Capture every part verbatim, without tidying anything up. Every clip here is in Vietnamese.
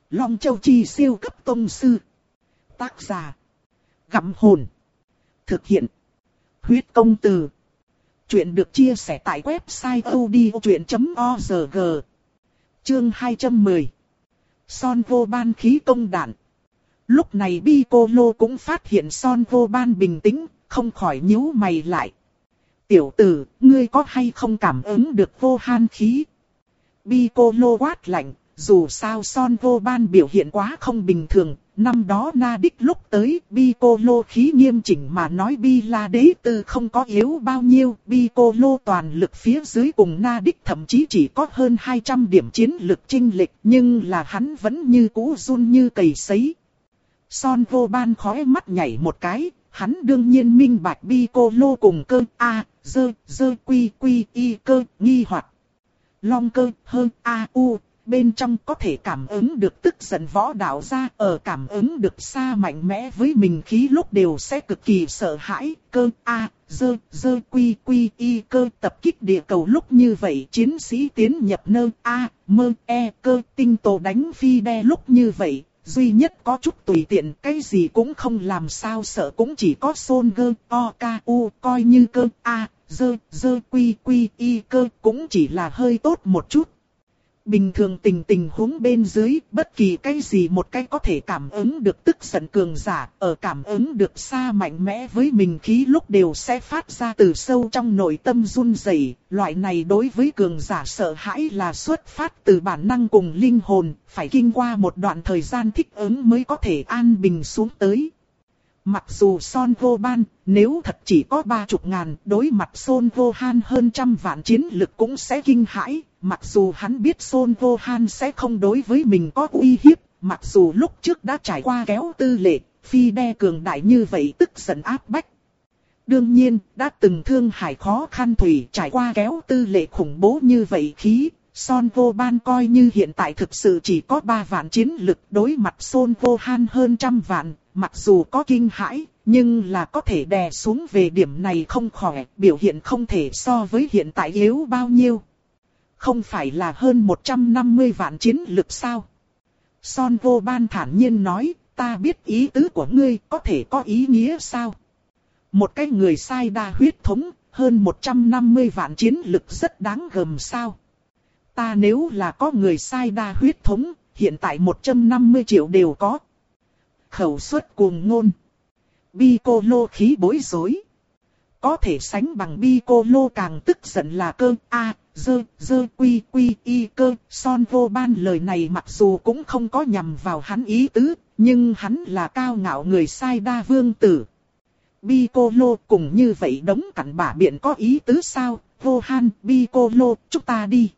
Long Châu Chi siêu cấp tông sư. Tác giả. Gặm hồn. Thực hiện. Huyết công từ. Chuyện được chia sẻ tại website audiochuyện chấm org. Chương hai trăm mười. Son vô ban khí công đạn. Lúc này Piccolo cũng phát hiện Son vô ban bình tĩnh, không khỏi nhíu mày lại. Tiểu tử, ngươi có hay không cảm ứng được vô han khí? Piccolo quát lạnh, dù sao Son vô ban biểu hiện quá không bình thường. Năm đó Na Đích lúc tới, Piccolo khí nghiêm chỉnh mà nói Bi La Đế Tư không có yếu bao nhiêu. Piccolo toàn lực phía dưới cùng Na Đích thậm chí chỉ có hơn hai trăm điểm chiến lực chênh lệch, nhưng là hắn vẫn như cũ run như cầy sấy. Son vô ban khóe mắt nhảy một cái, hắn đương nhiên minh bạch Piccolo cùng cơ A, dơ, dơ quy quy y cơ, nghi hoặc long cơ, hơn A, U. Bên trong có thể cảm ứng được tức giận võ đạo ra, ở cảm ứng được xa mạnh mẽ với mình khí lúc đều sẽ cực kỳ sợ hãi. Cơ A, dơ, dơ quy quy y cơ tập kích địa cầu lúc như vậy chiến sĩ tiến nhập nơ A, mơ E cơ tinh tổ đánh phi đe lúc như vậy. Duy nhất có chút tùy tiện, cái gì cũng không làm sao sợ cũng chỉ có Son gơ, O, K, U, coi như cơ A, dơ, dơ quy quy y cơ cũng chỉ là hơi tốt một chút. Bình thường tình tình huống bên dưới, bất kỳ cái gì một cái có thể cảm ứng được tức giận cường giả, ở cảm ứng được xa mạnh mẽ với mình khí lúc đều sẽ phát ra từ sâu trong nội tâm run rẩy. Loại này đối với cường giả sợ hãi là xuất phát từ bản năng cùng linh hồn, phải kinh qua một đoạn thời gian thích ứng mới có thể an bình xuống tới. Mặc dù Son vô ban, nếu thật chỉ có ba chục ngàn, đối mặt Son vô han hơn trăm vạn chiến lực cũng sẽ kinh hãi. Mặc dù hắn biết Son vô han sẽ không đối với mình có uy hiếp, mặc dù lúc trước đã trải qua kéo tư lệ, phi đe cường đại như vậy tức giận áp bách. Đương nhiên, đã từng thương hải khó khăn thủy trải qua kéo tư lệ khủng bố như vậy khí. Son vô ban coi như hiện tại thực sự chỉ có ba vạn chiến lực đối mặt Son vô han hơn trăm vạn. Mặc dù có kinh hãi, nhưng là có thể đè xuống về điểm này không khỏe, biểu hiện không thể so với hiện tại yếu bao nhiêu. Không phải là hơn một trăm năm mươi vạn chiến lực sao? Son vô ban thản nhiên nói, ta biết ý tứ của ngươi, có thể có ý nghĩa sao? Một cái người sai đa huyết thống, hơn một trăm năm mươi vạn chiến lực rất đáng gờm sao? Ta nếu là có người sai đa huyết thống, hiện tại một trăm năm mươi triệu đều có. Khẩu suất cuồng ngôn. Piccolo khí bối rối. Có thể sánh bằng Piccolo càng tức giận là cơ A, dơ, dơ quy quy y cơ. Son vô ban lời này mặc dù cũng không có nhằm vào hắn ý tứ, nhưng hắn là cao ngạo người sai đa vương tử. Piccolo cùng như vậy đống cặn bã biện có ý tứ sao? Vô han, Piccolo, chúng ta đi.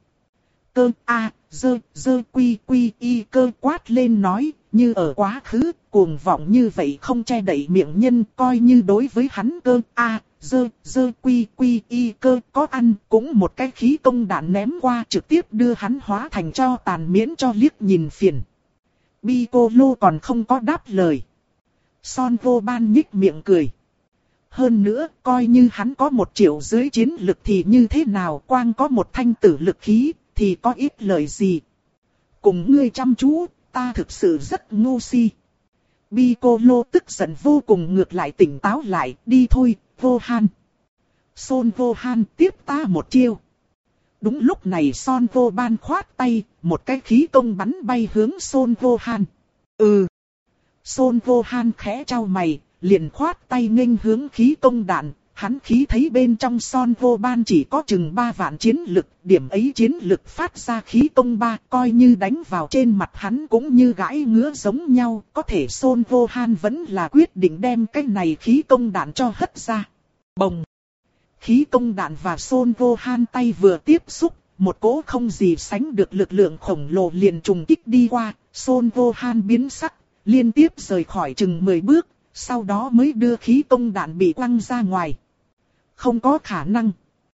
Cơ A, dơ, dơ quy quy y cơ quát lên nói, như ở quá khứ, cuồng vọng như vậy không che đậy miệng nhân, coi như đối với hắn cơ A, dơ, dơ quy quy y cơ có ăn, cũng một cái khí công đạn ném qua trực tiếp đưa hắn hóa thành cho tàn miễn cho liếc nhìn phiền. Piccolo còn không có đáp lời. Son vô ban nhích miệng cười. Hơn nữa, coi như hắn có một triệu dưới chiến lực thì như thế nào, quang có một thanh tử lực khí, thì có ít lời gì. Cùng ngươi chăm chú, ta thực sự rất ngu si. Piccolo tức giận vô cùng ngược lại tỉnh táo lại, đi thôi, vô han. Son vô han tiếp ta một chiêu. Đúng lúc này Son vô ban khoát tay, một cái khí công bắn bay hướng Son vô han. Ừ. Son vô han khẽ trao mày, liền khoát tay nghênh hướng khí công đạn. Hắn khí thấy bên trong Son vô ban chỉ có chừng ba vạn chiến lực, điểm ấy chiến lực phát ra khí công ba, coi như đánh vào trên mặt hắn cũng như gãi ngứa giống nhau, có thể Son vô han vẫn là quyết định đem cái này khí công đạn cho hất ra. Bồng! Khí công đạn và Son vô han tay vừa tiếp xúc, một cỗ không gì sánh được lực lượng khổng lồ liền trùng kích đi qua, Son vô han biến sắc, liên tiếp rời khỏi chừng mười bước, sau đó mới đưa khí công đạn bị quăng ra ngoài. Không có khả năng.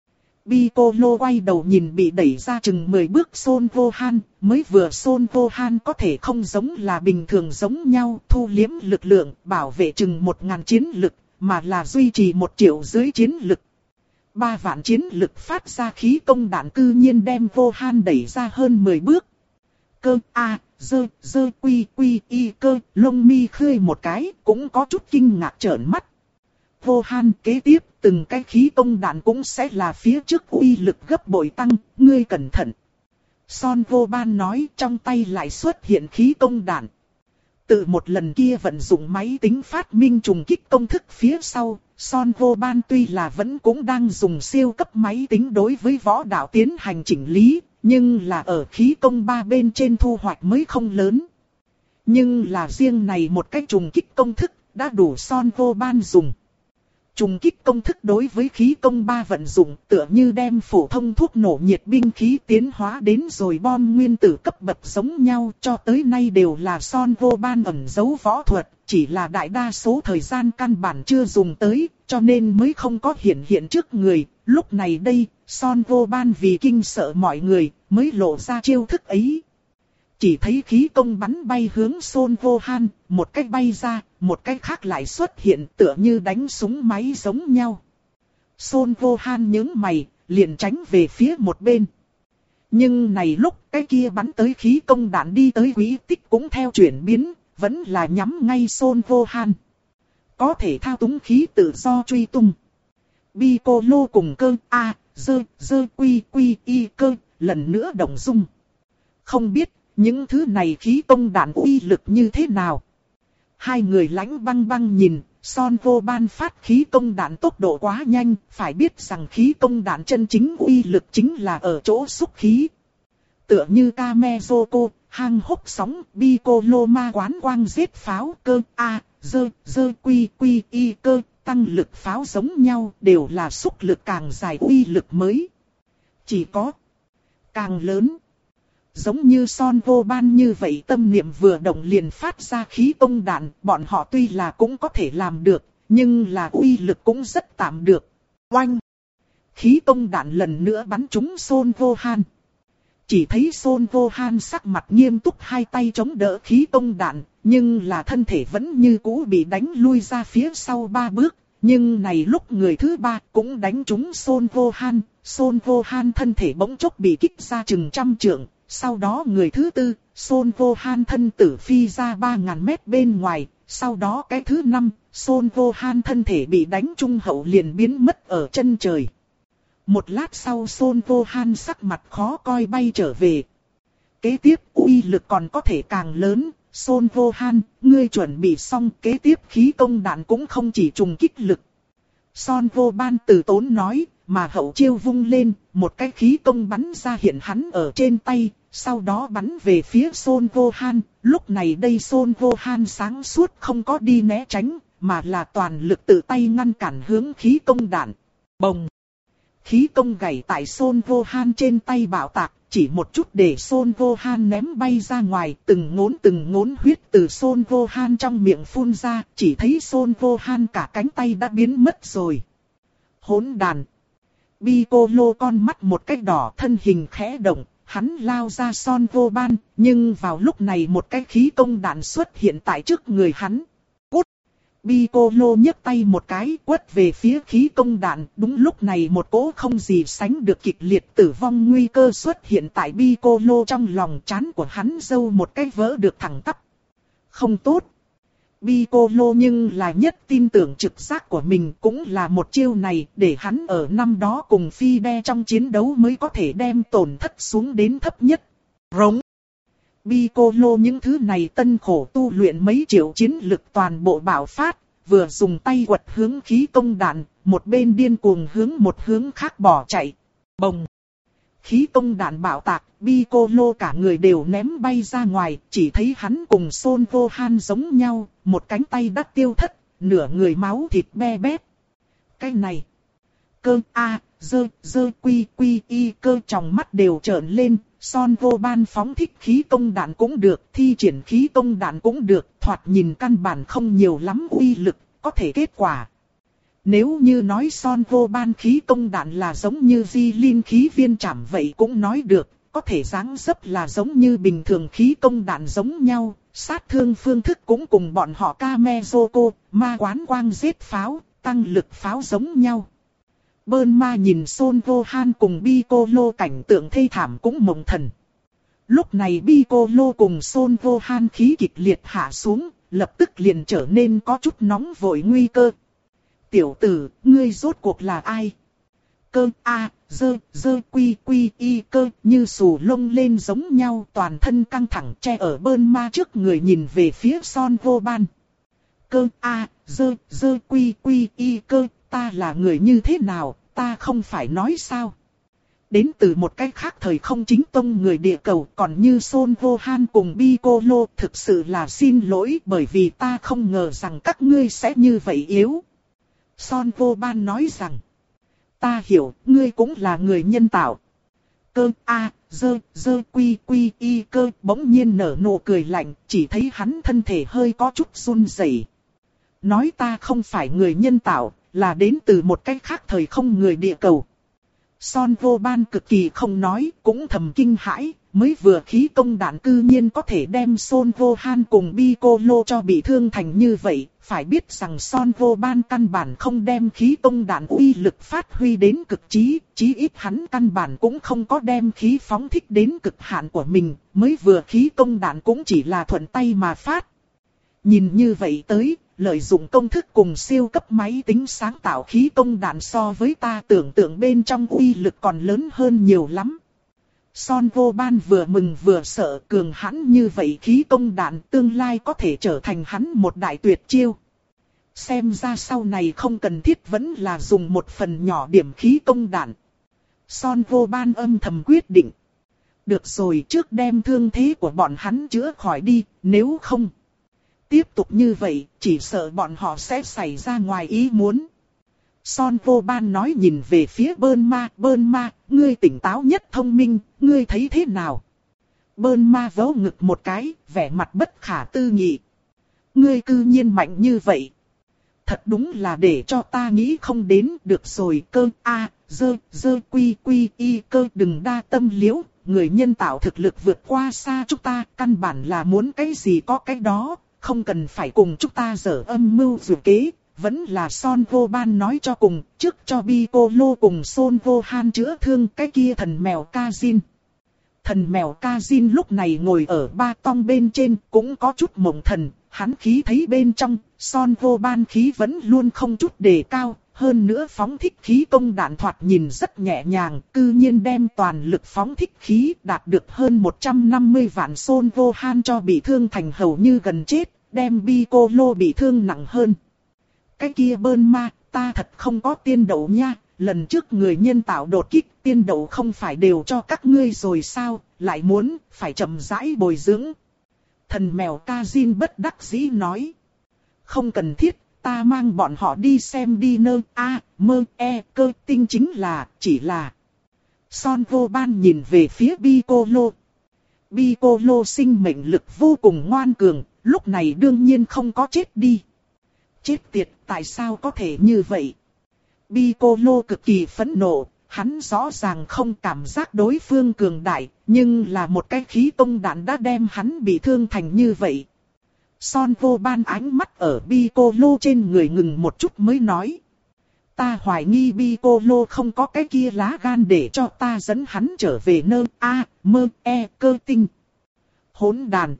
Piccolo quay đầu nhìn bị đẩy ra chừng mười bước Son vô han, mới vừa Son vô han có thể không giống là bình thường giống nhau, thu liếm lực lượng, bảo vệ chừng một ngàn chiến lực, mà là duy trì một triệu dưới chiến lực. Ba vạn chiến lực phát ra khí công đạn cư nhiên đem vô han đẩy ra hơn mười bước. Cơ A, dơ, dơ quy quy y cơ, lông mi khơi một cái, cũng có chút kinh ngạc trợn mắt. Vô Han, kế tiếp, từng cái khí công đạn cũng sẽ là phía trước uy lực gấp bội tăng, ngươi cẩn thận. Son Vô Ban nói, trong tay lại xuất hiện khí công đạn. Từ một lần kia vận dụng máy tính phát minh trùng kích công thức phía sau, Son Vô Ban tuy là vẫn cũng đang dùng siêu cấp máy tính đối với võ đạo tiến hành chỉnh lý, nhưng là ở khí công ba bên trên thu hoạch mới không lớn. Nhưng là riêng này một cái trùng kích công thức đã đủ Son Vô Ban dùng. Trùng kích công thức đối với khí công ba vận dụng tựa như đem phổ thông thuốc nổ nhiệt binh khí tiến hóa đến rồi bom nguyên tử cấp bậc giống nhau, cho tới nay đều là Son Vô Ban ẩn giấu võ thuật, chỉ là đại đa số thời gian căn bản chưa dùng tới, cho nên mới không có hiện hiện trước người. Lúc này đây, Son Vô Ban vì kinh sợ mọi người, mới lộ ra chiêu thức ấy. Chỉ thấy khí công bắn bay hướng Son Vô Han, một cách bay ra, một cách khác lại xuất hiện tựa như đánh súng máy giống nhau. Son Vô Han nhướng mày, liền tránh về phía một bên. Nhưng này lúc cái kia bắn tới khí công đạn đi tới quỹ tích cũng theo chuyển biến, vẫn là nhắm ngay Son Vô Han. Có thể thao túng khí tự do truy tung. Piccolo cùng cơ A, dơ, dơ quy quy y cơ, lần nữa động dung. Không biết những thứ này khí công đạn uy lực như thế nào. Hai người lãnh băng băng nhìn, Son Vô Ban phát khí công đạn tốc độ quá nhanh, phải biết rằng khí công đạn chân chính uy lực chính là ở chỗ xúc khí. Tựa như Kamezoko, hang hốc sóng, Piccolo ma quán quang giết pháo, cơ A, dơ, dơ quy quy y cơ, tăng lực pháo giống nhau, đều là xúc lực càng dài uy lực mới. Chỉ có càng lớn. Giống như Son Vô Ban như vậy tâm niệm vừa động liền phát ra khí công đạn, bọn họ tuy là cũng có thể làm được, nhưng là uy lực cũng rất tạm được. Oanh! Khí công đạn lần nữa bắn trúng Son Vô Han. Chỉ thấy Son Vô Han sắc mặt nghiêm túc, hai tay chống đỡ khí công đạn, nhưng là thân thể vẫn như cũ bị đánh lui ra phía sau ba bước. Nhưng này lúc người thứ ba cũng đánh trúng Son Vô Han, Son Vô Han thân thể bỗng chốc bị kích ra chừng trăm trượng. Sau đó người thứ tư, Son Vô Han thân tử phi ra ba ngàn mét bên ngoài. Sau đó cái thứ năm, Son Vô Han thân thể bị đánh trung hậu liền biến mất ở chân trời. Một lát sau Son Vô Han sắc mặt khó coi bay trở về. Kế tiếp uy lực còn có thể càng lớn. Son Vô Han, ngươi chuẩn bị xong, kế tiếp khí công đạn cũng không chỉ trùng kích lực. Son Vô Ban từ tốn nói, mà hậu chiêu vung lên, một cái khí công bắn ra hiện hắn ở trên tay, sau đó bắn về phía Son Vô Han. Lúc này đây Son Vô Han sáng suốt không có đi né tránh, mà là toàn lực tự tay ngăn cản hướng khí công đạn. Bồng! Khí công gảy tại Son Vô Han trên tay bạo tạc, chỉ một chút để Son Vô Han ném bay ra ngoài, từng ngốn từng ngốn huyết từ Son Vô Han trong miệng phun ra, chỉ thấy Son Vô Han cả cánh tay đã biến mất rồi. Hỗn đàn! Piccolo con mắt một cái đỏ, thân hình khẽ động, hắn lao ra Son Vô Ban, nhưng vào lúc này một cái khí công đạn xuất hiện tại trước người hắn. Cút! Piccolo nhấc tay một cái quất về phía khí công đạn, đúng lúc này một cỗ không gì sánh được kịch liệt tử vong nguy cơ xuất hiện tại Piccolo trong lòng, trán của hắn râu một cái vỡ được thẳng tắp. Không tốt! Piccolo nhưng là nhất tin tưởng trực giác của mình, cũng là một chiêu này để hắn ở năm đó cùng Fide trong chiến đấu mới có thể đem tổn thất xuống đến thấp nhất. Rống! Piccolo những thứ này tân khổ tu luyện mấy triệu chiến lực toàn bộ bạo phát, vừa dùng tay quật hướng khí công đạn, một bên điên cuồng hướng một hướng khác bỏ chạy. Bồng! Khí công đạn bạo tạc, Piccolo cả người đều ném bay ra ngoài, chỉ thấy hắn cùng Son Vô Han giống nhau, một cánh tay đã tiêu thất, nửa người máu thịt be bét. Cái này, cơ A, dơ, dơ quy quy y cơ trong mắt đều trợn lên, Son Vô Ban phóng thích khí công đạn cũng được, thi triển khí công đạn cũng được, thoạt nhìn căn bản không nhiều lắm uy lực, có thể kết quả. Nếu như nói Son Vô Ban khí công đạn là giống như di linh khí viên trảm vậy cũng nói được, có thể dáng dấp là giống như bình thường khí công đạn giống nhau, sát thương phương thức cũng cùng bọn họ Kamezoko, ma quán quang giết pháo, tăng lực pháo giống nhau. Bơn ma nhìn Son Vô Han cùng Piccolo cảnh tượng thê thảm cũng mộng thần. Lúc này Piccolo cùng Son Gohan khí kịch liệt hạ xuống, lập tức liền trở nên có chút nóng vội nguy cơ. Tiểu tử, ngươi rốt cuộc là ai? Cơ a, dơ, dơ quy quy y cơ như xù lông lên giống nhau, toàn thân căng thẳng che ở bơn ma trước người nhìn về phía Son Gohan. Cơ a, dơ, dơ quy quy y cơ, ta là người như thế nào, ta không phải nói sao? Đến từ một cách khác thời không chính tông người địa cầu, còn như Son Gohan cùng Piccolo, thực sự là xin lỗi bởi vì ta không ngờ rằng các ngươi sẽ như vậy yếu. Son Gohan nói rằng, ta hiểu, ngươi cũng là người nhân tạo. Cơ a, dơ, dơ quy quy y cơ bỗng nhiên nở nụ cười lạnh, chỉ thấy hắn thân thể hơi có chút run rẩy. Nói ta không phải người nhân tạo, là đến từ một cách khác thời không người địa cầu. Son Gohan cực kỳ không nói, cũng thầm kinh hãi, mới vừa khí công đạn cư nhiên có thể đem Son Gohan cùng Piccolo cho bị thương thành như vậy. Phải biết rằng Son Gohan căn bản không đem khí công đạn uy lực phát huy đến cực trí, chí ít hắn căn bản cũng không có đem khí phóng thích đến cực hạn của mình, mới vừa khí công đạn cũng chỉ là thuận tay mà phát. Nhìn như vậy tới, lợi dụng công thức cùng siêu cấp máy tính sáng tạo khí công đạn so với ta tưởng tượng bên trong uy lực còn lớn hơn nhiều lắm. Son Gohan vừa mừng vừa sợ, cường hãn như vậy khí công đạn tương lai có thể trở thành hắn một đại tuyệt chiêu. Xem ra sau này không cần thiết vẫn là dùng một phần nhỏ điểm khí công đạn. Son Gohan âm thầm quyết định. Được rồi, trước đem thương thế của bọn hắn chữa khỏi đi, nếu không tiếp tục như vậy, chỉ sợ bọn họ sẽ xảy ra ngoài ý muốn. Son Gohan nói nhìn về phía Bơn Ma, Bơn Ma, ngươi tỉnh táo nhất thông minh, ngươi thấy thế nào? Bơn Ma vỗ ngực một cái, vẻ mặt bất khả tư nghị. Ngươi cư nhiên mạnh như vậy. Thật đúng là để cho ta nghĩ không đến, được rồi, cơ a, dơ, dơ quy quy y cơ đừng đa tâm liễu, người nhân tạo thực lực vượt qua xa chúng ta, căn bản là muốn cái gì có cái đó. Không cần phải cùng chúng ta giở âm mưu dù kế, vẫn là Son Gohan nói cho cùng, trước cho Piccolo cùng Son Gohan chữa thương cái kia thần mèo Kazin. Thần mèo Kazin lúc này ngồi ở ba tong bên trên, cũng có chút mộng thần, hắn khí thấy bên trong, Son Gohan khí vẫn luôn không chút đề cao, hơn nữa phóng thích khí công đạn thoạt nhìn rất nhẹ nhàng, cư nhiên đem toàn lực phóng thích khí đạt được hơn một trăm năm mươi vạn Son Gohan cho bị thương thành hầu như gần chết, đem Piccolo bị thương nặng hơn. Cái kia Bơn Ma, ta thật không có tiên đậu nha, lần trước người nhân tạo đột kích tiên đậu không phải đều cho các ngươi rồi sao, lại muốn, phải chậm rãi bồi dưỡng. Thần mèo Kazin bất đắc dĩ nói. Không cần thiết, ta mang bọn họ đi xem đi nơ, a, mơ, e, cơ tinh chính là, chỉ là. Son Gohan nhìn về phía Piccolo. Piccolo sinh mệnh lực vô cùng ngoan cường, lúc này đương nhiên không có chết đi. Chết tiệt, tại sao có thể như vậy? Piccolo cực kỳ phẫn nộ, hắn rõ ràng không cảm giác đối phương cường đại, nhưng là một cái khí công đạn đã đem hắn bị thương thành như vậy. Son Gohan ánh mắt ở Piccolo trên người ngừng một chút mới nói. Ta hoài nghi Piccolo không có cái kia lá gan để cho ta dẫn hắn trở về nơ, a, mơ, e, cơ tinh. Hỗn đàn.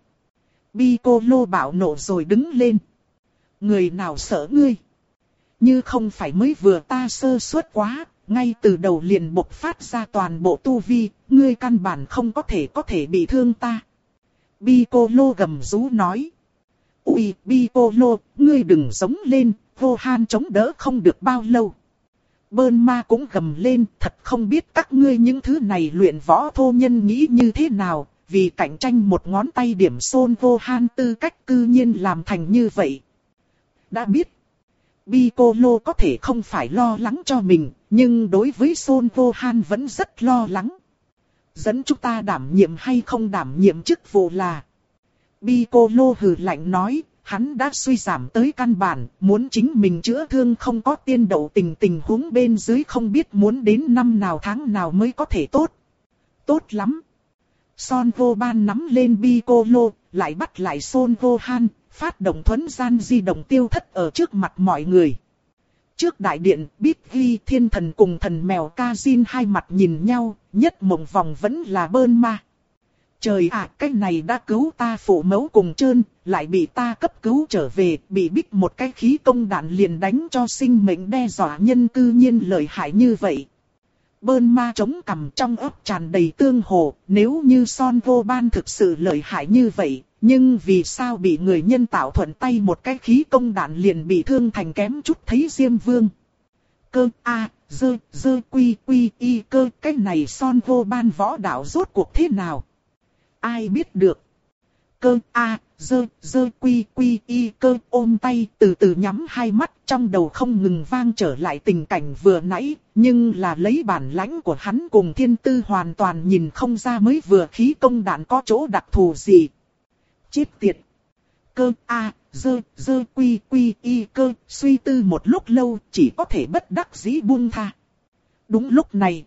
Piccolo bạo nộ rồi đứng lên. Người nào sợ ngươi? Như không phải mới vừa ta sơ suất quá, ngay từ đầu liền bộc phát ra toàn bộ tu vi, ngươi căn bản không có thể có thể bị thương ta. Piccolo gầm rú nói. Ui, Piccolo, ngươi đừng giống lên, Gohan chống đỡ không được bao lâu. Bơn Ma cũng gầm lên, thật không biết các ngươi những thứ này luyện võ thô nhân nghĩ như thế nào, vì cạnh tranh một ngón tay điểm Son Gohan tư cách cư nhiên làm thành như vậy. Đã biết, Piccolo có thể không phải lo lắng cho mình, nhưng đối với Son Gohan vẫn rất lo lắng. Dẫn chúng ta đảm nhiệm hay không đảm nhiệm chức vụ là. Piccolo hừ lạnh nói, hắn đã suy giảm tới căn bản, muốn chính mình chữa thương không có tiên đậu tình tình huống bên dưới không biết muốn đến năm nào tháng nào mới có thể tốt. Tốt lắm. Son Gohan nắm lên Piccolo, lại bắt lại Son Gohan, phát động thuấn gian di động tiêu thất ở trước mặt mọi người. Trước đại điện, Big Ghi thiên thần cùng thần mèo Kazin hai mặt nhìn nhau, nhất mộng vòng vẫn là Bơn Ma. Trời ạ, cái này đã cứu ta phụ mẫu cùng trơn, lại bị ta cấp cứu trở về, bị bích một cái khí công đạn liền đánh cho sinh mệnh đe dọa nhân cư nhiên lợi hại như vậy. Bơn ma chống cằm trong ấp tràn đầy tương hồ, nếu như Son Vô Ban thực sự lợi hại như vậy, nhưng vì sao bị người nhân tạo thuận tay một cái khí công đạn liền bị thương thành kém chút thấy Diêm Vương. Cơ a dơ dơ quy quy y cơ, cái này Son Vô Ban võ đạo rốt cuộc thế nào? Ai biết được. Cơ a dơ dơ quy quy y cơ ôm tay từ từ nhắm hai mắt, trong đầu không ngừng vang trở lại tình cảnh vừa nãy, nhưng là lấy bản lãnh của hắn cùng thiên tư hoàn toàn nhìn không ra mới vừa khí công đạn có chỗ đặc thù gì. Chết tiệt. Cơ a dơ dơ quy quy y cơ suy tư một lúc lâu chỉ có thể bất đắc dĩ buông tha. Đúng lúc này,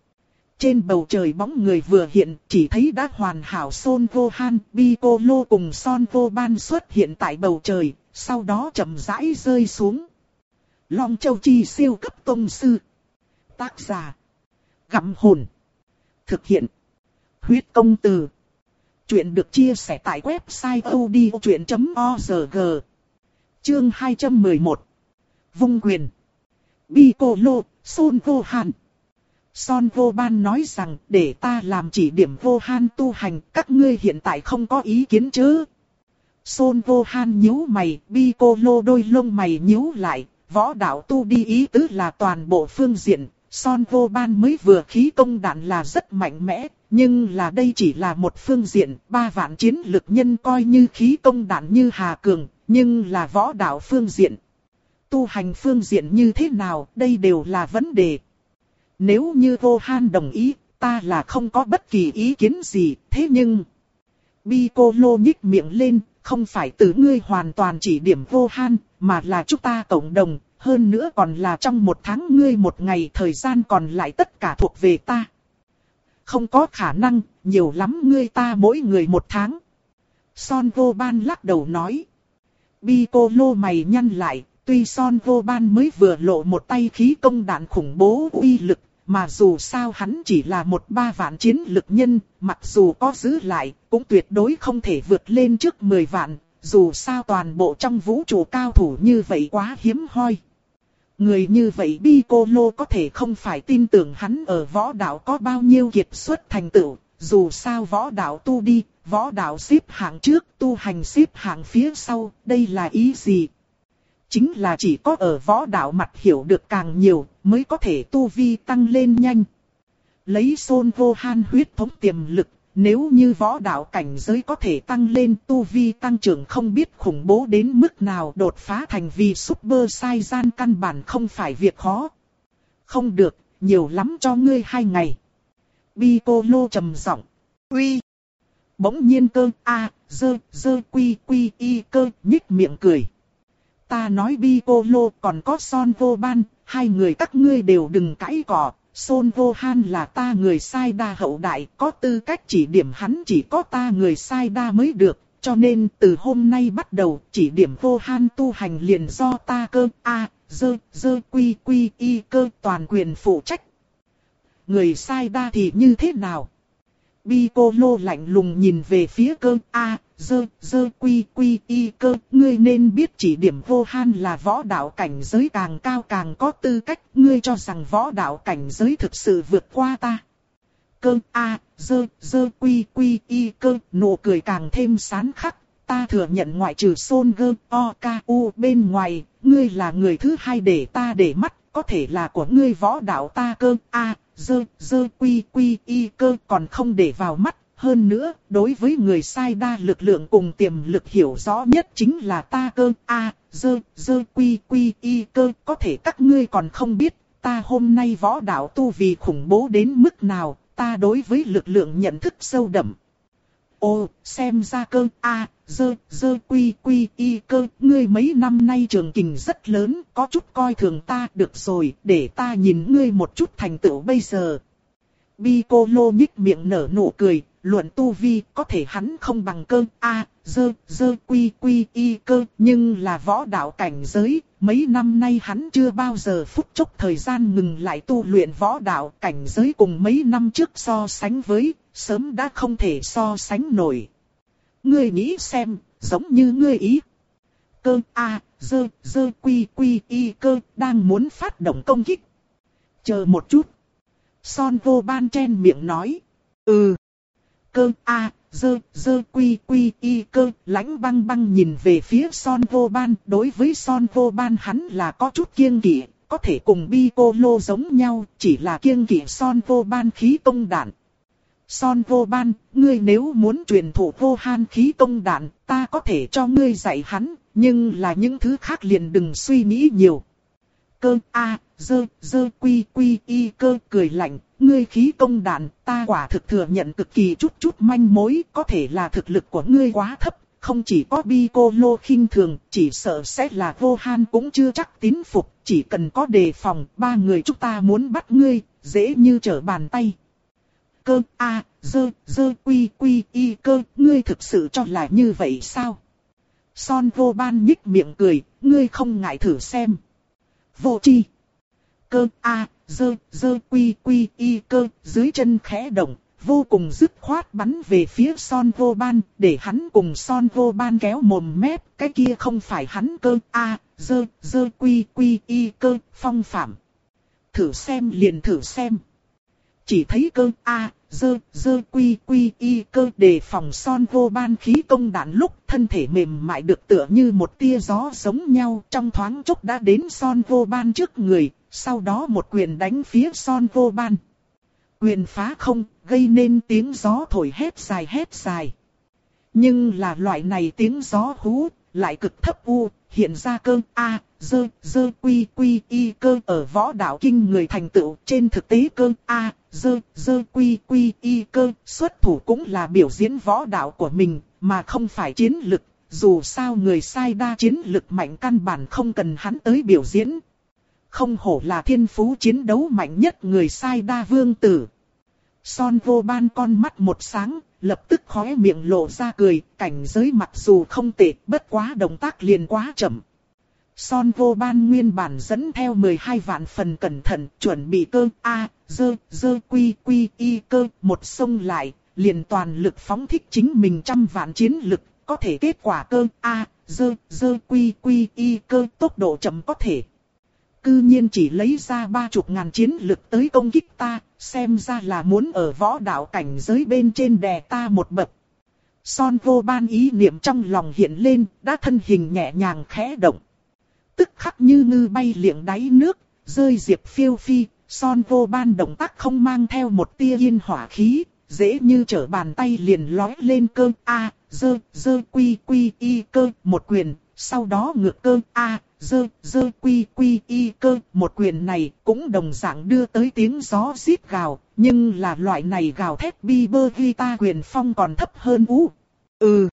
trên bầu trời bóng người vừa hiện, chỉ thấy đã hoàn hảo Son Vô Han, Piccolo cùng Son Vô Ban xuất hiện tại bầu trời, sau đó chậm rãi rơi xuống. Long Châu Chi siêu cấp tông sư. Tác giả: Gặm Hồn. Thực hiện: Huyết Công Từ. Chuyện được chia sẻ tại website odchuyện chấm org. Chương hai trăm mười một. Vung quyền. Piccolo, Son Vô Han. Son Vô Ban nói rằng, để ta làm chỉ điểm Vô Han tu hành, các ngươi hiện tại không có ý kiến chứ? Son Vô Han nhíu mày, Piccolo đôi lông mày nhíu lại, võ đạo tu đi ý tứ là toàn bộ phương diện. Son Vô Ban mới vừa khí công đạn là rất mạnh mẽ, nhưng là đây chỉ là một phương diện, ba vạn chiến lực nhân coi như khí công đạn như Hà Cường, nhưng là võ đạo phương diện. Tu hành phương diện như thế nào, đây đều là vấn đề. Nếu như Vô Han đồng ý, ta là không có bất kỳ ý kiến gì, thế nhưng... Piccolo nhích miệng lên, không phải từ ngươi hoàn toàn chỉ điểm Vô Han, mà là chúng ta cộng đồng, hơn nữa còn là trong một tháng ngươi một ngày thời gian còn lại tất cả thuộc về ta. Không có khả năng, nhiều lắm ngươi ta mỗi người một tháng. Son Vô Ban lắc đầu nói. Piccolo mày nhăn lại, tuy Son Vô Ban mới vừa lộ một tay khí công đạn khủng bố uy lực, mà dù sao hắn chỉ là một ba vạn chiến lực nhân, mặc dù có giữ lại, cũng tuyệt đối không thể vượt lên trước mười vạn, dù sao toàn bộ trong vũ trụ cao thủ như vậy quá hiếm hoi. Người như vậy Piccolo có thể không phải tin tưởng hắn ở võ đạo có bao nhiêu kiệt xuất thành tựu, dù sao võ đạo tu đi, võ đạo xếp hạng trước, tu hành xếp hạng phía sau, đây là ý gì? Chính là chỉ có ở võ đạo mặt hiểu được càng nhiều, mới có thể tu vi tăng lên nhanh. Lấy Son Vô Han huyết thống tiềm lực, nếu như võ đạo cảnh giới có thể tăng lên, tu vi tăng trưởng không biết khủng bố đến mức nào, đột phá thành vì Super Saiyan căn bản không phải việc khó. Không được, nhiều lắm cho ngươi hai ngày. Piccolo trầm giọng. Uy. Bỗng nhiên cơ a dơ dơ quy quy y cơ nhích miệng cười. Ta nói Piccolo còn có Son Vô Ban, hai người các ngươi đều đừng cãi cọ. Son Vô Han là ta người sai đa hậu đại, có tư cách chỉ điểm hắn chỉ có ta người sai đa mới được, cho nên từ hôm nay bắt đầu chỉ điểm Vô Han tu hành liền do ta cơ a dơ dơ quy quy y cơ toàn quyền phụ trách. Người sai đa thì như thế nào? Piccolo lạnh lùng nhìn về phía cơ a dơ dơ quy quy y cơ, ngươi nên biết chỉ điểm Vô Han là võ đạo cảnh giới càng cao càng có tư cách, ngươi cho rằng võ đạo cảnh giới thực sự vượt qua ta. Cơ a dơ dơ quy quy y cơ, nụ cười càng thêm sán khắc, ta thừa nhận ngoại trừ Son Gơ O K U bên ngoài, ngươi là người thứ hai để ta để mắt, có thể là của ngươi võ đạo ta cơ a dơ dơ quy quy y cơ còn không để vào mắt. Hơn nữa, đối với người sai đa lực lượng cùng tiềm lực hiểu rõ nhất chính là ta cơ a dơ dơ quy quy y cơ, có thể các ngươi còn không biết, ta hôm nay võ đạo tu vì khủng bố đến mức nào, ta đối với lực lượng nhận thức sâu đậm. Ồ, xem ra cơ a dơ dơ quy quy y cơ, ngươi mấy năm nay trường kình rất lớn, có chút coi thường ta, được rồi, để ta nhìn ngươi một chút thành tựu bây giờ. Piccolo nhích miệng nở nụ cười, luận tu vi có thể hắn không bằng cơ a dơ dơ quy quy y cơ, nhưng là võ đạo cảnh giới, mấy năm nay hắn chưa bao giờ phút chốc thời gian ngừng lại tu luyện võ đạo cảnh giới, cùng mấy năm trước so sánh với, sớm đã không thể so sánh nổi. Ngươi nghĩ xem, giống như ngươi ý. Cơ A, dơ, dơ quy quy y cơ, đang muốn phát động công kích. Chờ một chút. Son vô ban chen miệng nói. Ừ. Cơ A, dơ, dơ quy quy y cơ, lãnh băng băng nhìn về phía son vô ban. Đối với son vô ban hắn là có chút kiêng kỵ, có thể cùng Piccolo giống nhau, chỉ là kiêng kỵ son vô ban khí công đạn. Son vô ban, ngươi nếu muốn truyền thụ vô han khí công đạn, ta có thể cho ngươi dạy hắn, nhưng là những thứ khác liền đừng suy nghĩ nhiều. Cơ A, dơ, dơ quy quy y cơ cười lạnh, ngươi khí công đạn, ta quả thực thừa nhận cực kỳ chút chút manh mối, có thể là thực lực của ngươi quá thấp, không chỉ có Piccolo khinh thường, chỉ sợ sẽ là vô han cũng chưa chắc tín phục, chỉ cần có đề phòng, ba người chúng ta muốn bắt ngươi, dễ như trở bàn tay. Cơ A, dơ, dơ quy quy y cơ, ngươi thực sự cho là như vậy sao? Son vô ban nhích miệng cười, ngươi không ngại thử xem. Vô chi. Cơ A, dơ, dơ quy quy y cơ, dưới chân khẽ động, vô cùng dứt khoát bắn về phía son vô ban, để hắn cùng son vô ban kéo mồm mép, cái kia không phải hắn. Cơ A, dơ, dơ quy quy y cơ, phong phạm. Thử xem liền thử xem. Chỉ thấy cơ A, dơ, dơ quy quy y cơ đề phòng son vô ban khí công đạn lúc thân thể mềm mại được tựa như một tia gió giống nhau, trong thoáng chốc đã đến son vô ban trước người, sau đó một quyền đánh phía son vô ban. Quyền phá không, gây nên tiếng gió thổi hét dài hét dài. Nhưng là loại này tiếng gió hú, lại cực thấp u, hiện ra cơ A, dơ, dơ quy quy y cơ ở võ đạo kinh người thành tựu. Trên thực tế cơ A, dơ, dơ quy quy y cơ, xuất thủ cũng là biểu diễn võ đạo của mình, mà không phải chiến lực. Dù sao người sai đa chiến lực mạnh căn bản không cần hắn tới biểu diễn. Không hổ là thiên phú chiến đấu mạnh nhất người sai đa vương tử. Son vô ban con mắt một sáng, lập tức khóe miệng lộ ra cười, cảnh giới mặc dù không tệ, bất quá động tác liền quá chậm. Son vô ban nguyên bản dẫn theo mười hai vạn phần cẩn thận, chuẩn bị cơ A, dơ, dơ quy quy y cơ, một xông lại, liền toàn lực phóng thích chính mình trăm vạn chiến lực, có thể kết quả cơ A, dơ, dơ quy quy y cơ, tốc độ chậm có thể. Cư nhiên chỉ lấy ra ba chục ngàn chiến lực tới công kích ta, xem ra là muốn ở võ đạo cảnh giới bên trên đè ta một bậc. Son vô ban ý niệm trong lòng hiện lên, đã thân hình nhẹ nhàng khẽ động. Tức khắc như ngư bay liệng đáy nước, rơi diệp phiêu phi, son vô ban động tác không mang theo một tia yên hỏa khí, dễ như trở bàn tay liền lói lên cơ A, dơ, dơ quy quy y cơ, một quyền, sau đó ngược cơ A, dơ, dơ quy quy y cơ, một quyền này cũng đồng dạng đưa tới tiếng gió rít gào, nhưng là loại này gào thét bi bơ guitar quyền phong còn thấp hơn u. Ừ.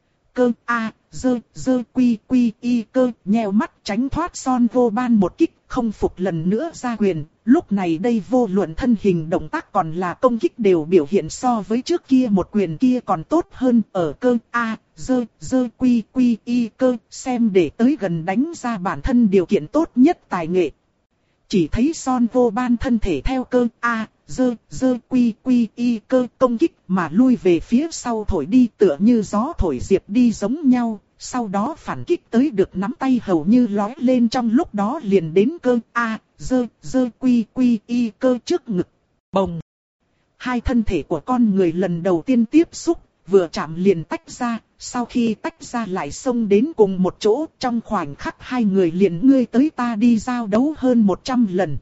Cơ A, dơ, dơ quy quy y cơ, nheo mắt tránh thoát son vô ban một kích, không phục lần nữa ra quyền. Lúc này đây vô luận thân hình động tác còn là công kích đều biểu hiện so với trước kia một quyền kia còn tốt hơn. Ở cơ A, dơ, dơ quy quy y cơ, xem để tới gần đánh ra bản thân điều kiện tốt nhất tài nghệ. Chỉ thấy son vô ban thân thể theo cơ A, dơ, dơ quy quy y cơ công kích mà lui về phía sau thổi đi tựa như gió thổi diệp đi giống nhau. Sau đó phản kích tới được nắm tay hầu như lói lên trong lúc đó liền đến cơ A, dơ, dơ quy quy y cơ trước ngực. Bồng! Hai thân thể của con người lần đầu tiên tiếp xúc, vừa chạm liền tách ra, sau khi tách ra lại xông đến cùng một chỗ. Trong khoảnh khắc hai người liền ngươi tới ta đi giao đấu hơn một trăm lần.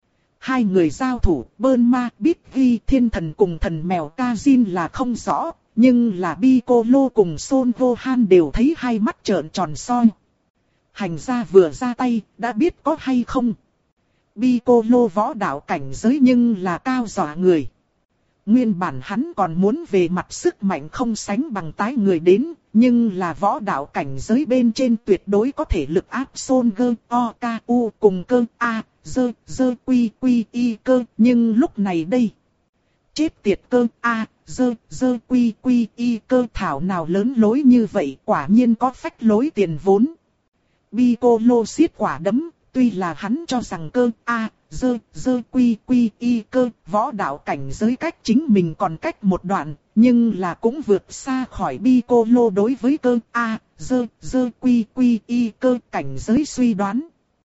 Hai người giao thủ, Bơn Ma, Bít Ghi, Thiên Thần cùng thần mèo Kazin là không rõ. Nhưng là Piccolo cùng Son vô han đều thấy hai mắt trợn tròn soi. Hành gia vừa ra tay, đã biết có hay không. Piccolo võ đạo cảnh giới nhưng là cao dọa người. Nguyên bản hắn còn muốn về mặt sức mạnh không sánh bằng tái người đến, nhưng là võ đạo cảnh giới bên trên tuyệt đối có thể lực áp Son Gơ, O, K, U cùng cơ A, dơ, dơ quy quy y cơ, nhưng lúc này đây. Chết tiệt cơ A, dơ, dơ quy quy y cơ thảo nào lớn lối như vậy, quả nhiên có phách lối tiền vốn. Piccolo siết quả đấm, tuy là hắn cho rằng cơ A, dơ, dơ quy quy y cơ, võ đạo cảnh giới cách chính mình còn cách một đoạn, nhưng là cũng vượt xa khỏi Piccolo đối với cơ A, dơ, dơ quy quy y cơ cảnh giới suy đoán.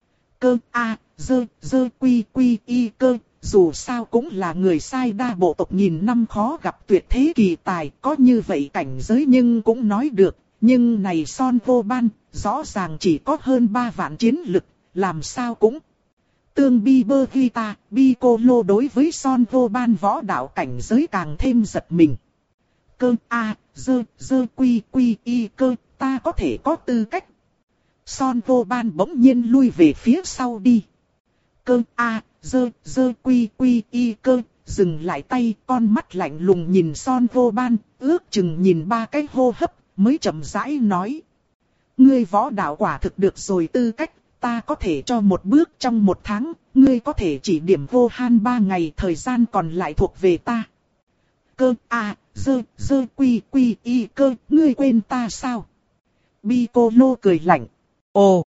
Cơ A, dơ, dơ quy quy y cơ, dù sao cũng là người sai đa bộ tộc nghìn năm khó gặp tuyệt thế kỳ tài, có như vậy cảnh giới nhưng cũng nói được, nhưng này Son Vô Ban, rõ ràng chỉ có hơn ba vạn chiến lực, làm sao cũng. Tương Bieber Gita, Piccolo đối với Son Vô Ban võ đạo cảnh giới càng thêm giật mình. Cơ A, dơ, dơ quy quy y cơ, ta có thể có tư cách. Son Vô Ban bỗng nhiên lui về phía sau đi. Cơ A, dơ, dơ quy quy y cơ, dừng lại tay, con mắt lạnh lùng nhìn Son Vô Ban, ước chừng nhìn ba cái hô hấp, mới chậm rãi nói. Ngươi võ đạo quả thực được rồi tư cách, ta có thể cho một bước trong một tháng, ngươi có thể chỉ điểm Vô Han ba ngày, thời gian còn lại thuộc về ta. Cơ A, dơ, dơ quy quy y cơ, ngươi quên ta sao? Piccolo cười lạnh. Ồ!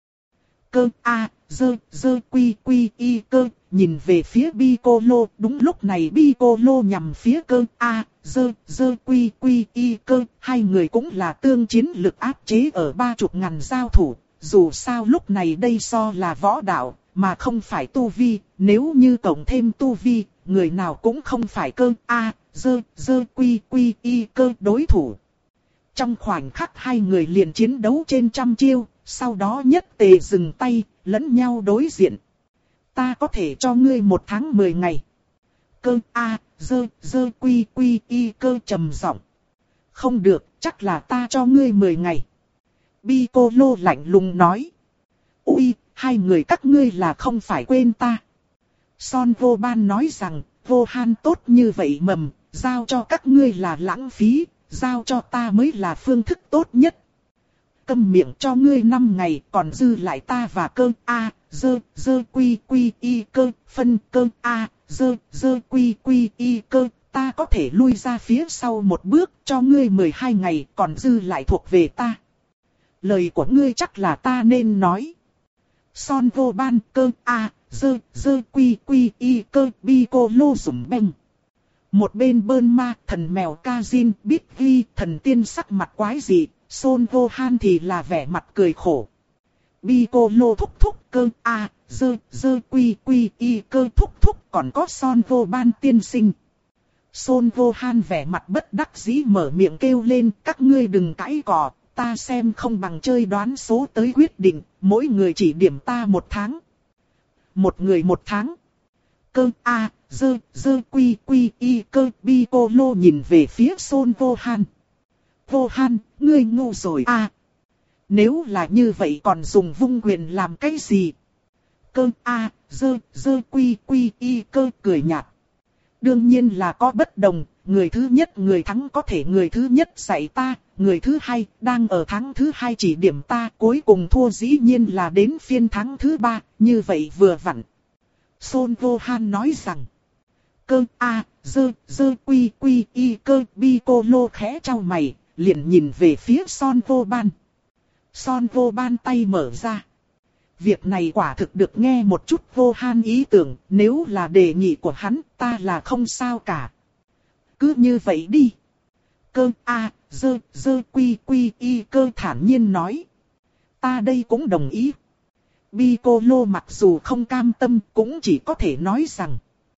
Cơ A, dơ, dơ quy quy y cơ, nhìn về phía Piccolo, đúng lúc này Piccolo nhằm phía cơ A, dơ, dơ quy quy y cơ, hai người cũng là tương chiến lực áp chế ở ba chục ngàn giao thủ, dù sao lúc này đây so là võ đạo, mà không phải tu vi, nếu như cộng thêm tu vi, người nào cũng không phải cơ A, dơ, dơ quy quy y cơ đối thủ. Trong khoảnh khắc hai người liền chiến đấu trên trăm chiêu, sau đó nhất tề dừng tay, lẫn nhau đối diện. Ta có thể cho ngươi một tháng mười ngày. Cơ A, dơ, dơ quy quy y cơ trầm giọng. Không được, chắc là ta cho ngươi mười ngày. Piccolo lạnh lùng nói. Ui, hai người các ngươi là không phải quên ta. Son Vô Ban nói rằng, Vô Han tốt như vậy mầm, giao cho các ngươi là lãng phí, giao cho ta mới là phương thức tốt nhất. Câm miệng cho ngươi năm ngày, còn dư lại ta và cơ A, dơ, dơ quy quy y cơ, phân cơ A, dơ, dơ quy quy y cơ, ta có thể lui ra phía sau một bước, cho ngươi mười hai ngày, còn dư lại thuộc về ta. Lời của ngươi chắc là ta nên nói. Son Vô Ban cơ A, dơ, dơ quy quy y cơ, Piccolo sủng beng. Một bên bơn ma, thần mèo Kazin, biết ghi, thần tiên sắc mặt quái dị, Son Vô Han thì là vẻ mặt cười khổ. Piccolo thúc thúc cơ A, dơ, dơ quy quy y cơ thúc thúc, còn có Son Vô Ban tiên sinh. Son Vô Han vẻ mặt bất đắc dĩ mở miệng kêu lên, các ngươi đừng cãi cỏ, ta xem không bằng chơi đoán số tới quyết định, mỗi người chỉ điểm ta một tháng. Một người một tháng. Cơ A, dơ, dơ quy quy y cơ, Piccolo nhìn về phía Son Vô Han. Vô Han, ngươi ngu rồi à. Nếu là như vậy còn dùng vung quyền làm cái gì? Cơ A, dơ, dơ quy quy y cơ cười nhạt. Đương nhiên là có bất đồng, người thứ nhất người thắng có thể người thứ nhất dạy ta, người thứ hai đang ở tháng thứ hai chỉ điểm ta, cuối cùng thua dĩ nhiên là đến phiên tháng thứ ba, như vậy vừa vặn. Son Vô Han nói rằng, cơ A, dơ, dơ quy quy y cơ, Piccolo khẽ chau mày, liền nhìn về phía Son Vô Ban. Son Vô Ban tay mở ra. Việc này quả thực được nghe một chút Vô Han ý tưởng, nếu là đề nghị của hắn, ta là không sao cả. Cứ như vậy đi. Cơ A, dơ, dơ quy quy y cơ thản nhiên nói. Ta đây cũng đồng ý. Piccolo mặc dù không cam tâm, cũng chỉ có thể nói rằng.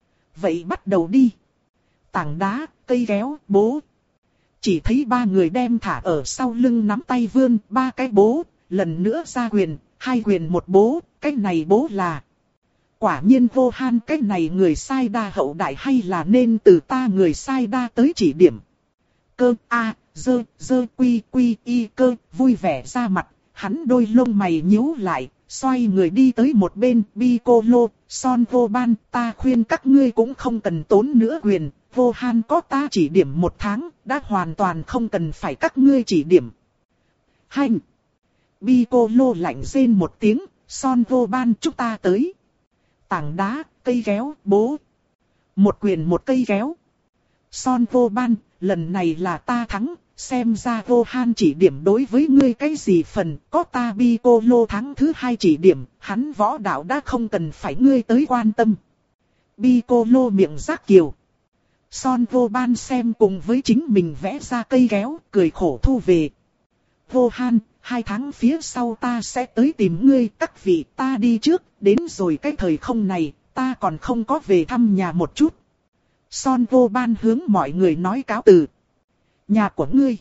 Vậy bắt đầu đi. Tảng đá, cây kéo, bố. Chỉ thấy ba người đem thả ở sau lưng nắm tay vươn, ba cái bố, lần nữa ra quyền, hai quyền một bố, cái này bố là. Quả nhiên Vô Han cái này người sai đa hậu đại hay là nên từ ta người sai đa tới chỉ điểm. Cơ A, dơ, dơ quy quy y cơ, vui vẻ ra mặt, hắn đôi lông mày nhíu lại, xoay người đi tới một bên, Piccolo, Son Vô Ban, ta khuyên các ngươi cũng không cần tốn nữa quyền, Vô Han có ta chỉ điểm một tháng, đã hoàn toàn không cần phải các ngươi chỉ điểm. Hành! Piccolo lạnh rên một tiếng, Son Vô Ban chúng ta tới. Tảng đá, cây kéo, bố. Một quyền một cây kéo. Son Vô Ban, lần này là ta thắng, xem ra Vô Han chỉ điểm đối với ngươi cái gì phần, có ta Piccolo thắng thứ hai chỉ điểm, hắn võ đạo đã không cần phải ngươi tới quan tâm. Piccolo miệng rác kiều. Son vô ban xem cùng với chính mình vẽ ra cây kéo, cười khổ thu về. Vô Han, hai tháng phía sau ta sẽ tới tìm ngươi, các vị, ta đi trước, đến rồi cái thời không này, ta còn không có về thăm nhà một chút. Son vô ban hướng mọi người nói cáo từ. Nhà của ngươi?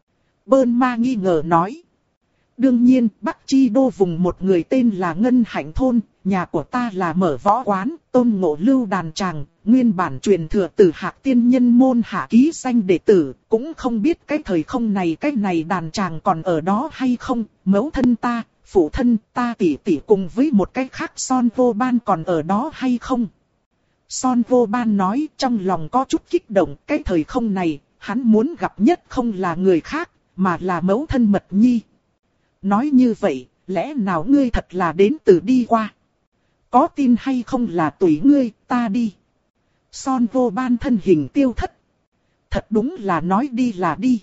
Bơn ma nghi ngờ nói. Đương nhiên, Bắc Chi Đô vùng một người tên là Ngân Hạnh Thôn, nhà của ta là mở võ quán, Tôn Ngộ Lưu đàn tràng, nguyên bản truyền thừa từ Hạc Tiên Nhân môn hạ ký danh đệ tử, cũng không biết cái thời không này cái này đàn tràng còn ở đó hay không, mẫu thân ta, phụ thân ta tỷ tỷ cùng với một cái khác Son vô ban còn ở đó hay không. Son vô ban nói trong lòng có chút kích động, cái thời không này, hắn muốn gặp nhất không là người khác, mà là mẫu thân Mật Nhi. Nói như vậy, lẽ nào ngươi thật là đến từ đi qua? Có tin hay không là tùy ngươi, ta đi. Son vô ban thân hình tiêu thất. Thật đúng là nói đi là đi.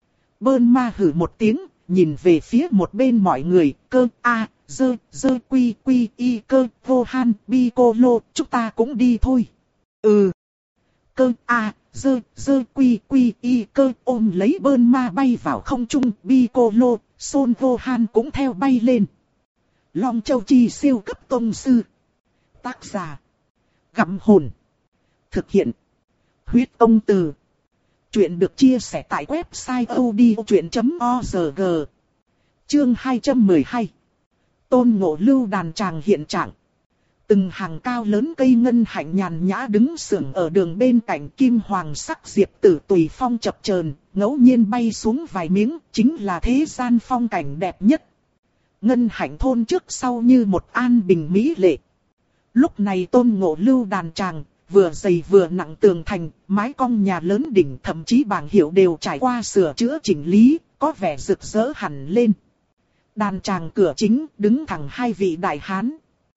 Bơn ma hử một tiếng, nhìn về phía một bên mọi người, cơ, a, dơ, dơ quy quy y cơ, vô han, Piccolo, chúng ta cũng đi thôi. Ừ. Cơ, a, dơ, dơ quy quy y cơ, ôm lấy bơn ma bay vào không trung, Piccolo, Son vô han cũng theo bay lên. Long Châu Chi siêu cấp tông sư. Tác giả. Gặm hồn. Thực hiện. Huyết Công Từ. Chuyện được chia sẻ tại website odchuyện chấm org. Chương hai trăm mười hai. Tôn Ngộ Lưu đàn tràng hiện trạng. Từng hàng cao lớn cây ngân hạnh nhàn nhã đứng sưởng ở đường bên cạnh, kim hoàng sắc diệp tử tùy phong chập chờn, ngẫu nhiên bay xuống vài miếng, chính là thế gian phong cảnh đẹp nhất. Ngân hạnh thôn trước sau như một an bình mỹ lệ. Lúc này Tôn Ngộ Lưu đàn tràng, vừa dày vừa nặng tường thành, mái cong nhà lớn đỉnh, thậm chí bảng hiệu đều trải qua sửa chữa chỉnh lý, có vẻ rực rỡ hẳn lên. Đàn tràng cửa chính đứng thẳng hai vị đại hán.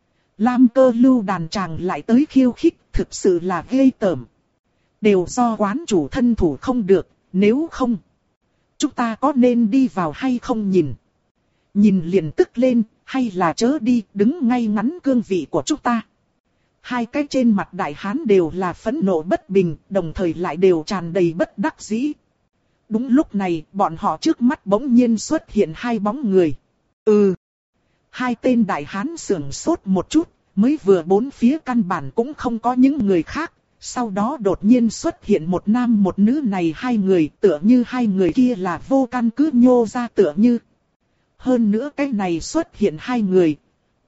Lam Cơ Lưu đàn tràng lại tới khiêu khích, thực sự là ghê tởm. Đều do quán chủ thân thủ không được, nếu không, chúng ta có nên đi vào hay không nhìn? Nhìn liền tức lên, hay là chớ đi, đứng ngay ngắn cương vị của chúng ta. Hai cái trên mặt đại hán đều là phẫn nộ bất bình, đồng thời lại đều tràn đầy bất đắc dĩ. Đúng lúc này, bọn họ trước mắt bỗng nhiên xuất hiện hai bóng người. Ừ. Hai tên đại hán sưởng sốt một chút, mới vừa bốn phía căn bản cũng không có những người khác. Sau đó đột nhiên xuất hiện một nam một nữ, này hai người tựa như hai người kia là vô căn cứ nhô ra tựa như. Hơn nữa cái này xuất hiện hai người.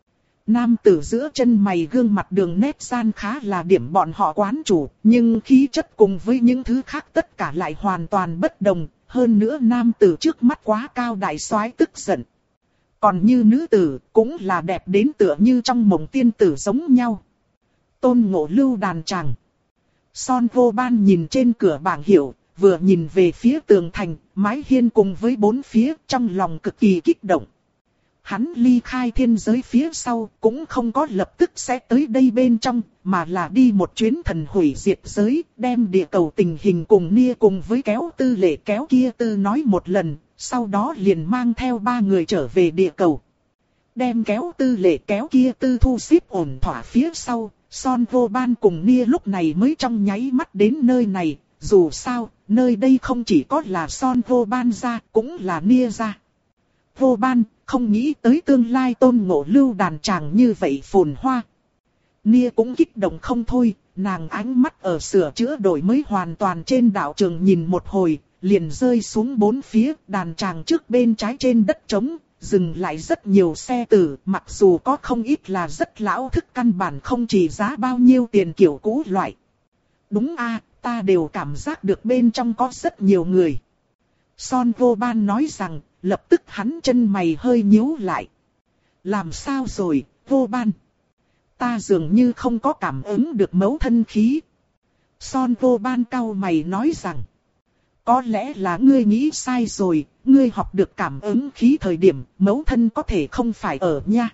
Nam tử giữa chân mày gương mặt đường nét gian khá là điểm bọn họ quán chủ, nhưng khí chất cùng với những thứ khác tất cả lại hoàn toàn bất đồng. Hơn nữa nam tử trước mắt quá cao đại soái tức giận. Còn như nữ tử cũng là đẹp đến tựa như trong mộng tiên tử giống nhau. Tôn Ngộ Lưu đàn tràng. Son vô ban nhìn trên cửa bảng hiệu, vừa nhìn về phía tường thành, mái hiên cùng với bốn phía, trong lòng cực kỳ kích động. Hắn ly khai thiên giới phía sau, cũng không có lập tức sẽ tới đây bên trong, mà là đi một chuyến thần hủy diệt giới, đem địa cầu tình hình cùng Nia cùng với kéo tư lệ kéo kia tư nói một lần, sau đó liền mang theo ba người trở về địa cầu. Đem kéo tư lệ kéo kia tư thu xếp ổn thỏa phía sau, Son vô ban cùng Nia lúc này mới trong nháy mắt đến nơi này, dù sao, nơi đây không chỉ có là Son vô ban ra, cũng là Nia ra. Vô ban, không nghĩ tới tương lai Tôn Ngộ Lưu đàn tràng như vậy phồn hoa. Nia cũng kích động không thôi, nàng ánh mắt ở sửa chữa đổi mới hoàn toàn trên đạo trường nhìn một hồi, liền rơi xuống bốn phía, đàn tràng trước bên trái trên đất trống, dừng lại rất nhiều xe tử, mặc dù có không ít là rất lão thức, căn bản không chỉ giá bao nhiêu tiền kiểu cũ loại. Đúng a, ta đều cảm giác được bên trong có rất nhiều người. Son vô ban nói rằng, lập tức hắn chân mày hơi nhíu lại. Làm sao rồi, vô ban? Ta dường như không có cảm ứng được mẫu thân khí. Son vô ban cau mày nói rằng, có lẽ là ngươi nghĩ sai rồi, ngươi học được cảm ứng khí thời điểm mẫu thân có thể không phải ở nha.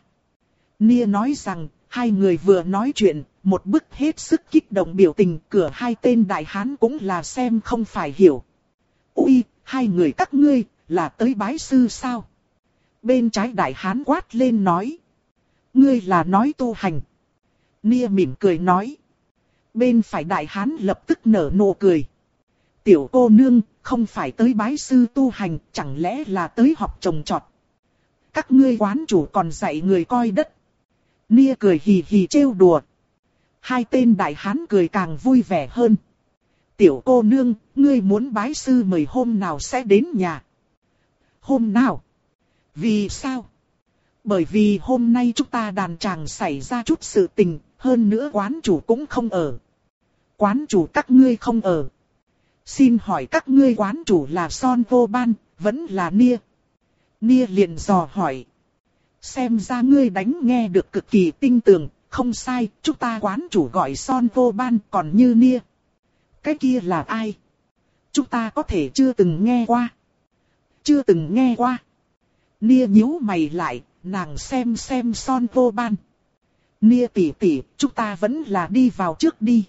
Nia nói rằng, hai người vừa nói chuyện, một bức hết sức kích động biểu tình, cửa hai tên đại hán cũng là xem không phải hiểu. Ui, hai người các ngươi, là tới bái sư sao? Bên trái đại hán quát lên nói. Ngươi là nói tu hành. Nia mỉm cười nói. Bên phải đại hán lập tức nở nụ cười. Tiểu cô nương, không phải tới bái sư tu hành, chẳng lẽ là tới học trồng trọt. Các ngươi quán chủ còn dạy người coi đất. Nia cười hì hì trêu đùa. Hai tên đại hán cười càng vui vẻ hơn. Tiểu cô nương, ngươi muốn bái sư mời hôm nào sẽ đến nhà. Hôm nào? Vì sao? Bởi vì hôm nay chúng ta đàn tràng xảy ra chút sự tình, hơn nữa quán chủ cũng không ở. Quán chủ các ngươi không ở. Xin hỏi các ngươi quán chủ là Son Vô Ban, vẫn là Nia? Nia liền dò hỏi. Xem ra ngươi đánh nghe được cực kỳ tinh tường, không sai, chúng ta quán chủ gọi Son Vô Ban, còn như Nia. Cái kia là ai? Chúng ta có thể chưa từng nghe qua. Chưa từng nghe qua. Nia nhíu mày lại, nàng xem xem Son Vô Ban. Nia tỷ tỷ, chúng ta vẫn là đi vào trước đi.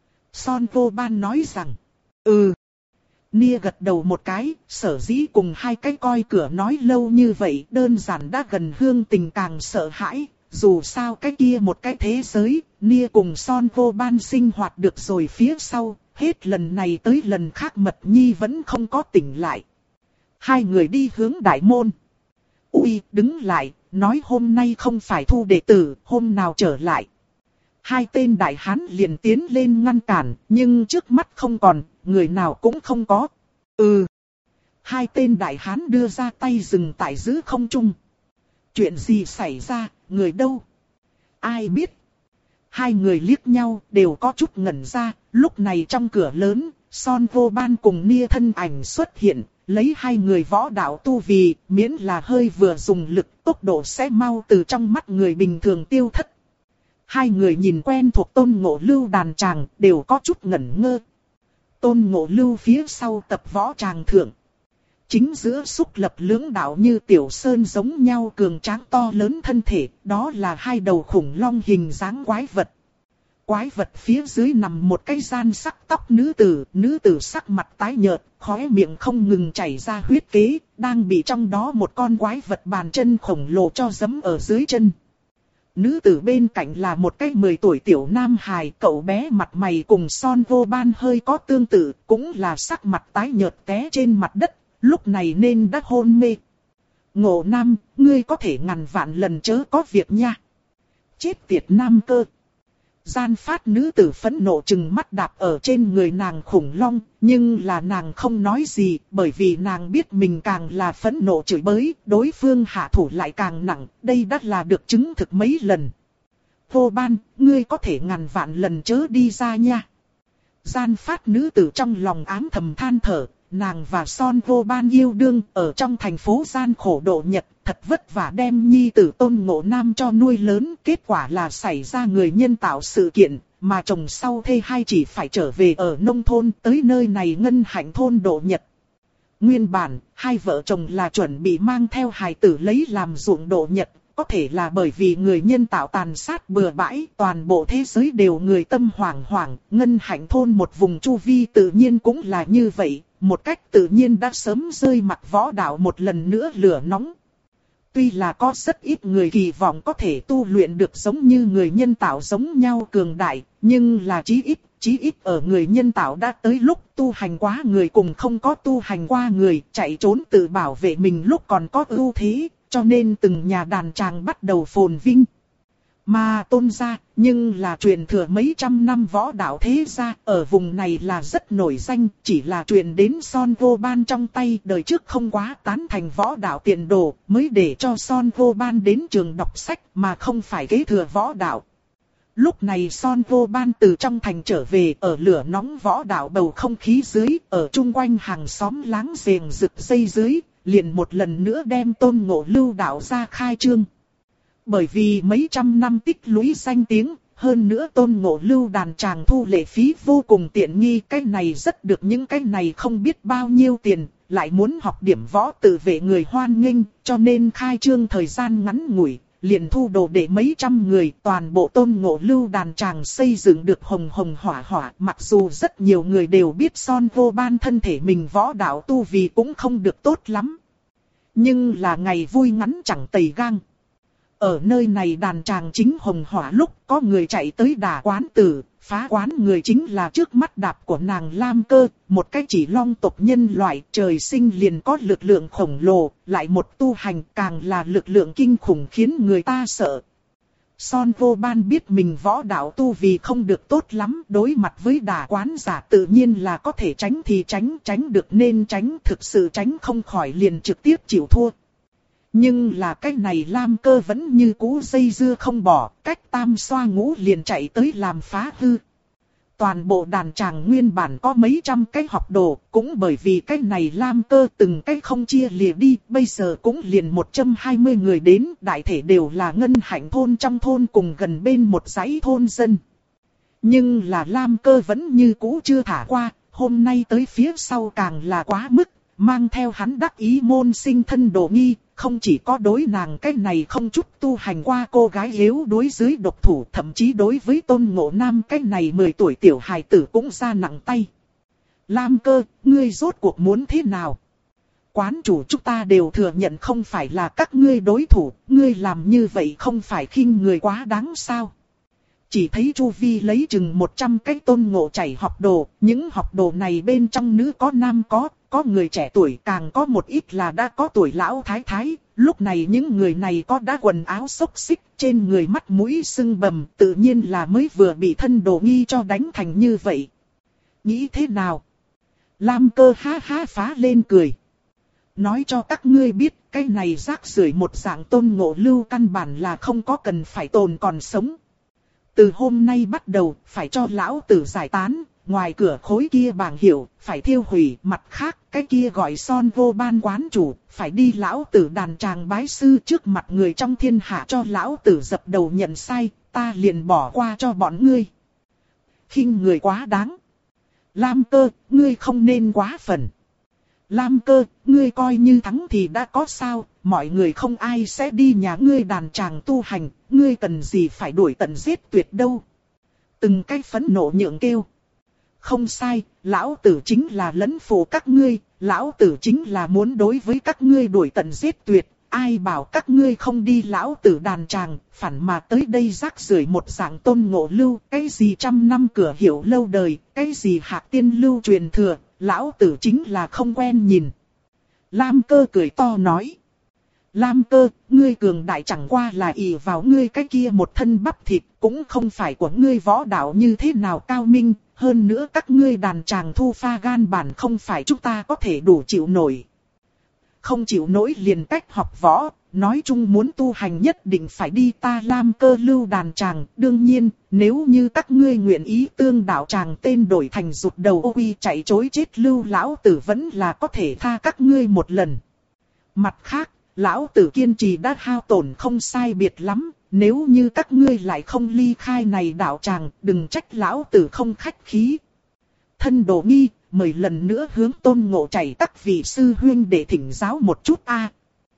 Son Vô Ban nói rằng, ừ. Nia gật đầu một cái, sở dĩ cùng hai cái coi cửa nói lâu như vậy, đơn giản đã gần hương tình càng sợ hãi. Dù sao cái kia một cái thế giới, Nia cùng Son Vô Ban sinh hoạt được rồi phía sau, hết lần này tới lần khác Mật Nhi vẫn không có tỉnh lại. Hai người đi hướng đại môn. Ui, đứng lại, nói hôm nay không phải thu đệ tử, hôm nào trở lại. Hai tên đại hán liền tiến lên ngăn cản, nhưng trước mắt không còn, người nào cũng không có. Ừ. Hai tên đại hán đưa ra tay dừng tại giữa không trung. Chuyện gì xảy ra, người đâu? Ai biết? Hai người liếc nhau, đều có chút ngẩn ra, lúc này trong cửa lớn, Son Vô Ban cùng Nia thân ảnh xuất hiện, lấy hai người võ đạo tu vì, miễn là hơi vừa dùng lực, tốc độ sẽ mau từ trong mắt người bình thường tiêu thất. Hai người nhìn quen thuộc Tôn Ngộ Lưu đàn tràng, đều có chút ngẩn ngơ. Tôn Ngộ Lưu phía sau tập võ tràng thượng. Chính giữa xúc lập lưỡng đạo như tiểu sơn giống nhau cường tráng to lớn thân thể, đó là hai đầu khủng long hình dáng quái vật. Quái vật phía dưới nằm một cái gian sắc tóc nữ tử, nữ tử sắc mặt tái nhợt, khóe miệng không ngừng chảy ra huyết kế, đang bị trong đó một con quái vật bàn chân khổng lồ cho giẫm ở dưới chân. Nữ tử bên cạnh là một cái mười tuổi tiểu nam hài, cậu bé mặt mày cùng Son Vô Ban hơi có tương tự, cũng là sắc mặt tái nhợt té trên mặt đất, lúc này nên đã hôn mê. Ngộ Nam, ngươi có thể ngàn vạn lần chớ có việc nha. Chết tiệt Nam Cơ. Gian phát nữ tử phẫn nộ trừng mắt đạp ở trên người nàng khủng long, nhưng là nàng không nói gì, bởi vì nàng biết mình càng là phẫn nộ chửi bới, đối phương hạ thủ lại càng nặng, đây đã là được chứng thực mấy lần. Vô Ban, ngươi có thể ngàn vạn lần chớ đi ra nha. Gian phát nữ tử trong lòng ám thầm than thở, nàng và Son Vô Ban yêu đương ở trong thành phố gian khổ độ nhật, thật vất vả đem nhi tử Tôn Ngộ Nam cho nuôi lớn, kết quả là xảy ra người nhân tạo sự kiện, mà chồng sau thê hai chỉ phải trở về ở nông thôn tới nơi này ngân hạnh thôn độ nhật. Nguyên bản, hai vợ chồng là chuẩn bị mang theo hài tử lấy làm ruộng độ nhật, có thể là bởi vì người nhân tạo tàn sát bừa bãi, toàn bộ thế giới đều người tâm hoảng hoảng, ngân hạnh thôn một vùng chu vi tự nhiên cũng là như vậy, một cách tự nhiên đã sớm rơi mặt võ đạo một lần nữa lửa nóng. Tuy là có rất ít người kỳ vọng có thể tu luyện được giống như người nhân tạo giống nhau cường đại, nhưng là chí ít, chí ít ở người nhân tạo đã tới lúc tu hành quá người cùng không có tu hành qua người, chạy trốn tự bảo vệ mình lúc còn có ưu thế, cho nên từng nhà đàn tràng bắt đầu phồn vinh. Mà Tôn gia, nhưng là truyền thừa mấy trăm năm võ đạo thế gia, ở vùng này là rất nổi danh, chỉ là truyền đến Son Vô Ban trong tay, đời trước không quá tán thành võ đạo tiền đồ, mới để cho Son Vô Ban đến trường đọc sách, mà không phải kế thừa võ đạo. Lúc này Son Vô Ban từ trong thành trở về, ở lửa nóng võ đạo bầu không khí dưới, ở chung quanh hàng xóm láng giềng rực dây dưới, liền một lần nữa đem Tôn Ngộ Lưu đạo ra khai trương. Bởi vì mấy trăm năm tích lũy danh tiếng, hơn nữa Tôn Ngộ Lưu đàn tràng thu lệ phí vô cùng tiện nghi, cái này rất được những cái này không biết bao nhiêu tiền, lại muốn học điểm võ tự vệ người hoan nghênh, cho nên khai trương thời gian ngắn ngủi, liền thu đồ để mấy trăm người, toàn bộ Tôn Ngộ Lưu đàn tràng xây dựng được hồng hồng hỏa hỏa, mặc dù rất nhiều người đều biết Son Vô Ban thân thể mình võ đạo tu vì cũng không được tốt lắm. Nhưng là ngày vui ngắn chẳng tày gang. Ở nơi này đàn tràng chính hồng hỏa lúc có người chạy tới đả quán tử, phá quán người chính là trước mắt đạp của nàng Lam Cơ, một cái chỉ long tộc nhân loại trời sinh liền có lực lượng khổng lồ, lại một tu hành càng là lực lượng kinh khủng khiến người ta sợ. Son Vô Ban biết mình võ đạo tu vì không được tốt lắm, đối mặt với đả quán giả tự nhiên là có thể tránh thì tránh, tránh được nên tránh, thực sự tránh không khỏi liền trực tiếp chịu thua. Nhưng là cái này Lam Cơ vẫn như cũ dây dưa không bỏ, cách tam xoa ngũ liền chạy tới làm phá hư. Toàn bộ đàn tràng nguyên bản có mấy trăm cái học đồ, cũng bởi vì cái này Lam Cơ từng cái không chia lìa đi, bây giờ cũng liền một trăm hai mươi người đến, đại thể đều là ngân hạnh thôn trong thôn cùng gần bên một dãy thôn dân. Nhưng là Lam Cơ vẫn như cũ chưa thả qua, hôm nay tới phía sau càng là quá mức, mang theo hắn đắc ý môn sinh thân Đồ Nghi. Không chỉ có đối nàng cái này không chút tu hành qua cô gái yếu đối dưới độc thủ, thậm chí đối với Tôn Ngộ Nam cái này mười tuổi tiểu hài tử cũng ra nặng tay. Lam Cơ, ngươi rốt cuộc muốn thế nào? Quán chủ chúng ta đều thừa nhận không phải là các ngươi đối thủ, ngươi làm như vậy không phải khinh người quá đáng sao? Chỉ thấy Chu Vi lấy chừng một trăm cái Tôn Ngộ chảy học đồ, những học đồ này bên trong nữ có nam có, có người trẻ tuổi càng có một ít là đã có tuổi lão thái thái. Lúc này những người này có đã quần áo xốc xích, trên người mắt mũi sưng bầm, tự nhiên là mới vừa bị thân Đồ Nghi cho đánh thành như vậy. Nghĩ thế nào? Lam Cơ ha ha phá lên cười. Nói cho các ngươi biết, cái này rác rưởi một dạng Tôn Ngộ lưu căn bản là không có cần phải tồn còn sống. Từ hôm nay bắt đầu, phải cho lão tử giải tán, ngoài cửa khối kia bảng hiệu, phải thiêu hủy, mặt khác, cái kia gọi Son Vô Ban quán chủ, phải đi lão tử đàn tràng bái sư trước mặt người trong thiên hạ cho lão tử dập đầu nhận sai, ta liền bỏ qua cho bọn ngươi. Khinh người quá đáng. Lam Cơ, ngươi không nên quá phần. Lam Cơ, ngươi coi như thắng thì đã có sao, mọi người không ai sẽ đi nhà ngươi đàn tràng tu hành, ngươi cần gì phải đuổi tận giết tuyệt đâu. Từng cái phẫn nộ nhượng kêu. Không sai, lão tử chính là lẫn phụ các ngươi, lão tử chính là muốn đối với các ngươi đuổi tận giết tuyệt, ai bảo các ngươi không đi lão tử đàn tràng, phản mà tới đây rác rưởi một dạng Tôn Ngộ lưu, cái gì trăm năm cửa hiệu lâu đời, cái gì Hạc Tiên lưu truyền thừa, lão tử chính là không quen nhìn. Lam Cơ cười to nói. Lam Cơ, ngươi cường đại chẳng qua là ỷ vào ngươi cái kia một thân bắp thịt, cũng không phải của ngươi võ đạo như thế nào cao minh, hơn nữa các ngươi đàn tràng thu pha gan bản không phải chúng ta có thể đủ chịu nổi. Không chịu nổi liền cách học võ, nói chung muốn tu hành nhất định phải đi ta Lam Cơ lưu đàn tràng, đương nhiên, nếu như các ngươi nguyện ý tương đạo tràng tên đổi thành rụt đầu ô uy chạy chối chết lưu lão tử vẫn là có thể tha các ngươi một lần. Mặt khác, lão tử kiên trì đã hao tổn không sai biệt lắm, nếu như các ngươi lại không ly khai này đạo tràng, đừng trách lão tử không khách khí. Thân Đồ Nghi, mời lần nữa hướng Tôn Ngộ chảy các vị sư huynh để thỉnh giáo một chút a.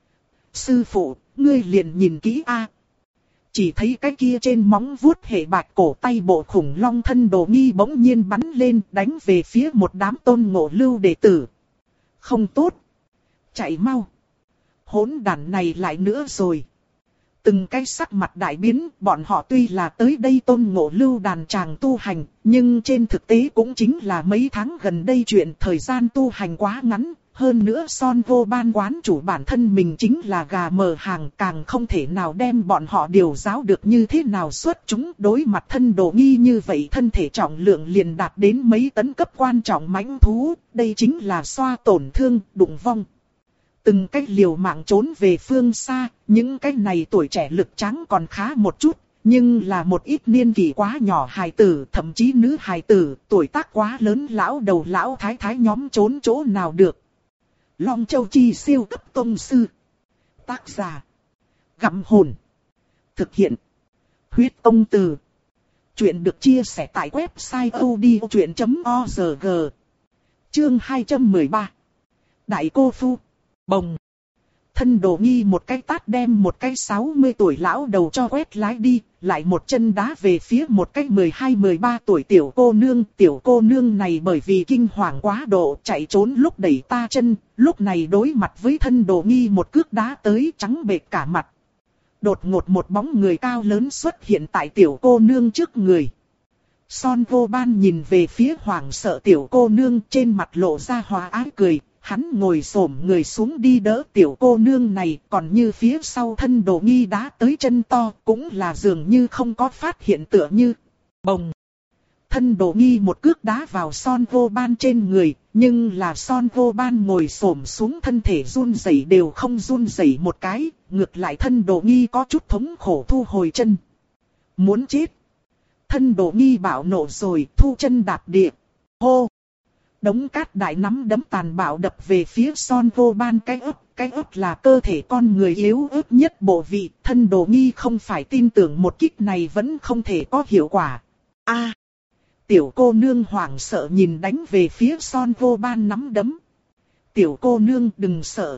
Sư phụ, ngươi liền nhìn kỹ a. Chỉ thấy cái kia trên móng vuốt hệ bạch cổ tay bộ khủng long thân Đồ Nghi bỗng nhiên bắn lên đánh về phía một đám Tôn Ngộ lưu đệ tử. Không tốt. Chạy mau. Hỗn đản này lại nữa rồi. Từng cái sắc mặt đại biến, bọn họ tuy là tới đây Tôn Ngộ lưu đàn tràng tu hành, nhưng trên thực tế cũng chính là mấy tháng gần đây chuyện thời gian tu hành quá ngắn. Hơn nữa Son Vô Ban quán chủ bản thân mình chính là gà mờ hàng, càng không thể nào đem bọn họ điều giáo được như thế nào xuất chúng. Đối mặt thân Đồ Nghi như vậy thân thể trọng lượng liền đạt đến mấy tấn cấp quan trọng mãnh thú, đây chính là xoa tổn thương, đụng vong. Từng cái liều mạng trốn về phương xa, những cái này tuổi trẻ lực tráng còn khá một chút, nhưng là một ít niên kỷ quá nhỏ hài tử, thậm chí nữ hài tử, tuổi tác quá lớn lão đầu lão thái thái nhóm trốn chỗ nào được. Long Châu Chi siêu cấp tông sư. Tác giả. Gặm hồn. Thực hiện. Huyết Tông Từ. Chuyện được chia sẻ tại website odchuyện chấm org. Chương hai trăm mười ba. Đại cô phu. Bồng. Thân Đồ Nghi một cái tát đem một cái sáu mươi tuổi lão đầu cho quét lái đi, lại một chân đá về phía một cái mười hai mười ba tuổi tiểu cô nương. Tiểu cô nương này bởi vì kinh hoàng quá độ chạy trốn lúc đẩy ta chân, lúc này đối mặt với thân Đồ Nghi một cước đá tới trắng bệch cả mặt. Đột ngột một bóng người cao lớn xuất hiện tại tiểu cô nương trước người. Son Vô Ban nhìn về phía hoảng sợ tiểu cô nương, trên mặt lộ ra hòa ái cười. Hắn ngồi xổm người xuống đi đỡ tiểu cô nương này, còn như phía sau thân Đồ Nghi đá tới chân to, cũng là dường như không có phát hiện tựa như. Bồng! Thân Đồ Nghi một cước đá vào Son Vô Ban trên người, nhưng là Son Vô Ban ngồi xổm xuống, thân thể run rẩy đều không run rẩy một cái, ngược lại thân Đồ Nghi có chút thống khổ thu hồi chân. Muốn chết! Thân Đồ Nghi bạo nộ rồi, thu chân đạp địa. Hô! Đống cát đại nắm đấm tàn bạo đập về phía Son Vô Ban cái ấp. Cái ấp là cơ thể con người yếu ớt nhất bộ vị. Thân Đồ Nghi không phải tin tưởng một kích này vẫn không thể có hiệu quả. A, tiểu cô nương hoảng sợ nhìn đánh về phía Son Vô Ban nắm đấm. Tiểu cô nương đừng sợ.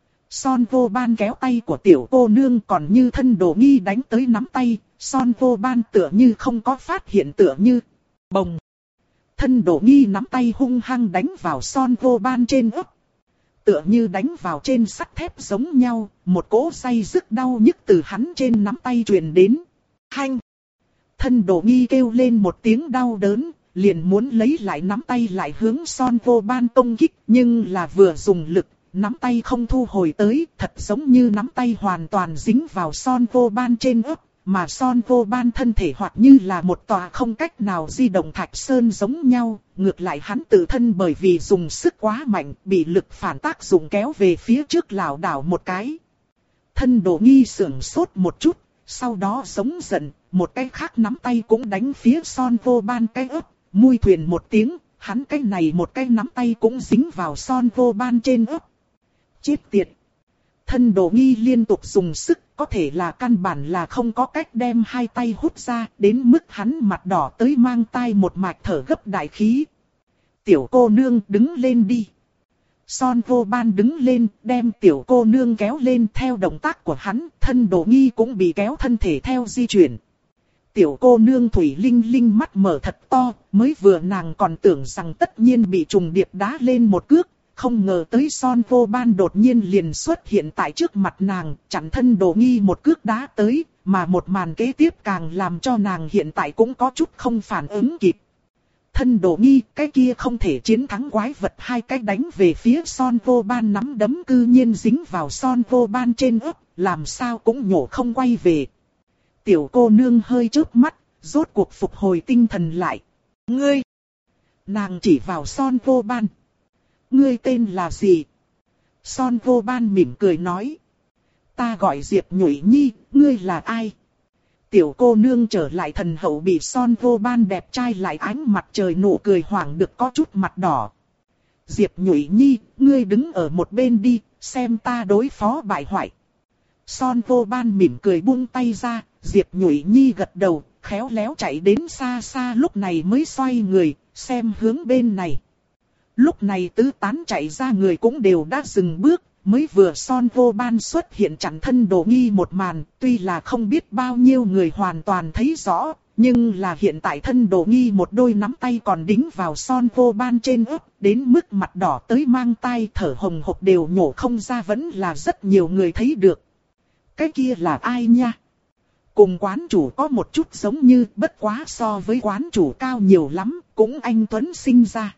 Son Vô Ban kéo tay của tiểu cô nương, còn như thân Đồ Nghi đánh tới nắm tay. Son Vô Ban tựa như không có phát hiện, tựa như bồng. Thân Đồ Nghi nắm tay hung hăng đánh vào Son Vô Ban trên ấp. Tựa như đánh vào trên sắt thép giống nhau, một cỗ say rức đau nhức từ hắn trên nắm tay truyền đến. Hanh! Thân Đồ Nghi kêu lên một tiếng đau đớn, liền muốn lấy lại nắm tay lại hướng Son Vô Ban công kích, nhưng là vừa dùng lực, nắm tay không thu hồi tới, thật giống như nắm tay hoàn toàn dính vào Son Vô Ban trên ấp. Mà Son Vô Ban thân thể hoặc như là một tòa không cách nào di động thạch sơn giống nhau, ngược lại hắn tự thân bởi vì dùng sức quá mạnh, bị lực phản tác dụng kéo về phía trước lảo đảo một cái. Thân Đồ Nghi sưởng sốt một chút, sau đó giống giận, một cái khác nắm tay cũng đánh phía Son Vô Ban cái ấp, mui thuyền một tiếng, hắn cái này một cái nắm tay cũng dính vào Son Vô Ban trên ấp. Chết tiệt! Thân Đồ Nghi liên tục dùng sức, có thể là căn bản là không có cách đem hai tay hút ra, đến mức hắn mặt đỏ tới mang tai một mạch thở gấp đại khí. Tiểu cô nương đứng lên đi. Son Vô Ban đứng lên, đem tiểu cô nương kéo lên, theo động tác của hắn, thân Đồ Nghi cũng bị kéo thân thể theo di chuyển. Tiểu cô nương thủy linh linh mắt mở thật to, mới vừa nàng còn tưởng rằng tất nhiên bị trùng điệp đá lên một cước. Không ngờ tới Son Vô Ban đột nhiên liền xuất hiện tại trước mặt nàng, chặn thân Đồ Nghi một cước đá tới, mà một màn kế tiếp càng làm cho nàng hiện tại cũng có chút không phản ứng kịp. Thân Đồ Nghi, cái kia không thể chiến thắng quái vật, hai cái đánh về phía Son Vô Ban nắm đấm cư nhiên dính vào Son Vô Ban trên ấp, làm sao cũng nhổ không quay về. Tiểu cô nương hơi chớp mắt, rốt cuộc phục hồi tinh thần lại. Ngươi! Nàng chỉ vào Son Vô Ban. Ngươi tên là gì? Son Vô Ban mỉm cười nói. Ta gọi Diệp Nhụy Nhi, ngươi là ai? Tiểu cô nương trở lại thần hậu bị Son Vô Ban đẹp trai lại ánh mặt trời nụ cười hoảng được có chút mặt đỏ. Diệp Nhụy Nhi, ngươi đứng ở một bên đi, xem ta đối phó bại hoại. Son Vô Ban mỉm cười buông tay ra, Diệp Nhụy Nhi gật đầu, khéo léo chạy đến xa xa, lúc này mới xoay người, xem hướng bên này. Lúc này tứ tán chạy ra người cũng đều đã dừng bước, mới vừa Son Vô Ban xuất hiện chặn thân Đồ Nghi một màn, tuy là không biết bao nhiêu người hoàn toàn thấy rõ, nhưng là hiện tại thân Đồ Nghi một đôi nắm tay còn đính vào Son Vô Ban trên ấp, đến mức mặt đỏ tới mang tai thở hồng hộc đều nhổ không ra, vẫn là rất nhiều người thấy được. Cái kia là ai nha? Cùng quán chủ có một chút giống như, bất quá so với quán chủ cao nhiều lắm, cũng anh Tuấn sinh ra.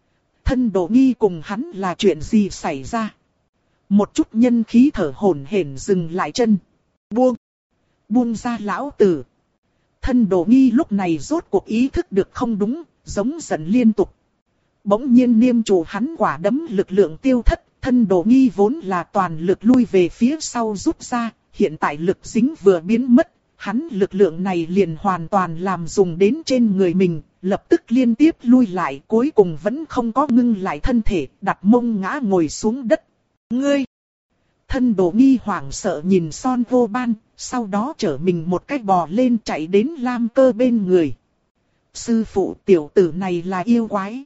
Thân Đồ Nghi cùng hắn là chuyện gì xảy ra? Một chút nhân khí thở hổn hển dừng lại chân. Buông! Buông ra lão tử! Thân Đồ Nghi lúc này rốt cuộc ý thức được không đúng, giống giận liên tục. Bỗng nhiên niêm chủ hắn quả đấm lực lượng tiêu thất, thân Đồ Nghi vốn là toàn lực lui về phía sau rút ra, hiện tại lực dính vừa biến mất, hắn lực lượng này liền hoàn toàn làm dùng đến trên người mình, lập tức liên tiếp lui lại, cuối cùng vẫn không có ngưng lại thân thể, đặt mông ngã ngồi xuống đất. Ngươi! Thân Đồ Nghi hoảng sợ nhìn Son Vô Ban, sau đó trở mình một cái bò lên chạy đến Lam Cơ bên người. Sư phụ, tiểu tử này là yêu quái.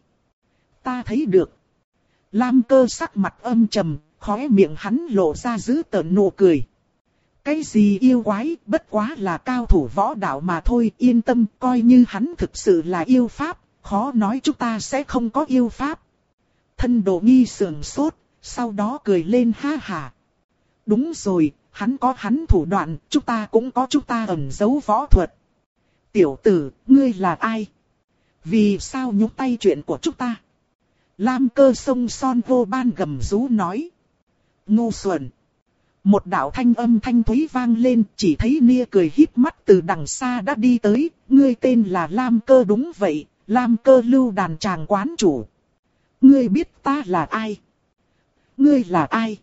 Ta thấy được. Lam Cơ sắc mặt âm trầm, khóe miệng hắn lộ ra dữ tợn nụ cười. Cái gì yêu quái, bất quá là cao thủ võ đạo mà thôi, yên tâm, coi như hắn thực sự là yêu pháp, khó nói chúng ta sẽ không có yêu pháp. Thân Đồ Nghi sườn sốt, sau đó cười lên ha hà. Đúng rồi, hắn có hắn thủ đoạn, chúng ta cũng có chúng ta ẩn giấu võ thuật. Tiểu tử, ngươi là ai? Vì sao nhúng tay chuyện của chúng ta? Lam Cơ sông Son Vô Ban gầm rú nói. Ngu xuẩn. Một đạo thanh âm thanh thúy vang lên, chỉ thấy Nia cười híp mắt từ đằng xa đã đi tới. Ngươi tên là Lam Cơ đúng vậy, Lam Cơ lưu đàn tràng quán chủ. Ngươi biết ta là ai? Ngươi là ai?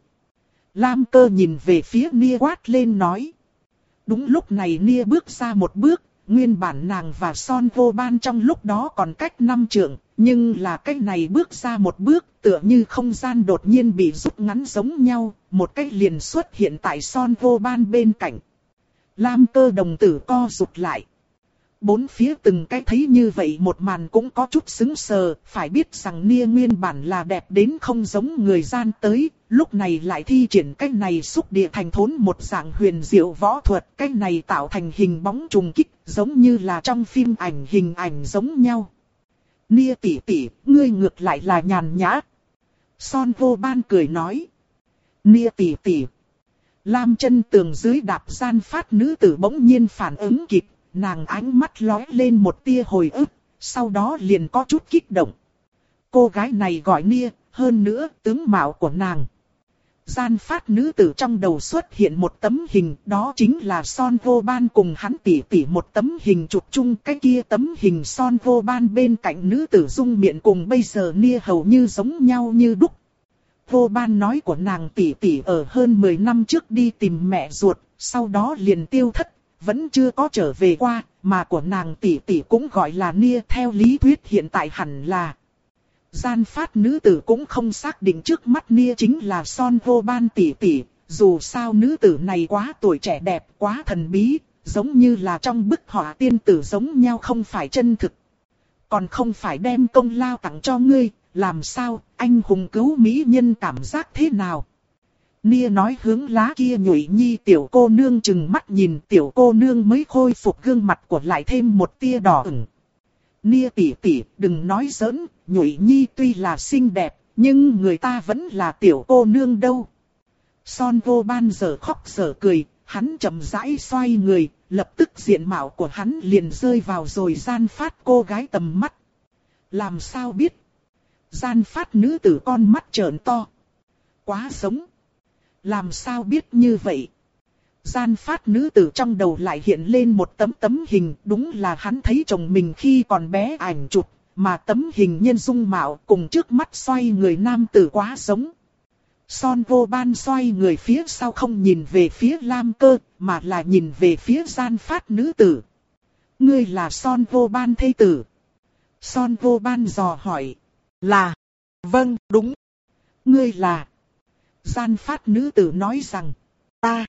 Lam Cơ nhìn về phía Nia quát lên nói. Đúng lúc này Nia bước ra một bước, nguyên bản nàng và Son Vô Ban trong lúc đó còn cách năm trượng, nhưng là cách này bước ra một bước, tựa như không gian đột nhiên bị rút ngắn giống nhau, một cách liền xuất hiện tại Son Vô Ban bên cạnh. Lam Cơ đồng tử co rụt lại. Bốn phía từng cái thấy như vậy một màn cũng có chút sững sờ, phải biết rằng Nia nguyên bản là đẹp đến không giống người gian tới, lúc này lại thi triển cách này xúc địa thành thốn một dạng huyền diệu võ thuật, cách này tạo thành hình bóng trùng kích, giống như là trong phim ảnh hình ảnh giống nhau. Nia tỷ tỷ, ngươi ngược lại là nhàn nhã. Son Vô Ban cười nói. Nia tỷ tỷ. Lam chân tường dưới đạp gian phát nữ tử bỗng nhiên phản ứng kịp. Nàng ánh mắt lóe lên một tia hồi ức, sau đó liền có chút kích động. Cô gái này gọi Nia, hơn nữa tướng mạo của nàng. Gian phát nữ tử trong đầu xuất hiện một tấm hình, đó chính là Son Vô Ban cùng hắn tỉ tỉ một tấm hình chụp chung. Cái kia tấm hình Son Vô Ban bên cạnh nữ tử dung miệng cùng bây giờ Nia hầu như giống nhau như đúc. Vô Ban nói của nàng tỉ tỉ ở hơn mười năm trước đi tìm mẹ ruột, sau đó liền tiêu thất. Vẫn chưa có trở về qua, mà của nàng tỷ tỷ cũng gọi là Nia, theo lý thuyết hiện tại hẳn là. Gian phát nữ tử cũng không xác định trước mắt Nia chính là Son Vô Ban tỷ tỷ, dù sao nữ tử này quá tuổi trẻ đẹp, quá thần bí, giống như là trong bức họa tiên tử giống nhau không phải chân thực. Còn không phải đem công lao tặng cho ngươi, làm sao, anh hùng cứu mỹ nhân cảm giác thế nào? Nia nói hướng lá kia nhụy nhi tiểu cô nương chừng mắt nhìn, tiểu cô nương mới khôi phục gương mặt của lại thêm một tia đỏ ửng. Nia tỷ tỷ, đừng nói giỡn, nhụy nhi tuy là xinh đẹp, nhưng người ta vẫn là tiểu cô nương đâu. Son Vô Ban giờ khóc giờ cười, hắn chậm rãi xoay người, lập tức diện mạo của hắn liền rơi vào rồi gian phát cô gái tầm mắt. Làm sao biết? Gian phát nữ tử con mắt trợn to. Quá giống. Làm sao biết như vậy? Gian phát nữ tử trong đầu lại hiện lên một tấm tấm hình, đúng là hắn thấy chồng mình khi còn bé ảnh chụp, mà tấm hình nhân dung mạo cùng trước mắt xoay người nam tử quá giống. Son Vô Ban xoay người phía sau không nhìn về phía Lam Cơ, mà là nhìn về phía gian phát nữ tử. Ngươi là Son Vô Ban thê tử? Son Vô Ban dò hỏi. Là. Vâng, đúng. Ngươi là. Gian phát nữ tử nói rằng. Ta.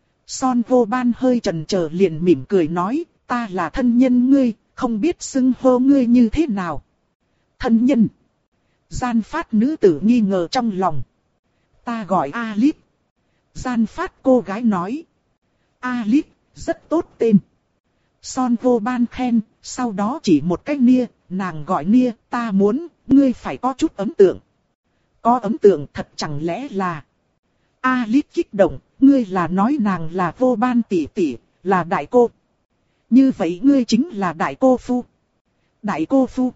Son Vô Ban hơi chần chờ liền mỉm cười nói. Ta là thân nhân ngươi, không biết xưng hô ngươi như thế nào. Thân nhân. Gian phát nữ tử nghi ngờ trong lòng. Ta gọi Alip. Gian phát cô gái nói. Alip, rất tốt tên. Son Vô Ban khen, sau đó chỉ một cách Nia, nàng gọi Nia, ta muốn, ngươi phải có chút ấn tượng. Có ấn tượng thật chẳng lẽ là... Alip kích động, ngươi là nói nàng là Vô Ban tỷ tỷ, là đại cô. Như vậy ngươi chính là đại cô phu. Đại cô phu.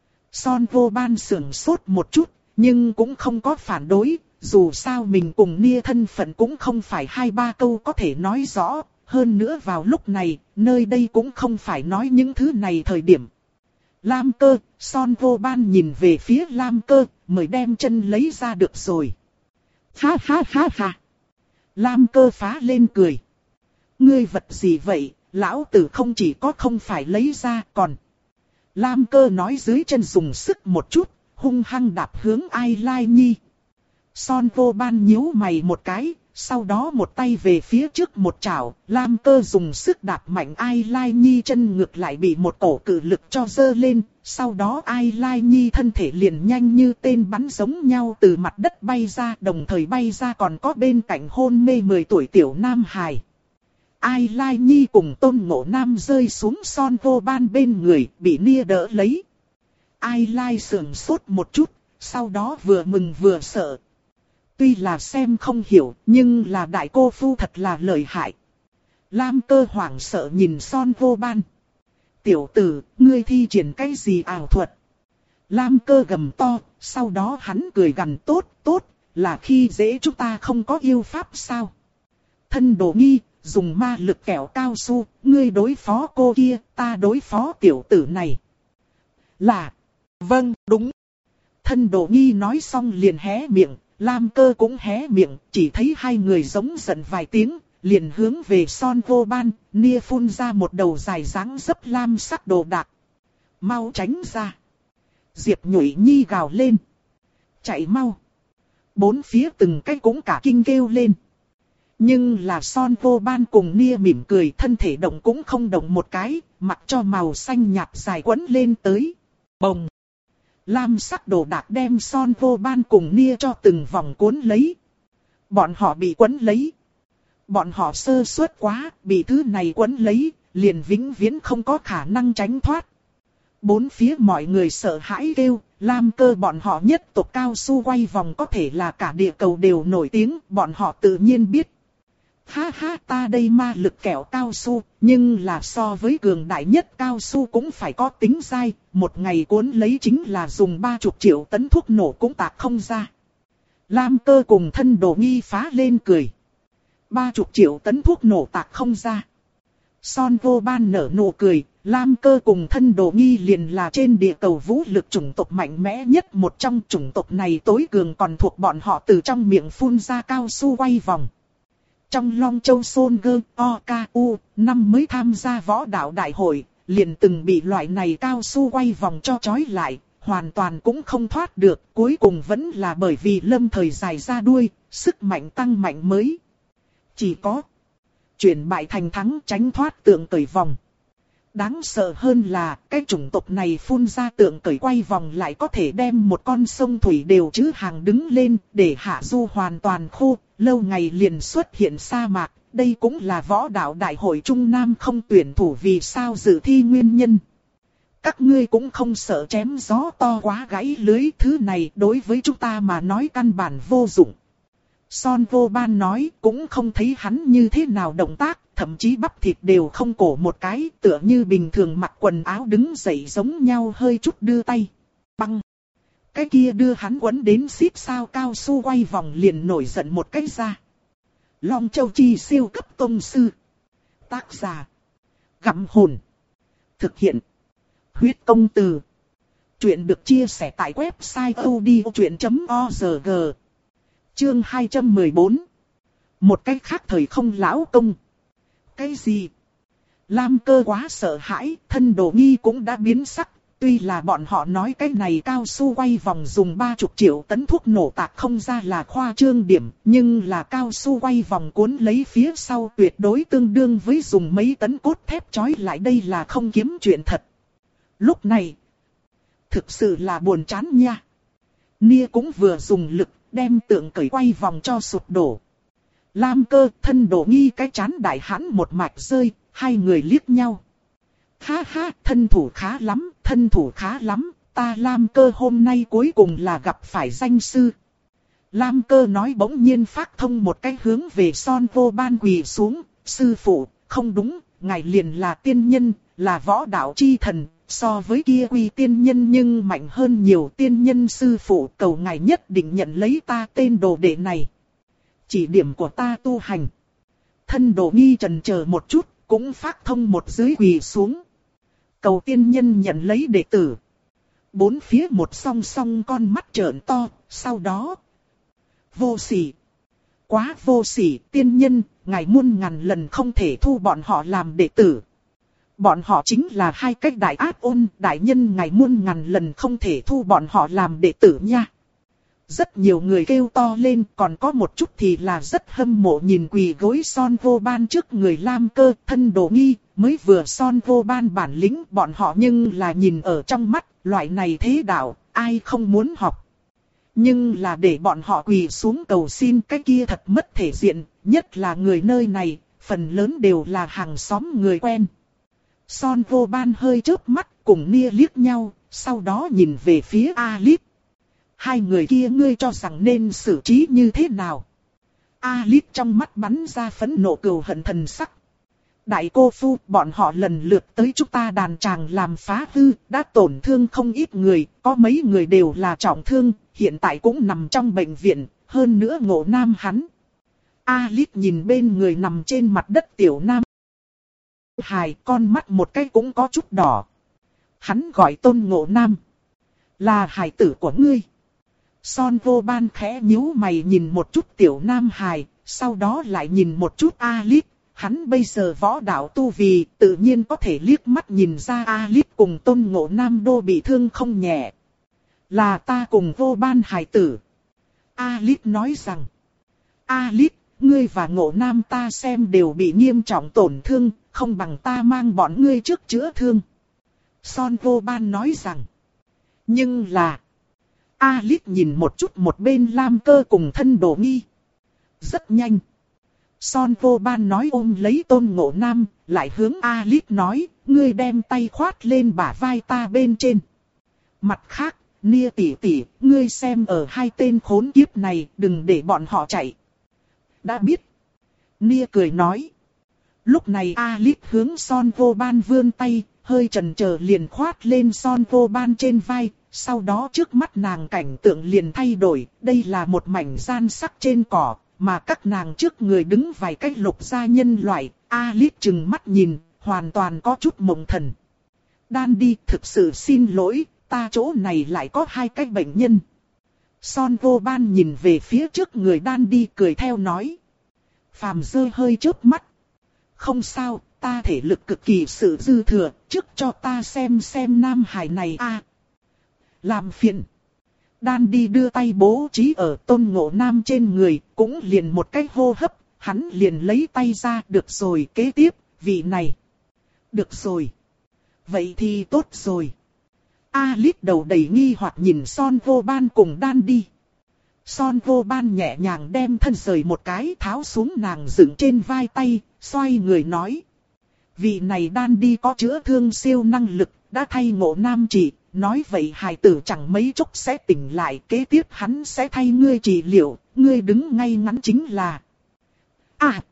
Son Vô Ban sưởng sốt một chút, nhưng cũng không có phản đối, dù sao mình cùng Nia thân phận cũng không phải hai ba câu có thể nói rõ. Hơn nữa vào lúc này, nơi đây cũng không phải nói những thứ này thời điểm. Lam Cơ, Son Vô Ban nhìn về phía Lam Cơ, mới đem chân lấy ra được rồi. Ha ha ha ha. Lam Cơ phá lên cười. Ngươi vật gì vậy, lão tử không chỉ có không phải lấy ra còn. Lam Cơ nói dưới chân dùng sức một chút, hung hăng đạp hướng Ai Lai Nhi. Son Vô Ban nhíu mày một cái. Sau đó một tay về phía trước một chảo, Lam Cơ dùng sức đạp mạnh Ai Lai Nhi chân ngược lại bị một cổ cự lực cho dơ lên. Sau đó Ai Lai Nhi thân thể liền nhanh như tên bắn giống nhau từ mặt đất bay ra, đồng thời bay ra còn có bên cạnh hôn mê mười tuổi tiểu nam hài. Ai Lai Nhi cùng Tôn Ngộ Nam rơi xuống Son Vô Ban bên người, bị Nia đỡ lấy. Ai Lai sườn sốt một chút, sau đó vừa mừng vừa sợ. tuy là xem không hiểu, nhưng là đại cô phu thật là lợi hại. Lam Cơ hoảng sợ nhìn Son Vô Ban. Tiểu tử, ngươi thi triển cái gì ảo thuật? Lam Cơ gầm to, sau đó hắn cười gằn tốt, tốt, là khi dễ chúng ta không có yêu pháp sao? Thân Đồ Nghi, dùng ma lực kẹo cao su, ngươi đối phó cô kia, ta đối phó tiểu tử này. Là, vâng, đúng. Thân Đồ Nghi nói xong liền hé miệng, Lam Cơ cũng hé miệng, chỉ thấy hai người giống giận vài tiếng, liền hướng về Son Vô Ban, nia phun ra một đầu dài dáng dấp lam sắc đồ đạc. Mau tránh ra. Diệp Nhụy Nhi gào lên. Chạy mau. Bốn phía từng cái cũng cả kinh kêu lên. Nhưng là Son Vô Ban cùng nia mỉm cười, thân thể động cũng không động một cái, mặc cho màu xanh nhạt dài quấn lên tới. Bồng. Lam sắc đồ đạc đem Son Vô Ban cùng nia cho từng vòng cuốn lấy. Bọn họ bị quấn lấy. Bọn họ sơ suất quá, bị thứ này quấn lấy, liền vĩnh viễn không có khả năng tránh thoát. Bốn phía mọi người sợ hãi kêu, Lam Cơ bọn họ nhất tộc cao su quay vòng có thể là cả địa cầu đều nổi tiếng, bọn họ tự nhiên biết. Ha ha, ta đây ma lực kẹo cao su, nhưng là so với cường đại nhất cao su cũng phải có tính dai, một ngày cuốn lấy chính là dùng ba chục triệu tấn thuốc nổ cũng tạc không ra. Lam Cơ cùng Thân Đồ Nghi phá lên cười. Ba chục triệu tấn thuốc nổ tạc không ra. Son Vô Ban nở nụ cười, Lam Cơ cùng Thân Đồ Nghi liền là trên địa cầu vũ lực chủng tộc mạnh mẽ nhất một trong chủng tộc này tối cường còn thuộc bọn họ từ trong miệng phun ra cao su quay vòng. Trong Long Châu Sôn Gơ, O K U, năm mới tham gia võ đạo đại hội, liền từng bị loại này cao su quay vòng cho trói lại, hoàn toàn cũng không thoát được, cuối cùng vẫn là bởi vì lâm thời dài ra đuôi, sức mạnh tăng mạnh mới. Chỉ có chuyển bại thành thắng, tránh thoát tượng cởi vòng. Đáng sợ hơn là cái chủng tộc này phun ra tượng cởi quay vòng lại có thể đem một con sông thủy đều chữ hàng đứng lên để hạ du hoàn toàn khô, lâu ngày liền xuất hiện sa mạc. Đây cũng là võ đạo đại hội Trung Nam không tuyển thủ vì sao dự thi nguyên nhân. Các ngươi cũng không sợ chém gió to quá gãy lưới, thứ này đối với chúng ta mà nói căn bản vô dụng. Son Vô Ban nói, cũng không thấy hắn như thế nào động tác, thậm chí bắp thịt đều không cổ một cái, tựa như bình thường mặc quần áo đứng dậy giống nhau, hơi chút đưa tay. Băng! Cái kia đưa hắn quấn đến xít sao cao su quay vòng liền nổi giận một cái ra. Long Châu Chi siêu cấp tông sư. Tác giả. Gặm hồn. Thực hiện. Huyết công từ. Chuyện được chia sẻ tại website odchuyện chấm org. Chương hai trăm mười bốn. Một cái khác thời không lão công. Cái gì? Lam Cơ quá sợ hãi, Thân Đồ Nghi cũng đã biến sắc. Tuy là bọn họ nói cái này cao su quay vòng dùng ba chục triệu tấn thuốc nổ tạc không ra là khoa trương điểm, nhưng là cao su quay vòng cuốn lấy phía sau tuyệt đối tương đương với dùng mấy tấn cốt thép trói lại, đây là không kiếm chuyện thật. Lúc này, thực sự là buồn chán nha. Nia cũng vừa dùng lực đem tượng cởi quay vòng cho sụp đổ. Lam Cơ, Thân Đồ Nghi cái chán đại hãn một mạch rơi, hai người liếc nhau. Ha ha, thân thủ khá lắm, thân thủ khá lắm, ta Lam Cơ hôm nay cuối cùng là gặp phải danh sư. Lam Cơ nói bỗng nhiên phát thông một cái hướng về Son Vô Ban quỳ xuống, sư phụ, không đúng, ngài liền là tiên nhân, là võ đạo chi thần, so với kia quy tiên nhân nhưng mạnh hơn nhiều. Tiên nhân sư phụ, cầu ngài nhất định nhận lấy ta tên đồ đệ này. Chỉ điểm của ta tu hành. Thân Đồ Nghi chần chờ một chút, cũng phát thông một dưới quỳ xuống. Cầu tiên nhân nhận lấy đệ tử. Bốn phía một song song con mắt trợn to, sau đó. Vô sỉ. Quá vô sỉ, tiên nhân, ngài muôn ngàn lần không thể thu bọn họ làm đệ tử. Bọn họ chính là hai cách đại ác ôn, đại nhân ngài muôn ngàn lần không thể thu bọn họ làm đệ tử nha. Rất nhiều người kêu to lên, còn có một chút thì là rất hâm mộ nhìn quỳ gối Son Vô Ban trước người Lam Cơ. Thân Đồ Nghi, mới vừa Son Vô Ban bản lĩnh, bọn họ nhưng là nhìn ở trong mắt, loại này thế đạo, ai không muốn học. Nhưng là để bọn họ quỳ xuống cầu xin, cái kia thật mất thể diện, nhất là người nơi này, phần lớn đều là hàng xóm người quen. Son Vô Ban hơi chớp mắt cùng Nia liếc nhau, sau đó nhìn về phía Alip. hai người kia ngươi cho rằng nên xử trí như thế nào? Alice trong mắt bắn ra phẫn nộ cừu hận thần sắc. Đại cô phu, bọn họ lần lượt tới chúng ta đàn tràng làm phá hư, đã tổn thương không ít người, có mấy người đều là trọng thương, hiện tại cũng nằm trong bệnh viện, hơn nữa Ngộ Nam hắn. Alice nhìn bên người nằm trên mặt đất tiểu nam hài, con mắt một cái cũng có chút đỏ. Hắn gọi Tôn Ngộ Nam. Là hài tử của ngươi. Son Vô Ban khẽ nhíu mày nhìn một chút tiểu nam hài, sau đó lại nhìn một chút Alice. Hắn bây giờ võ đạo tu vi, tự nhiên có thể liếc mắt nhìn ra Alice cùng Tôn Ngộ Nam đô bị thương không nhẹ. Là ta cùng Vô Ban hài tử. Alice nói rằng. Alice, ngươi và Ngộ Nam ta xem đều bị nghiêm trọng tổn thương, không bằng ta mang bọn ngươi trước chữa thương. Son Vô Ban nói rằng. Nhưng là... Alice nhìn một chút một bên Lam Cơ cùng Thân Đồ Nghi. Rất nhanh. Son Vô Ban nói ôm lấy Tôn Ngộ Nam, lại hướng Alice nói, ngươi đem tay khoát lên bả vai ta bên trên. Mặt khác, Nia tỷ tỷ, ngươi xem ở hai tên khốn kiếp này, đừng để bọn họ chạy. Đã biết. Nia cười nói. Lúc này Alice hướng Son Vô Ban vươn tay, hơi chần chờ liền khoát lên Son Vô Ban trên vai. Sau đó trước mắt nàng cảnh tượng liền thay đổi, đây là một mảnh gian sắc trên cỏ, mà các nàng trước người đứng vài cách lục gia nhân loại. Alice chừng mắt nhìn, hoàn toàn có chút mộng thần. Đan đi, thực sự xin lỗi, ta chỗ này lại có hai cái bệnh nhân. Son Vô Ban nhìn về phía trước người Đan đi cười theo nói. Phàm Dơ hơi chớp mắt. Không sao, ta thể lực cực kỳ sự dư thừa, trước cho ta xem xem nam hải này a. À, làm phiền. Đan đi đưa tay bố trí ở Tôn Ngộ Nam trên người, cũng liền một cái hô hấp, hắn liền lấy tay ra, được rồi, kế tiếp, vị này. Được rồi. Vậy thì tốt rồi. Alice đầu đầy nghi hoặc nhìn Son Vô Ban cùng Đan đi. Son Vô Ban nhẹ nhàng đem thân rời một cái tháo xuống nàng dựng trên vai tay, xoay người nói. Vị này Đan đi có chữa thương siêu năng lực, đã thay Ngộ Nam trị. Nói vậy hài tử chẳng mấy chốc sẽ tỉnh lại, kế tiếp hắn sẽ thay ngươi trị liệu, ngươi đứng ngay ngắn chính là... À!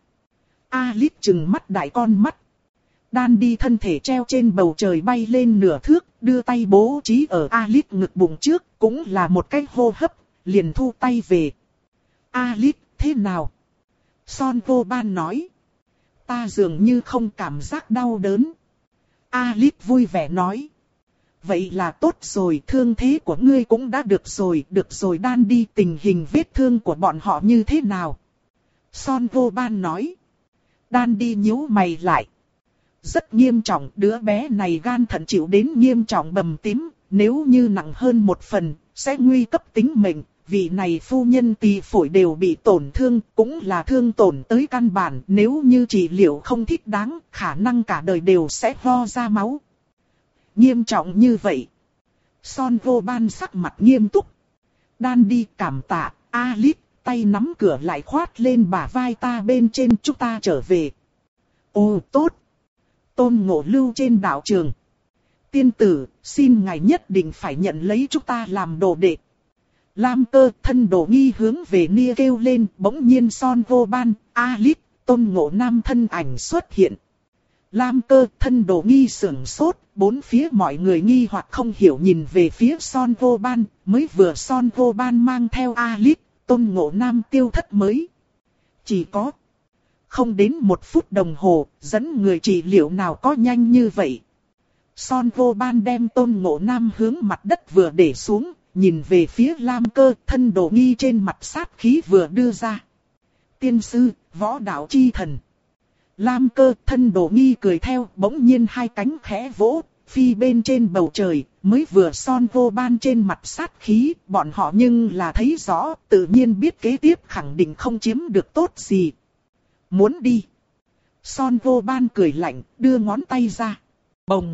Alice trừng mắt đại con mắt. Đan đi thân thể treo trên bầu trời bay lên nửa thước, đưa tay bố trí ở Alice ngực bụng trước, cũng là một cái hô hấp, liền thu tay về. Alice, thế nào? Son Vô Ban nói. Ta dường như không cảm giác đau đớn. Alice vui vẻ nói. Vậy là tốt rồi, thương thế của ngươi cũng đã được rồi, được rồi. Đan đi, tình hình vết thương của bọn họ như thế nào? Son Vô Ban nói. Đan đi nhíu mày lại. Rất nghiêm trọng, đứa bé này gan thận chịu đến nghiêm trọng bầm tím, nếu như nặng hơn một phần, sẽ nguy cấp tính mệnh. Vị này phu nhân tỳ phổi đều bị tổn thương, cũng là thương tổn tới căn bản, nếu như trị liệu không thích đáng, khả năng cả đời đều sẽ ho ra máu. Nghiêm trọng như vậy. Son Vô Ban sắc mặt nghiêm túc. Đan đi, cảm tạ, Alice, tay nắm cửa lại khoát lên bả vai ta bên trên, chúng ta trở về. Ồ, tốt. Tôn Ngộ lưu trên đạo trường. Tiên tử, xin ngài nhất định phải nhận lấy chúng ta làm đồ đệ. Lam Cơ, Thân Đồ Nghi hướng về Nia kêu lên, bỗng nhiên Son Vô Ban, Alice, Tôn Ngộ Nam thân ảnh xuất hiện. Lam Cơ, Thân Đồ Nghi sửng sốt, bốn phía mọi người nghi hoặc không hiểu nhìn về phía Son Vô Ban, mới vừa Son Vô Ban mang theo Alice, Tôn Ngộ Nam tiêu thất mới. Chỉ có không đến một phút đồng hồ, dẫn người trị liệu nào có nhanh như vậy. Son Vô Ban đem Tôn Ngộ Nam hướng mặt đất vừa để xuống, nhìn về phía Lam Cơ, Thân Đồ Nghi trên mặt sát khí vừa đưa ra. Tiên sư, võ đạo chi thần. Lam Cơ, Thân Đồ Nghi cười theo, bỗng nhiên hai cánh khẽ vỗ, phi bên trên bầu trời, mới vừa Son Vô Ban trên mặt sát khí, bọn họ nhưng là thấy rõ, tự nhiên biết kế tiếp khẳng định không chiếm được tốt gì. Muốn đi. Son Vô Ban cười lạnh, đưa ngón tay ra. Bồng.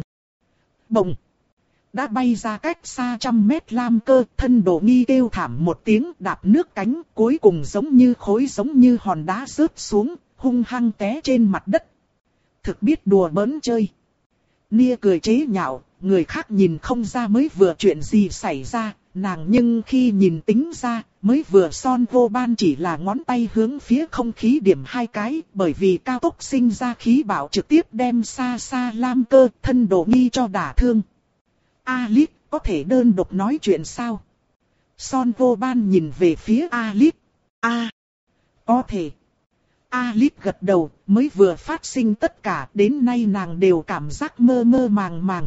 Bồng. Đã bay ra cách xa trăm mét. Lam Cơ, Thân Đồ Nghi kêu thảm một tiếng, đạp nước cánh, cuối cùng giống như khối giống như hòn đá rớt xuống, hung hăng té trên mặt đất. Thực biết đùa bỡn chơi. Nia cười chế nhạo, người khác nhìn không ra mới vừa chuyện gì xảy ra, nàng nhưng khi nhìn tính ra, mới vừa Son Vô Ban chỉ là ngón tay hướng phía không khí điểm hai cái, bởi vì cao tốc sinh ra khí bạo trực tiếp đem xa xa Lam Cơ thân Đồ Nghi cho đả thương. Alice, có thể đơn độc nói chuyện sao? Son Vô Ban nhìn về phía Alice. A, có thể. Alice gật đầu, mới vừa phát sinh tất cả, đến nay nàng đều cảm giác mơ mơ màng màng.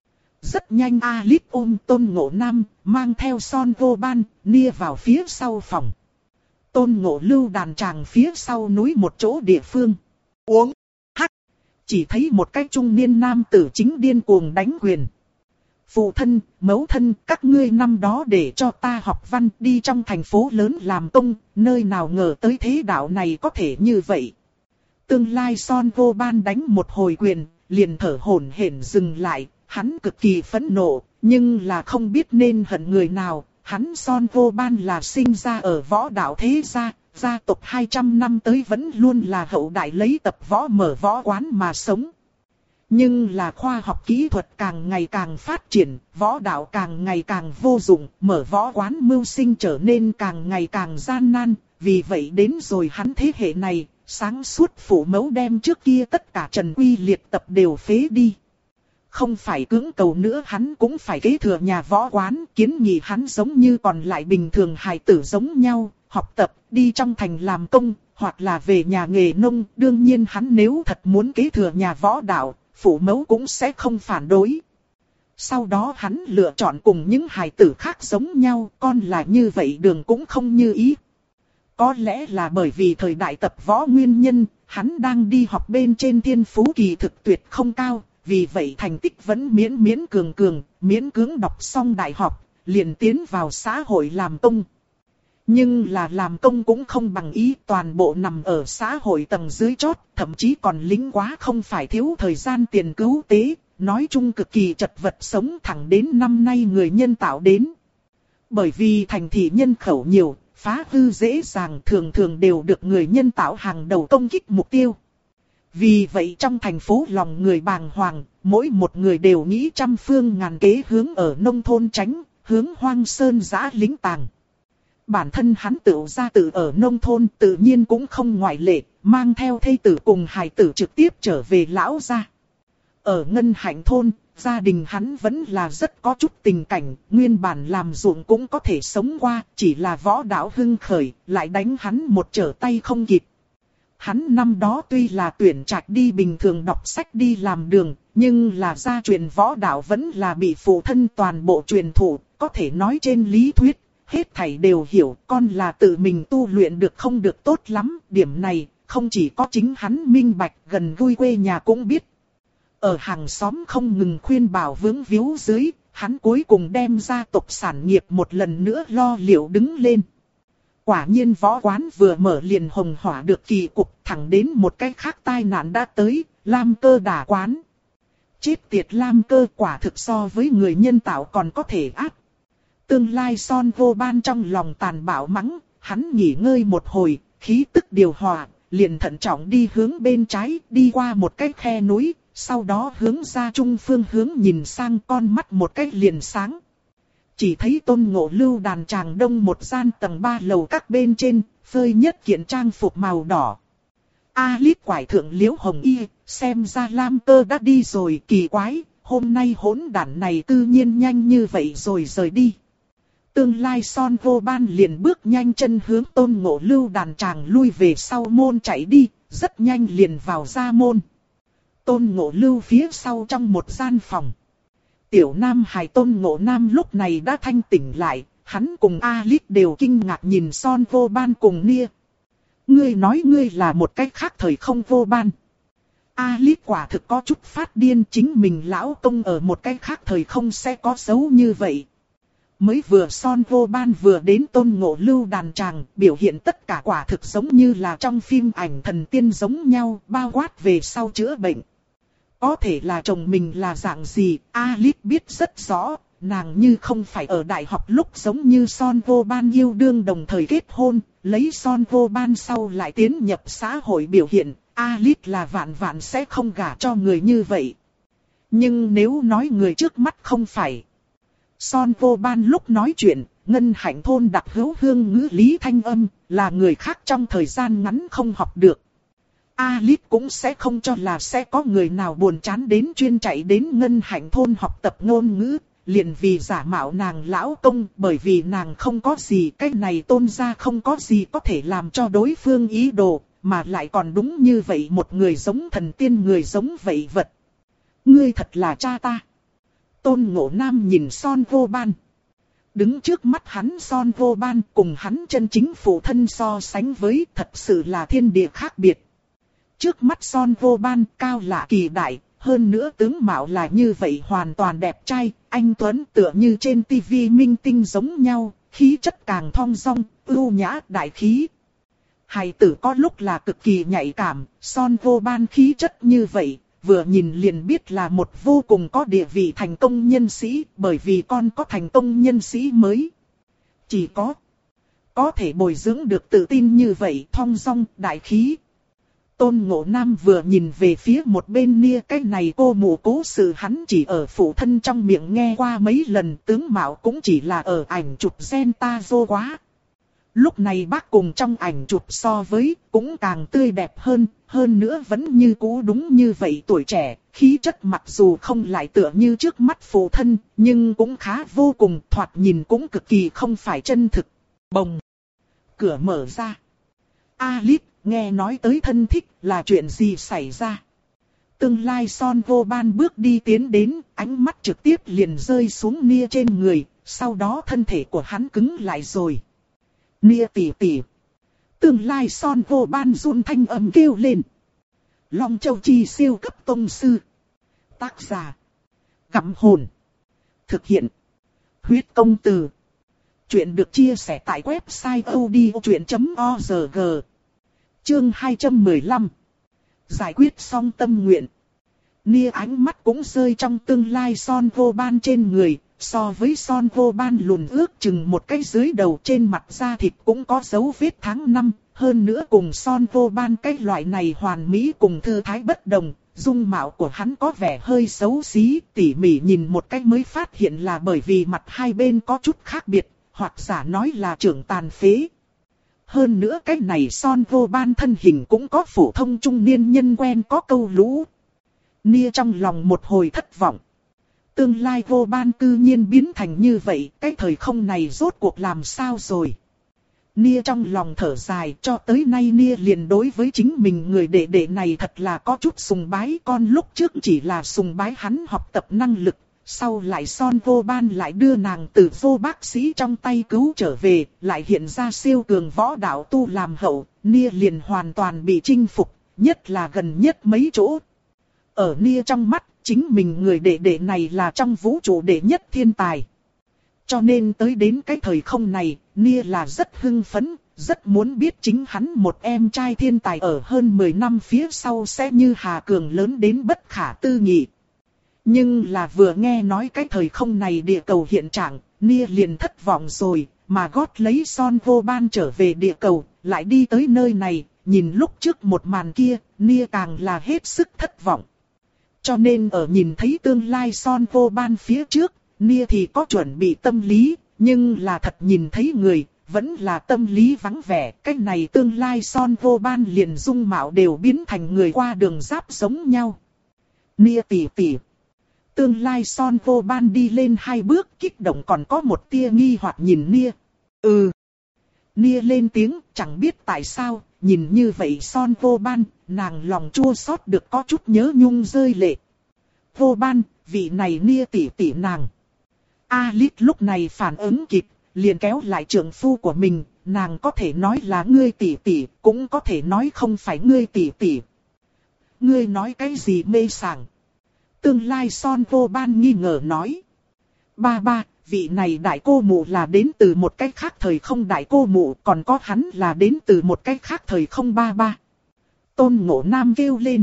Rất nhanh Alice ôm Tôn Ngộ Nam, mang theo Son Vô Ban, nia vào phía sau phòng. Tôn Ngộ lưu đàn tràng phía sau núi một chỗ địa phương. Uống, hắc, chỉ thấy một cái trung niên nam tử chính điên cuồng đánh quyền. Phụ thân, mẫu thân, các ngươi năm đó để cho ta học văn đi trong thành phố lớn làm công, nơi nào ngờ tới thế đạo này có thể như vậy. Tương lai Son Vô Ban đánh một hồi quyền, liền thở hổn hển dừng lại, hắn cực kỳ phẫn nộ, nhưng là không biết nên hận người nào. Hắn Son Vô Ban là sinh ra ở võ đạo thế gia, gia tộc hai trăm năm tới vẫn luôn là hậu đại lấy tập võ mở võ quán mà sống. Nhưng là khoa học kỹ thuật càng ngày càng phát triển, võ đạo càng ngày càng vô dụng, mở võ quán mưu sinh trở nên càng ngày càng gian nan. Vì vậy đến rồi hắn thế hệ này, sáng suốt phụ mẫu đem trước kia tất cả Trần Quy liệt tập đều phế đi. Không phải cưỡng cầu nữa, hắn cũng phải kế thừa nhà võ quán, kiến nghị hắn giống như còn lại bình thường hài tử giống nhau, học tập, đi trong thành làm công, hoặc là về nhà nghề nông. Đương nhiên hắn nếu thật muốn kế thừa nhà võ đạo, phụ mẫu cũng sẽ không phản đối. Sau đó hắn lựa chọn cùng những hài tử khác giống nhau, con là như vậy đường cũng không như ý. Có lẽ là bởi vì thời đại tập võ nguyên nhân, hắn đang đi học bên trên thiên phú kỳ thực tuyệt không cao, vì vậy thành tích vẫn miễn miễn cường cường, miễn cưỡng đọc xong đại học, liền tiến vào xã hội làm công. Nhưng là làm công cũng không bằng ý, toàn bộ nằm ở xã hội tầng dưới chót, thậm chí còn lính quá không phải thiếu thời gian tiền cứu tế, nói chung cực kỳ chật vật sống thẳng đến năm nay người nhân tạo đến. Bởi vì thành thị nhân khẩu nhiều, phá hư dễ dàng, thường thường đều được người nhân tạo hàng đầu công kích mục tiêu. Vì vậy trong thành phố lòng người bàng hoàng, mỗi một người đều nghĩ trăm phương ngàn kế hướng ở nông thôn tránh, hướng hoang sơn giã lính tàng. Bản thân hắn tự ra tự ở nông thôn tự nhiên cũng không ngoại lệ, mang theo thê tử cùng hài tử trực tiếp trở về lão gia. Ở Ngân Hạnh thôn, gia đình hắn vẫn là rất có chút tình cảnh, nguyên bản làm ruộng cũng có thể sống qua, chỉ là võ đạo hưng khởi, lại đánh hắn một trở tay không kịp. Hắn năm đó tuy là tuyển trạch đi bình thường đọc sách đi làm đường, nhưng là gia truyền võ đạo vẫn là bị phụ thân toàn bộ truyền thụ, có thể nói trên lý thuyết, hết thảy đều hiểu, con là tự mình tu luyện được không được tốt lắm, điểm này, không chỉ có chính hắn minh bạch, gần gũi quê nhà cũng biết. Ở hàng xóm không ngừng khuyên bảo vướng víu dưới, hắn cuối cùng đem gia tộc sản nghiệp một lần nữa lo liệu đứng lên. Quả nhiên võ quán vừa mở liền hồng hỏa được kỳ cục, thẳng đến một cái khác tai nạn đã tới, Lam Cơ đả quán. Chết tiệt Lam Cơ, quả thực so với người nhân tạo còn có thể ác. Tương lai Son Vô Ban trong lòng tàn bạo mắng, hắn nghỉ ngơi một hồi, khí tức điều hòa, liền thận trọng đi hướng bên trái, đi qua một cái khe núi, sau đó hướng ra trung phương hướng nhìn sang, con mắt một cái liền sáng. Chỉ thấy Tôn Ngộ lưu đàn tràng đông một gian tầng ba lầu các bên trên, phơi nhất kiện trang phục màu đỏ. Alice quải thượng Liễu Hồng Y, xem ra Lam Cơ đã đi rồi, kỳ quái, hôm nay hỗn đản này tự nhiên nhanh như vậy rồi rời đi. Tương lai Son Vô Ban liền bước nhanh chân hướng Tôn Ngộ lưu đàn tràng lui về sau môn chạy đi, rất nhanh liền vào ra môn. Tôn Ngộ lưu phía sau trong một gian phòng. Tiểu Nam hài Tôn Ngộ Nam lúc này đã thanh tỉnh lại, hắn cùng Alice đều kinh ngạc nhìn Son Vô Ban cùng Nia. Ngươi nói ngươi là một cách khác thời không Vô Ban. Alice quả thực có chút phát điên, chính mình lão công ở một cách khác thời không sẽ có xấu như vậy. Mới vừa Son Vô Ban vừa đến Tôn Ngộ lưu đàn tràng, biểu hiện tất cả quả thực giống như là trong phim ảnh thần tiên giống nhau, bao quát về sau chữa bệnh. Có thể là chồng mình là dạng gì, Alice biết rất rõ, nàng như không phải ở đại học lúc giống như Son Vô Ban yêu đương đồng thời kết hôn, lấy Son Vô Ban sau lại tiến nhập xã hội biểu hiện, Alice là vạn vạn sẽ không gả cho người như vậy. Nhưng nếu nói người trước mắt không phải, Son Vô Ban lúc nói chuyện, Ngân Hạnh thôn đặc hữu hương ngữ lý thanh âm, là người khác trong thời gian ngắn không học được. Alice cũng sẽ không cho là sẽ có người nào buồn chán đến chuyên chạy đến Ngân Hạnh thôn học tập ngôn ngữ, liền vì giả mạo nàng lão công, bởi vì nàng không có gì, cái này Tôn gia không có gì có thể làm cho đối phương ý đồ, mà lại còn đúng như vậy một người giống thần tiên, người giống vậy vật. Ngươi thật là cha ta. Tôn Ngộ Nam nhìn Son Vô Ban. Đứng trước mắt hắn Son Vô Ban cùng hắn chân chính phụ thân so sánh với, thật sự là thiên địa khác biệt. Trước mắt Son Vô Ban cao lạ kỳ đại, hơn nữa tướng mạo là như vậy hoàn toàn đẹp trai, anh tuấn tựa như trên tivi minh tinh giống nhau, khí chất càng thong dong, ưu nhã đại khí. Hài tử có lúc là cực kỳ nhạy cảm, Son Vô Ban khí chất như vậy, vừa nhìn liền biết là một vô cùng có địa vị thành công nhân sĩ, bởi vì con có thành công nhân sĩ mới. Chỉ có có thể bồi dưỡng được tự tin như vậy, thong dong, đại khí. Tôn Ngộ Nam vừa nhìn về phía một bên Nia, cái này cô mụ cố sự hắn chỉ ở phụ thân trong miệng nghe qua mấy lần, tướng mạo cũng chỉ là ở ảnh chụp gen ta vô quá. Lúc này bác cùng trong ảnh chụp so với, cũng càng tươi đẹp hơn, hơn nữa vẫn như cũ đúng như vậy tuổi trẻ, khí chất mặc dù không lại tựa như trước mắt phụ thân, nhưng cũng khá vô cùng, thoạt nhìn cũng cực kỳ không phải chân thực. Bồng! Cửa mở ra. Alice, nghe nói tới thân thích, là chuyện gì xảy ra? Tương lai Son Vô Ban bước đi tiến đến, ánh mắt trực tiếp liền rơi xuống Nia trên người, sau đó thân thể của hắn cứng lại rồi. Nia tỷ tỷ. Tương lai Son Vô Ban run thanh âm kêu lên. Long Châu Chi siêu cấp tông sư. Tác giả. Gặm hồn. Thực hiện. Huyết công từ. Chuyện được chia sẻ tại website odchuyện chấm org. Chương hai trăm mười lăm. Giải quyết xong tâm nguyện. Nia ánh mắt cũng rơi trong tương lai Son Vô Ban trên người. So với Son Vô Ban lùn ước chừng một cái dưới đầu, trên mặt da thịt cũng có dấu vết tháng năm. Hơn nữa cùng Son Vô Ban cái loại này hoàn mỹ cùng thư thái bất đồng, dung mạo của hắn có vẻ hơi xấu xí, tỉ mỉ nhìn một cái mới phát hiện là bởi vì mặt hai bên có chút khác biệt, hoặc giả nói là trưởng tàn phế. Hơn nữa cái này Son Vô Ban thân hình cũng có phổ thông trung niên nhân quen có câu lũ. Nia trong lòng một hồi thất vọng. Tương lai Vô Ban cư nhiên biến thành như vậy, cái thời không này rốt cuộc làm sao rồi? Nia trong lòng thở dài, cho tới nay Nia liền đối với chính mình người đệ đệ này thật là có chút sùng bái, con lúc trước chỉ là sùng bái hắn học tập năng lực, sau lại Son Vô Ban lại đưa nàng từ vô bác sĩ trong tay cứu trở về, lại hiện ra siêu cường võ đạo tu làm hậu, Nia liền hoàn toàn bị chinh phục, nhất là gần nhất mấy chỗ. Ở Nia trong mắt, chính mình người đệ đệ này là trong vũ trụ đệ nhất thiên tài. Cho nên tới đến cái thời không này, Nia là rất hưng phấn, rất muốn biết chính hắn một em trai thiên tài ở hơn mười năm phía sau sẽ như Hà Cường lớn đến bất khả tư nghị. Nhưng là vừa nghe nói cái thời không này địa cầu hiện trạng, Nia liền thất vọng rồi, mà gót lấy Son Vô Ban trở về địa cầu, lại đi tới nơi này, nhìn lúc trước một màn kia, Nia càng là hết sức thất vọng. Cho nên ở nhìn thấy tương lai Son Vô Ban phía trước, Nia thì có chuẩn bị tâm lý, nhưng là thật nhìn thấy người, vẫn là tâm lý vắng vẻ. Cái này tương lai Son Vô Ban liền dung mạo đều biến thành người qua đường giáp giống nhau. Nia tỷ tỷ. Tương lai Son Vô Ban đi lên hai bước, kích động còn có một tia nghi hoặc nhìn Nia. Ừ. Nia lên tiếng, chẳng biết tại sao, nhìn như vậy Son Vô Ban, nàng lòng chua xót được có chút nhớ nhung rơi lệ. Vô Ban, vị này Nia tỷ tỷ nàng. Alice lúc này phản ứng kịp, liền kéo lại trượng phu của mình, nàng có thể nói là ngươi tỷ tỷ, cũng có thể nói không phải ngươi tỷ tỷ. Ngươi nói cái gì mê sảng? Tương lai Son Vô Ban nghi ngờ nói. Ba ba, vị này đại cô mụ là đến từ một cách khác thời không đại cô mụ, còn có hắn là đến từ một cách khác thời không ba ba. Tôn Ngộ Nam kêu lên.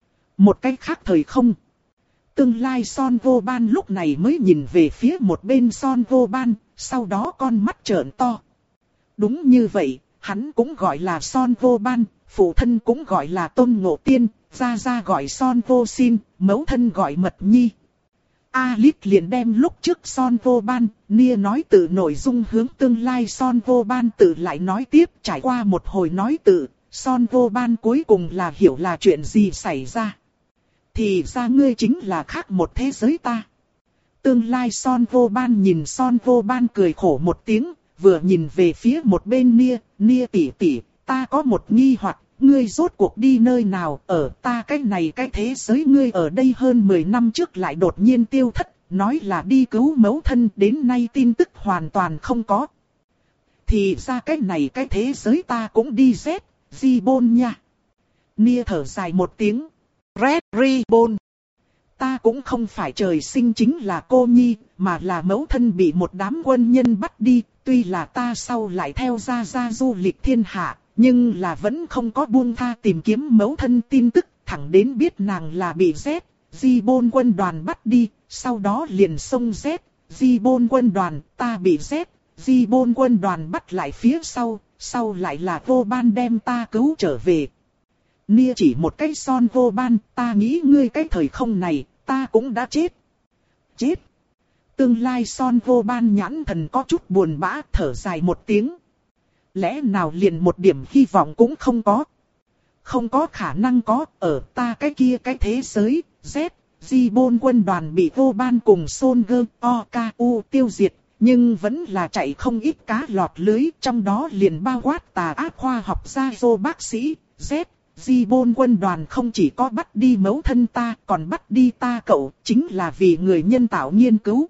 Một cách khác thời không. Tương lai Son Vô Ban lúc này mới nhìn về phía một bên Son Vô Ban, sau đó con mắt trợn to. Đúng như vậy, hắn cũng gọi là Son Vô Ban, phụ thân cũng gọi là Tôn Ngộ Tiên, gia gia gọi Son Vô Xin, mẫu thân gọi Mật Nhi. Alice liền đem lúc trước Son Vô Ban, Nia nói tự nội dung hướng tương lai Son Vô Ban tự lại nói tiếp. Trải qua một hồi nói tự, Son Vô Ban cuối cùng là hiểu là chuyện gì xảy ra. Thì ra ngươi chính là khác một thế giới ta. Tương lai Son Vô Ban nhìn Son Vô Ban cười khổ một tiếng, vừa nhìn về phía một bên Nia, Nia tỷ tỷ, ta có một nghi hoặc, ngươi rốt cuộc đi nơi nào, ở ta cái này cái thế giới ngươi ở đây hơn mười năm trước lại đột nhiên tiêu thất, nói là đi cứu mẫu thân, đến nay tin tức hoàn toàn không có. Thì ra cái này cái thế giới ta cũng đi Z, Ribbon nha. Nia thở dài một tiếng, Red Ribbon. Ta cũng không phải trời sinh chính là cô nhi, mà là mẫu thân bị một đám quân nhân bắt đi, tuy là ta sau lại theo ra ra du lịch thiên hạ, nhưng là vẫn không có buông tha tìm kiếm mẫu thân tin tức, thẳng đến biết nàng là bị Z, Ribbon quân đoàn bắt đi, sau đó liền xông Z, Ribbon quân đoàn, ta bị Z, Ribbon quân đoàn bắt lại phía sau, sau lại là Vô Ban đem ta cứu trở về. Nia chỉ một cái Son Vô Ban, ta nghĩ ngươi cái thời không này, ta cũng đã chết. Chết. Tương lai Son Vô Ban nhãn thần có chút buồn bã, thở dài một tiếng. Lẽ nào liền một điểm hy vọng cũng không có? Không có khả năng có, ở ta cái kia cái thế giới, Z, Ribbon quân đoàn bị Vô Ban cùng Soldier o ca u tiêu diệt, nhưng vẫn là chạy không ít cá lọt lưới, trong đó liền bao quát tà ác khoa học gia vô bác sĩ, Z. Ribbon quân đoàn không chỉ có bắt đi mẫu thân ta, còn bắt đi ta cậu, chính là vì người nhân tạo nghiên cứu.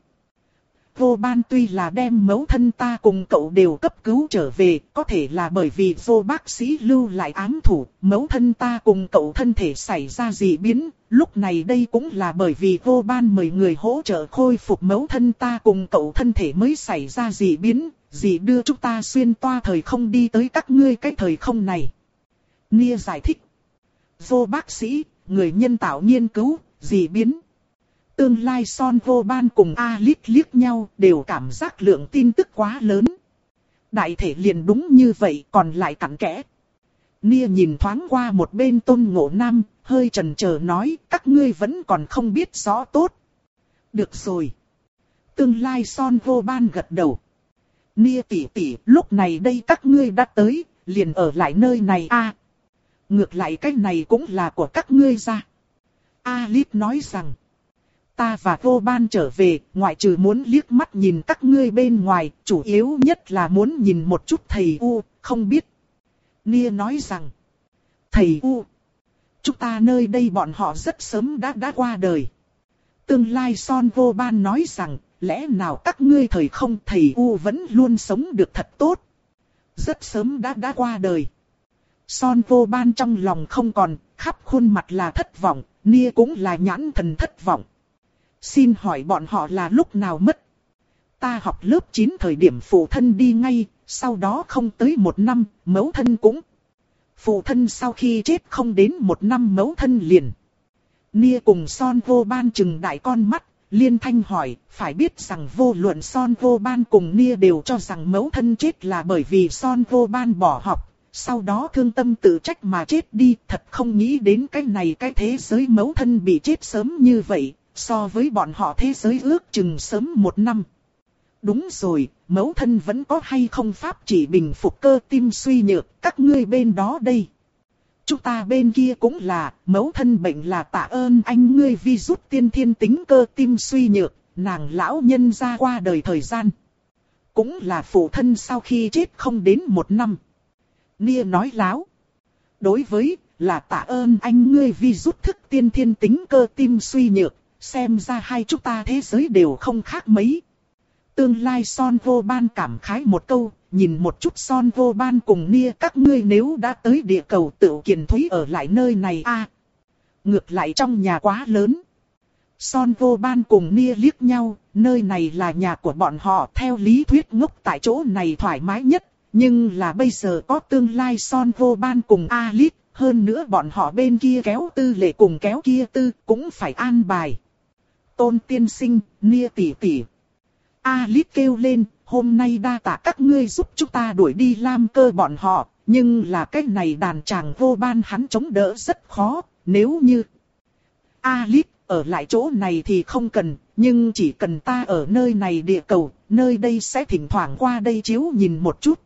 Vô Ban tuy là đem mẫu thân ta cùng cậu đều cấp cứu trở về, có thể là bởi vì vô bác sĩ lưu lại ám thủ, mẫu thân ta cùng cậu thân thể xảy ra dị biến, lúc này đây cũng là bởi vì Vô Ban mời người hỗ trợ khôi phục mẫu thân ta cùng cậu thân thể mới xảy ra dị biến, dị đưa chúng ta xuyên toa thời không đi tới các ngươi cái thời không này. Nia giải thích. Vô bác sĩ, người nhân tạo nghiên cứu, dị biến. Tương lai Son Vô Ban cùng Alice liếc nhau đều cảm giác lượng tin tức quá lớn. Đại thể liền đúng như vậy còn lại cặn kẽ. Nia nhìn thoáng qua một bên Tôn Ngộ Nam, hơi chần chờ nói các ngươi vẫn còn không biết rõ tốt. Được rồi. Tương lai Son Vô Ban gật đầu. Nia tỷ tỷ, lúc này đây các ngươi đã tới, liền ở lại nơi này a. À, ngược lại cái này cũng là của các ngươi ra. Alice nói rằng. Ta và Vô Ban trở về, ngoại trừ muốn liếc mắt nhìn các ngươi bên ngoài, chủ yếu nhất là muốn nhìn một chút thầy U, không biết. Nia nói rằng, thầy U, chúng ta nơi đây bọn họ rất sớm đã đã qua đời. Tương lai Son Vô Ban nói rằng, lẽ nào các ngươi thời không thầy U vẫn luôn sống được thật tốt. Rất sớm đã đã qua đời. Son Vô Ban trong lòng không còn, khắp khuôn mặt là thất vọng, Nia cũng là nhãn thần thất vọng. Xin hỏi bọn họ là lúc nào mất? Ta học lớp chín thời điểm phụ thân đi ngay, sau đó không tới một năm, mẫu thân cũng. Phụ thân sau khi chết không đến một năm mẫu thân liền. Nia cùng Son Vô Ban trừng đại con mắt, liên thanh hỏi, phải biết rằng vô luận Son Vô Ban cùng Nia đều cho rằng mẫu thân chết là bởi vì Son Vô Ban bỏ học, sau đó thương tâm tự trách mà chết đi, thật không nghĩ đến cái này cái thế giới mẫu thân bị chết sớm như vậy. So với bọn họ thế giới ước chừng sớm một năm. Đúng rồi, mẫu thân vẫn có hay không pháp chỉ bình phục cơ tim suy nhược, các ngươi bên đó đây. Chúng ta bên kia cũng là, mẫu thân bệnh là tạ ơn anh ngươi vi rút tiên thiên tính cơ tim suy nhược, nàng lão nhân ra qua đời thời gian. Cũng là phụ thân sau khi chết không đến một năm. Nia nói láo. Đối với, là tạ ơn anh ngươi vi rút thức tiên thiên tính cơ tim suy nhược. Xem ra hai chúng ta thế giới đều không khác mấy. Tương lai Son Vô Ban cảm khái một câu, nhìn một chút Son Vô Ban cùng Nia các ngươi nếu đã tới địa cầu tự kiền thúy ở lại nơi này a. À, ngược lại trong nhà quá lớn. Son Vô Ban cùng Nia liếc nhau, nơi này là nhà của bọn họ theo lý thuyết ngốc tại chỗ này thoải mái nhất. Nhưng là bây giờ có tương lai Son Vô Ban cùng Alice, hơn nữa bọn họ bên kia kéo tư lệ cùng kéo kia tư cũng phải an bài. Tôn tiên sinh, Nia tỷ tỷ. Alice kêu lên, hôm nay đa tạ các ngươi giúp chúng ta đuổi đi Lam Cơ bọn họ, nhưng là cái này đàn chàng Vô Ban hắn chống đỡ rất khó, nếu như... Alice, ở lại chỗ này thì không cần, nhưng chỉ cần ta ở nơi này địa cầu, nơi đây sẽ thỉnh thoảng qua đây chiếu nhìn một chút.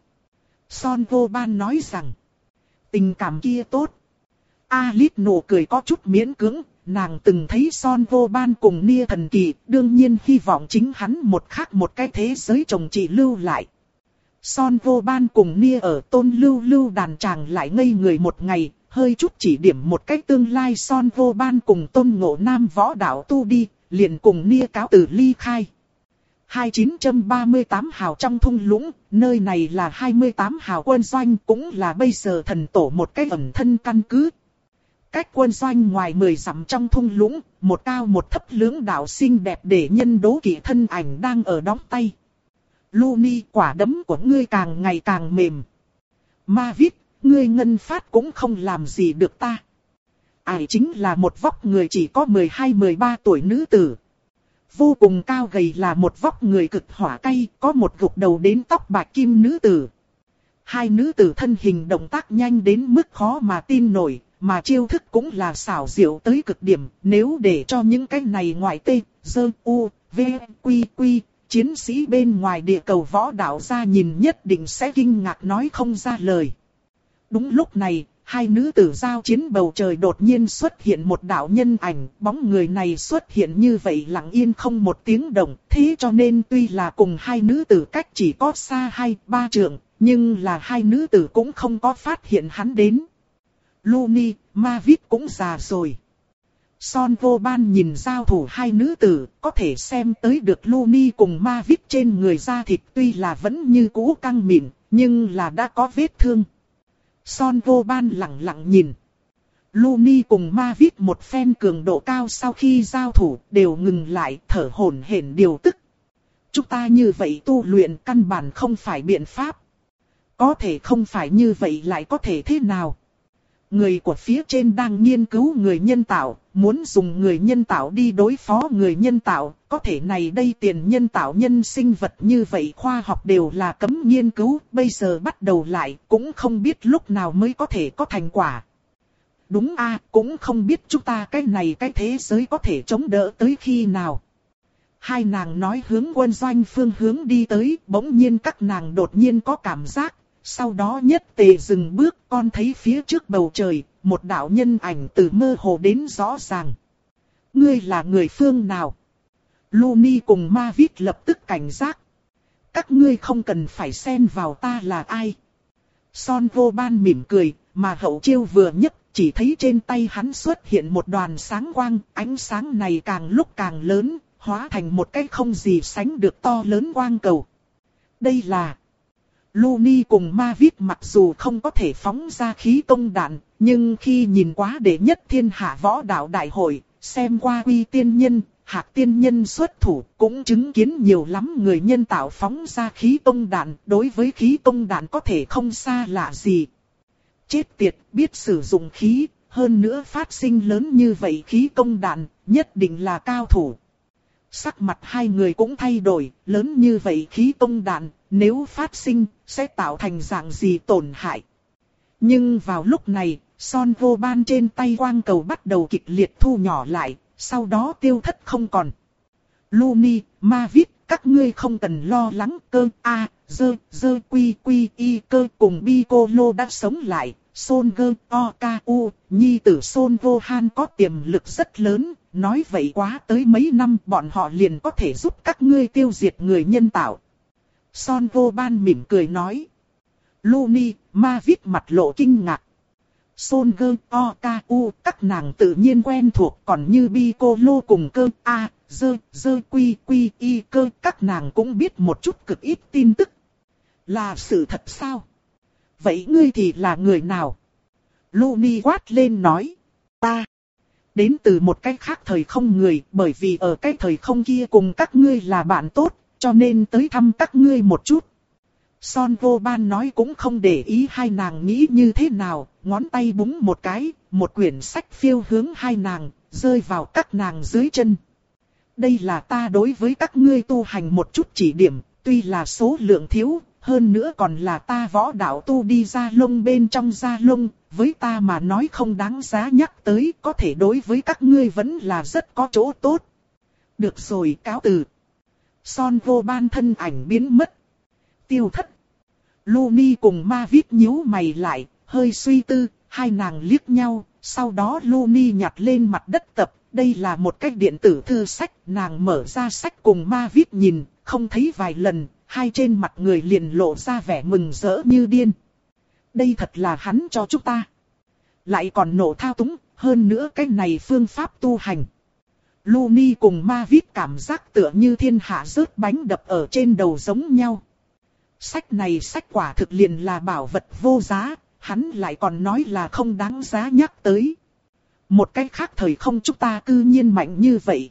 Son Vô Ban nói rằng, tình cảm kia tốt. Alice nụ cười có chút miễn cưỡng, nàng từng thấy Son Vô Ban cùng Nia thần kỳ, đương nhiên hy vọng chính hắn một khác một cái thế giới chồng chị lưu lại. Son Vô Ban cùng Nia ở Tôn Lưu Lưu đàn tràng lại ngây người một ngày, hơi chút chỉ điểm một cách tương lai Son Vô Ban cùng Tôn Ngộ Nam võ đạo tu đi, liền cùng Nia cáo từ ly khai. hai mươi chín ba mươi tám hào trong thung lũng, nơi này là hai mươi tám hào quân doanh, cũng là bây giờ thần tổ một cái ẩn thân căn cứ. Cách quân doanh ngoài mười dặm trong thung lũng, một cao một thấp lưỡng đạo xinh đẹp để nhân đố kỵ thân ảnh đang ở đóng tay. Looney, quả đấm của ngươi càng ngày càng mềm. Mavis, ngươi ngân phát cũng không làm gì được ta. Ải chính là một vóc người chỉ có mười hai mười ba tuổi nữ tử. Vô cùng cao gầy là một vóc người cực hỏa cay, có một gục đầu đến tóc bạc kim nữ tử. Hai nữ tử thân hình động tác nhanh đến mức khó mà tin nổi, mà chiêu thức cũng là xảo diệu tới cực điểm. Nếu để cho những cái này ngoại tê, dơ, u, v, quy, quy, chiến sĩ bên ngoài địa cầu võ đạo ra nhìn nhất định sẽ kinh ngạc nói không ra lời. Đúng lúc này, hai nữ tử giao chiến bầu trời đột nhiên xuất hiện một đạo nhân ảnh, bóng người này xuất hiện như vậy lặng yên không một tiếng động, thế cho nên tuy là cùng hai nữ tử cách chỉ có xa hai ba trượng, nhưng là hai nữ tử cũng không có phát hiện hắn đến. Looney, Mavis cũng già rồi. Son Vô Ban nhìn giao thủ hai nữ tử, có thể xem tới được Looney cùng Mavis trên người da thịt tuy là vẫn như cũ căng mịn, nhưng là đã có vết thương. Son Vô Ban lặng lặng nhìn. Looney cùng Mavis một phen cường độ cao sau khi giao thủ đều ngừng lại thở hổn hển điều tức. Chúng ta như vậy tu luyện căn bản không phải biện pháp. Có thể không phải như vậy lại có thể thế nào? Người của phía trên đang nghiên cứu người nhân tạo, muốn dùng người nhân tạo đi đối phó người nhân tạo, có thể này đây tiền nhân tạo nhân sinh vật như vậy khoa học đều là cấm nghiên cứu, bây giờ bắt đầu lại cũng không biết lúc nào mới có thể có thành quả. Đúng a, cũng không biết chúng ta cái này cái thế giới có thể chống đỡ tới khi nào. Hai nàng nói hướng quân doanh phương hướng đi tới, bỗng nhiên các nàng đột nhiên có cảm giác. Sau đó nhất tề dừng bước, con thấy phía trước bầu trời, một đạo nhân ảnh từ mơ hồ đến rõ ràng. Ngươi là người phương nào? Looney cùng Mavis lập tức cảnh giác. Các ngươi không cần phải xen vào ta là ai. Son Vô Ban mỉm cười, mà hậu chiêu vừa nhấc, chỉ thấy trên tay hắn xuất hiện một đoàn sáng quang, ánh sáng này càng lúc càng lớn, hóa thành một cái không gì sánh được to lớn quang cầu. Đây là... Looney cùng Mavis mặc dù không có thể phóng ra khí công đạn, nhưng khi nhìn quá đệ nhất thiên hạ võ đạo đại hội, xem qua Quy tiên nhân, Hạc tiên nhân xuất thủ, cũng chứng kiến nhiều lắm người nhân tạo phóng ra khí công đạn, đối với khí công đạn có thể không xa lạ gì. Chết tiệt, biết sử dụng khí, hơn nữa phát sinh lớn như vậy khí công đạn, nhất định là cao thủ. Sắc mặt hai người cũng thay đổi, lớn như vậy khí công đạn, nếu phát sinh, sẽ tạo thành dạng gì tổn hại. Nhưng vào lúc này, Son Vô Ban trên tay quang cầu bắt đầu kịch liệt thu nhỏ lại, sau đó tiêu thất không còn. Looney, Mavis, các ngươi không cần lo lắng, cơ a, dơ, dơ quy quy y cơ cùng Piccolo đã sống lại. Son Gơ, O K U, nhi tử Son Vô Han có tiềm lực rất lớn, nói vậy quá tới mấy năm bọn họ liền có thể giúp các ngươi tiêu diệt người nhân tạo. Son Vô Ban mỉm cười nói. Looney, Mavis mặt lộ kinh ngạc. Son Gơ, O K U, các nàng tự nhiên quen thuộc, còn như Piccolo cùng cơ A, dơ, dơ quy quy y cơ, các nàng cũng biết một chút cực ít tin tức. Là sự thật sao? Vậy ngươi thì là người nào? Looney quát lên nói. Ta. Đến từ một cái khác thời không người, bởi vì ở cái thời không kia cùng các ngươi là bạn tốt, cho nên tới thăm các ngươi một chút. Son Vô Ban nói cũng không để ý hai nàng nghĩ như thế nào, ngón tay búng một cái, một quyển sách phiêu hướng hai nàng, rơi vào các nàng dưới chân. Đây là ta đối với các ngươi tu hành một chút chỉ điểm, tuy là số lượng thiếu, hơn nữa còn là ta võ đạo tu đi ra lông bên trong da lông, với ta mà nói không đáng giá nhắc tới, có thể đối với các ngươi vẫn là rất có chỗ tốt. Được rồi, cáo từ. Son vô ban thân ảnh biến mất. Tiêu thất. Looney cùng Mavis nhíu mày lại, hơi suy tư, hai nàng liếc nhau, sau đó Looney nhặt lên mặt đất tập. Đây là một cái điện tử thư sách, nàng mở ra sách cùng Mavis nhìn, không thấy vài lần, hai trên mặt người liền lộ ra vẻ mừng rỡ như điên. Đây thật là hắn cho chúng ta. Lại còn nổ thao túng, hơn nữa cái này phương pháp tu hành. Looney cùng Mavis cảm giác tựa như thiên hạ rớt bánh đập ở trên đầu giống nhau. Sách này sách quả thực liền là bảo vật vô giá, hắn lại còn nói là không đáng giá nhắc tới. Một cách khác thời không chúng ta cư nhiên mạnh như vậy.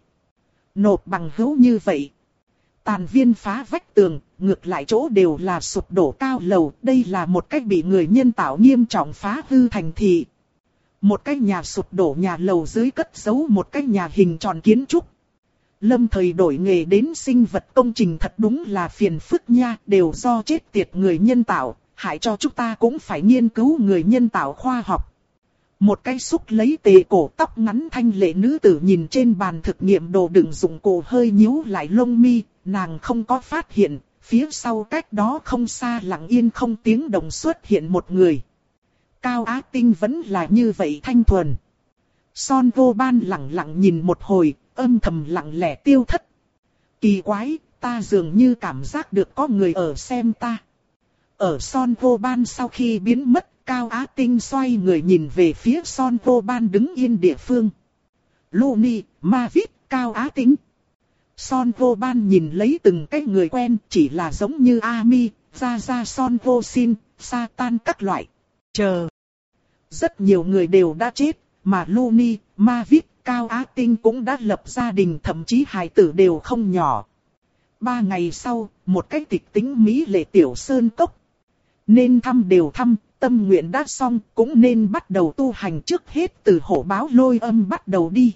Nộp bằng hữu như vậy. Tàn viên phá vách tường, ngược lại chỗ đều là sụp đổ cao lầu. Đây là một cách bị người nhân tạo nghiêm trọng phá hư thành thị. Một cái nhà sụp đổ nhà lầu dưới cất giấu một cái nhà hình tròn kiến trúc. Lâm thời đổi nghề đến sinh vật công trình thật đúng là phiền phức nha. Đều do chết tiệt người nhân tạo, hại cho chúng ta cũng phải nghiên cứu người nhân tạo khoa học. Một cái xúc lấy tề cổ tóc ngắn thanh lệ nữ tử nhìn trên bàn thực nghiệm đồ đựng dụng cụ hơi nhíu lại lông mi, nàng không có phát hiện, phía sau cách đó không xa lặng yên không tiếng động xuất hiện một người. Cao Á Tinh vẫn là như vậy thanh thuần. Son vô ban lặng lặng nhìn một hồi, âm thầm lặng lẽ tiêu thất. Kỳ quái, ta dường như cảm giác được có người ở xem ta. Ở Son vô ban sau khi biến mất, Cao Á Tinh xoay người nhìn về phía Son vô ban đứng yên địa phương. Looney, Mavis, Cao Á Tinh. Son vô ban nhìn lấy từng cái người quen, chỉ là giống như Ami, Ra Ra Son vô Sin, Satan các loại. Chờ. Rất nhiều người đều đã chết, mà Looney, Mavis, Cao Á Tinh cũng đã lập gia đình, thậm chí hài tử đều không nhỏ. Ba ngày sau, một cái tịch tính mỹ lệ tiểu sơn cốc. Nên thăm đều thăm, tâm nguyện đã xong, cũng nên bắt đầu tu hành, trước hết từ hổ báo lôi âm bắt đầu đi.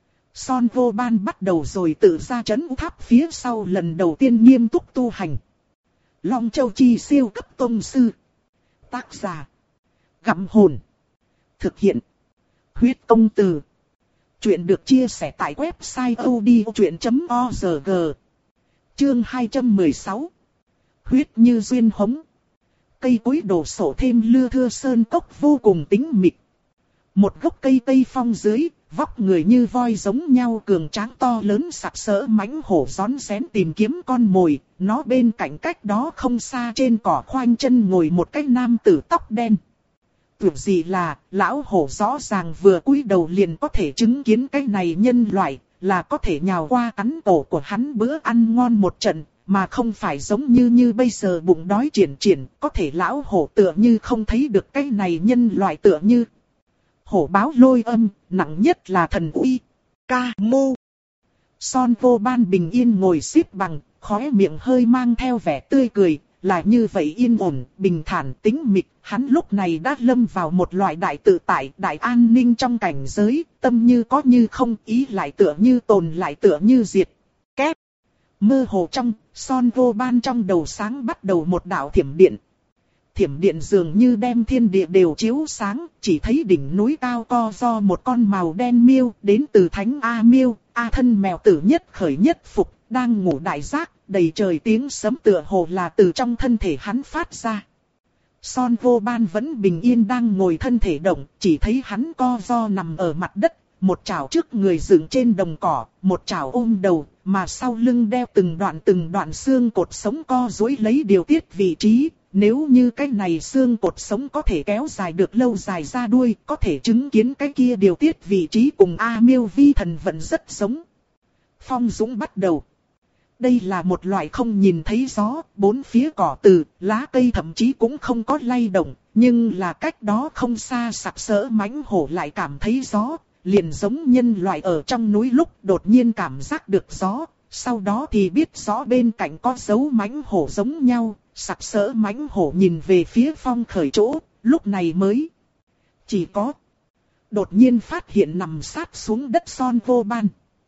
Son vô ban bắt đầu rồi tự ra trấn U Tháp phía sau lần đầu tiên nghiêm túc tu hành. Long Châu Chi siêu cấp tông sư. Tác giả. Gặm hồn. Thực hiện. Huyết công từ. Chuyện được chia sẻ tại website odchuyện chấm org. Chương hai trăm mười sáu. Huyết như duyên hống. Cây cối đổ sổ thêm lưa thưa sơn cốc vô cùng tĩnh mịch. Một gốc cây tây phong dưới, vóc người như voi giống nhau cường tráng to lớn sặc sỡ mãnh hổ rón rén tìm kiếm con mồi. Nó bên cạnh cách đó không xa trên cỏ khoanh chân ngồi một cái nam tử tóc đen. Tưởng gì là, lão hổ rõ ràng vừa cúi đầu liền có thể chứng kiến cái này nhân loại, là có thể nhào qua cắn cổ của hắn bữa ăn ngon một trận. Mà không phải giống như như bây giờ bụng đói triển triển, có thể lão hổ tựa như không thấy được cái này nhân loại tựa như. Hổ báo lôi âm, nặng nhất là thần uy. Ca mô. Son vô ban bình yên ngồi xếp bằng, khóe miệng hơi mang theo vẻ tươi cười, là như vậy yên ổn, bình thản tĩnh mịch. Hắn lúc này đã lâm vào một loại đại tự tại, đại an ninh trong cảnh giới, tâm như có như không, ý lại tựa như tồn lại tựa như diệt. Kép. Mơ hồ trong, Son vô ban trong đầu sáng bắt đầu một đạo thiểm điện. Thiểm điện dường như đem thiên địa đều chiếu sáng, chỉ thấy đỉnh núi cao co do một con màu đen miêu, đến từ thánh A miêu, A thân mèo tử nhất khởi nhất phục, đang ngủ đại giác, đầy trời tiếng sấm tựa hồ là từ trong thân thể hắn phát ra. Son vô ban vẫn bình yên đang ngồi thân thể động, chỉ thấy hắn co do nằm ở mặt đất. Một chảo trước người dựng trên đồng cỏ, một chảo ôm đầu, mà sau lưng đeo từng đoạn từng đoạn xương cột sống co duỗi lấy điều tiết vị trí. Nếu như cái này xương cột sống có thể kéo dài được lâu dài ra đuôi, có thể chứng kiến cái kia điều tiết vị trí cùng A miêu vi thần vẫn rất giống. Phong dũng bắt đầu. Đây là một loại không nhìn thấy gió, bốn phía cỏ từ, lá cây thậm chí cũng không có lay động, nhưng là cách đó không xa sặc sỡ mãnh hổ lại cảm thấy gió. Liền giống nhân loại ở trong núi lúc đột nhiên cảm giác được gió, sau đó thì biết rõ bên cạnh có dấu mãnh hổ giống nhau, sặc sỡ mãnh hổ nhìn về phía phong khởi chỗ, lúc này mới chỉ có đột nhiên phát hiện nằm sát xuống đất Son vô ban.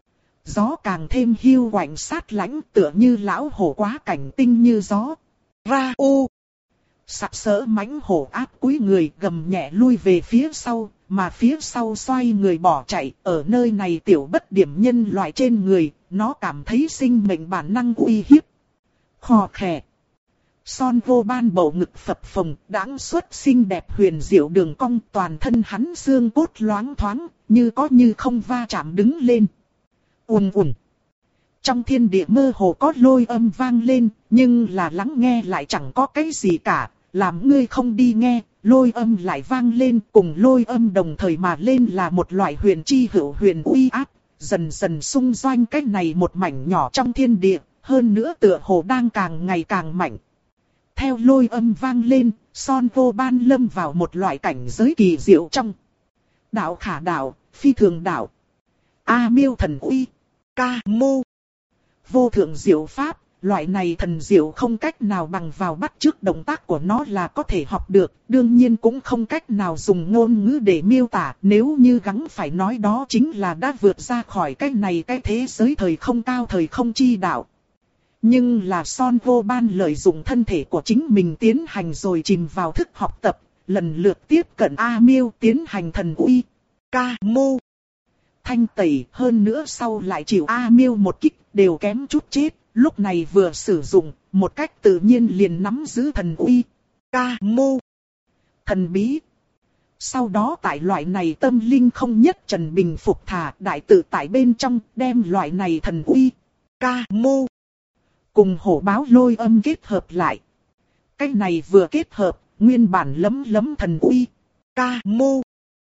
Gió càng thêm hiu quạnh sát lãnh tựa như lão hổ quá cảnh tinh như gió. Ra u Sặc sỡ mãnh hổ áp cúi người gầm nhẹ lui về phía sau, mà phía sau xoay người bỏ chạy. Ở nơi này tiểu bất điểm nhân loại trên người, nó cảm thấy sinh mệnh bản năng uy hiếp. Khò khè. Son vô ban bầu ngực phập phồng, đãng xuất xinh đẹp huyền diệu đường cong, toàn thân hắn xương cốt loáng thoáng, như có như không va chạm đứng lên. Ùn ùn. Trong thiên địa mơ hồ có lôi âm vang lên, nhưng là lắng nghe lại chẳng có cái gì cả, làm ngươi không đi nghe, lôi âm lại vang lên, cùng lôi âm đồng thời mà lên là một loại huyền chi hữu huyền uy áp, dần dần xung doanh cái này một mảnh nhỏ trong thiên địa, hơn nữa tựa hồ đang càng ngày càng mạnh. Theo lôi âm vang lên, Son vô ban lâm vào một loại cảnh giới kỳ diệu trong. Đạo khả đạo, phi thường đạo. A miêu thần uy, ca mô. Vô thượng diệu pháp, loại này thần diệu không cách nào bằng vào bắt chước động tác của nó là có thể học được. Đương nhiên cũng không cách nào dùng ngôn ngữ để miêu tả. Nếu như gắng phải nói đó chính là đã vượt ra khỏi cái này cái thế giới thời không cao thời không chi đạo. Nhưng là Son vô ban lợi dụng thân thể của chính mình tiến hành rồi chìm vào thức học tập, lần lượt tiếp cận A miêu tiến hành thần uy, ca mô. Thanh tẩy hơn nữa sau lại chịu A miêu một kích đều kém chút chết, lúc này vừa sử dụng, một cách tự nhiên liền nắm giữ thần uy, ca mô. Thần bí. Sau đó tại loại này tâm linh không nhất trần bình phục thả đại tự tại bên trong đem loại này thần uy, ca mô. Cùng hổ báo lôi âm kết hợp lại. Cái này vừa kết hợp, nguyên bản lấm lấm thần uy, ca mô.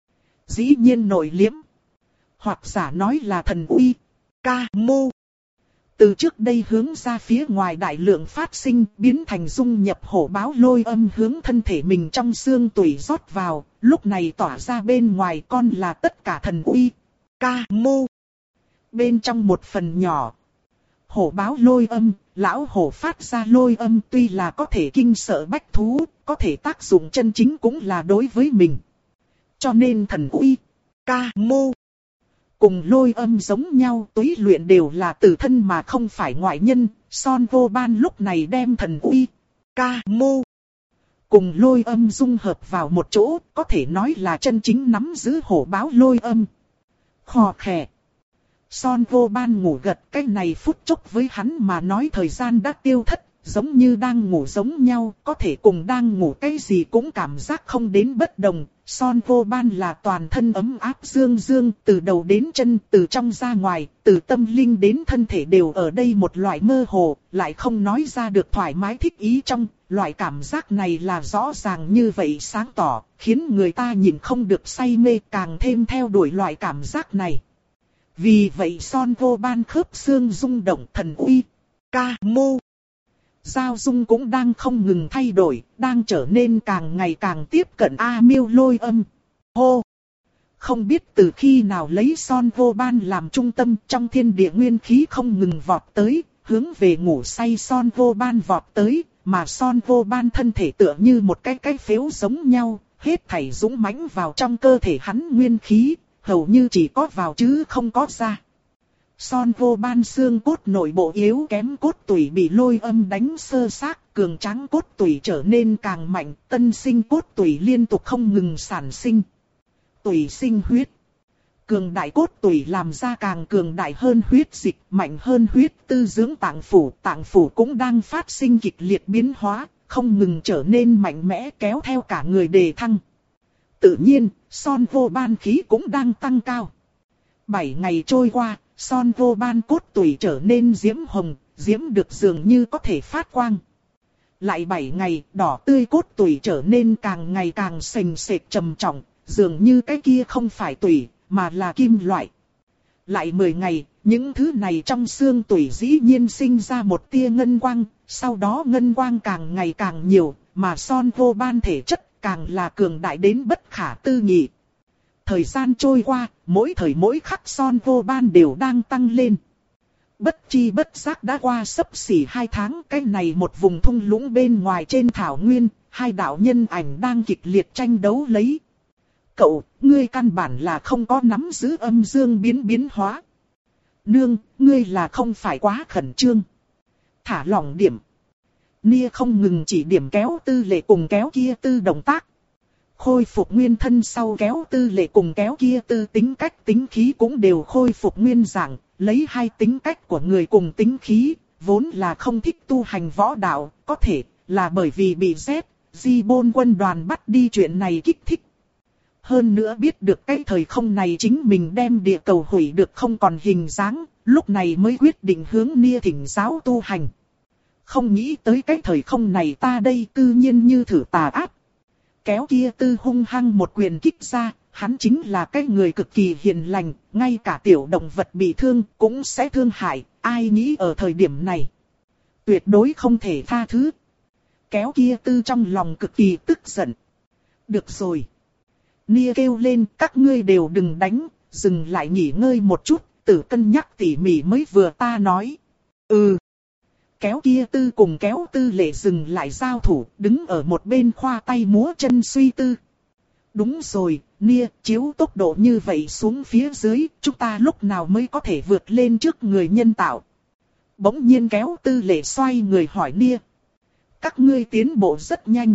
Dĩ nhiên nội liếm. Hoặc giả nói là thần uy, ca mô. Từ trước đây hướng ra phía ngoài đại lượng phát sinh, biến thành dung nhập hổ báo lôi âm hướng thân thể mình trong xương tủy rót vào, lúc này tỏa ra bên ngoài con là tất cả thần uy, ca mô. Bên trong một phần nhỏ, hổ báo lôi âm, lão hổ phát ra lôi âm tuy là có thể kinh sợ bách thú, có thể tác dụng chân chính cũng là đối với mình. Cho nên thần uy, ca mô. Cùng lôi âm giống nhau, túy luyện đều là từ thân mà không phải ngoại nhân. Son vô ban lúc này đem thần uy, ca mô. Cùng lôi âm dung hợp vào một chỗ, có thể nói là chân chính nắm giữ hổ báo lôi âm. Khò khè. Son vô ban ngủ gật, cái này phút chốc với hắn mà nói thời gian đã tiêu thất, giống như đang ngủ giống nhau, có thể cùng đang ngủ cái gì cũng cảm giác không đến bất đồng. Son vô ban là toàn thân ấm áp dương dương, từ đầu đến chân, từ trong ra ngoài, từ tâm linh đến thân thể đều ở đây một loại mơ hồ, lại không nói ra được thoải mái thích ý trong. Loại cảm giác này là rõ ràng như vậy sáng tỏ, khiến người ta nhìn không được say mê, càng thêm theo đuổi loại cảm giác này. Vì vậy Son vô ban khớp xương rung động thần uy, ca mô. Giao dung cũng đang không ngừng thay đổi, đang trở nên càng ngày càng tiếp cận A miêu lôi âm. Hô! Không biết từ khi nào lấy Son vô ban làm trung tâm, trong thiên địa nguyên khí không ngừng vọt tới, hướng về ngủ say Son vô ban vọt tới, mà Son vô ban thân thể tựa như một cái cái phếu giống nhau, hết thảy dũng mãnh vào trong cơ thể hắn nguyên khí, hầu như chỉ có vào chứ không có ra. Son vô ban xương cốt nội bộ yếu kém cốt tủy bị lôi âm đánh sơ xác, cường tráng cốt tủy trở nên càng mạnh, tân sinh cốt tủy liên tục không ngừng sản sinh. Tủy sinh huyết. Cường đại cốt tủy làm ra càng cường đại hơn huyết dịch, mạnh hơn huyết tư dưỡng tạng phủ, tạng phủ cũng đang phát sinh kịch liệt biến hóa, không ngừng trở nên mạnh mẽ kéo theo cả người đề thăng. Tự nhiên, Son vô ban khí cũng đang tăng cao. Bảy ngày trôi qua, Son vô ban cốt tủy trở nên diễm hồng, diễm được dường như có thể phát quang. Lại bảy ngày, đỏ tươi cốt tủy trở nên càng ngày càng sền sệt trầm trọng, dường như cái kia không phải tủy, mà là kim loại. Lại mười ngày, những thứ này trong xương tủy dĩ nhiên sinh ra một tia ngân quang, sau đó ngân quang càng ngày càng nhiều, mà Son vô ban thể chất càng là cường đại đến bất khả tư nghị. Thời gian trôi qua, mỗi thời mỗi khắc Son vô ban đều đang tăng lên. Bất chi bất giác đã qua sấp xỉ hai tháng, cái này một vùng thung lũng bên ngoài trên thảo nguyên, hai đạo nhân ảnh đang kịch liệt tranh đấu lấy. Cậu, ngươi căn bản là không có nắm giữ âm dương biến biến hóa. Nương, ngươi là không phải quá khẩn trương. Thả lỏng điểm. Nia không ngừng chỉ điểm kéo Tư Lệ cùng kéo kia Tư động tác. Khôi phục nguyên thân sau kéo Tư Lệ cùng kéo kia Tư tính cách tính khí cũng đều khôi phục nguyên dạng, lấy hai tính cách của người cùng tính khí, vốn là không thích tu hành võ đạo, có thể là bởi vì bị Z, Di Bôn quân đoàn bắt đi chuyện này kích thích. Hơn nữa biết được cái thời không này chính mình đem địa cầu hủy được không còn hình dáng, lúc này mới quyết định hướng Nia thỉnh giáo tu hành. Không nghĩ tới cái thời không này ta đây cư nhiên như thử tà ác. Kéo kia Tư hung hăng một quyền kích ra, hắn chính là cái người cực kỳ hiền lành, ngay cả tiểu động vật bị thương cũng sẽ thương hại, ai nghĩ ở thời điểm này. Tuyệt đối không thể tha thứ. Kéo kia Tư trong lòng cực kỳ tức giận. Được rồi. Nia kêu lên, các ngươi đều đừng đánh, dừng lại nghỉ ngơi một chút, tự cân nhắc tỉ mỉ mới vừa ta nói. Ừ. Kéo kia Tư cùng kéo Tư Lệ dừng lại giao thủ, đứng ở một bên khoa tay múa chân suy tư. Đúng rồi, Nia, chiếu tốc độ như vậy xuống phía dưới, chúng ta lúc nào mới có thể vượt lên trước người nhân tạo. Bỗng nhiên kéo Tư Lệ xoay người hỏi Nia. Các ngươi tiến bộ rất nhanh.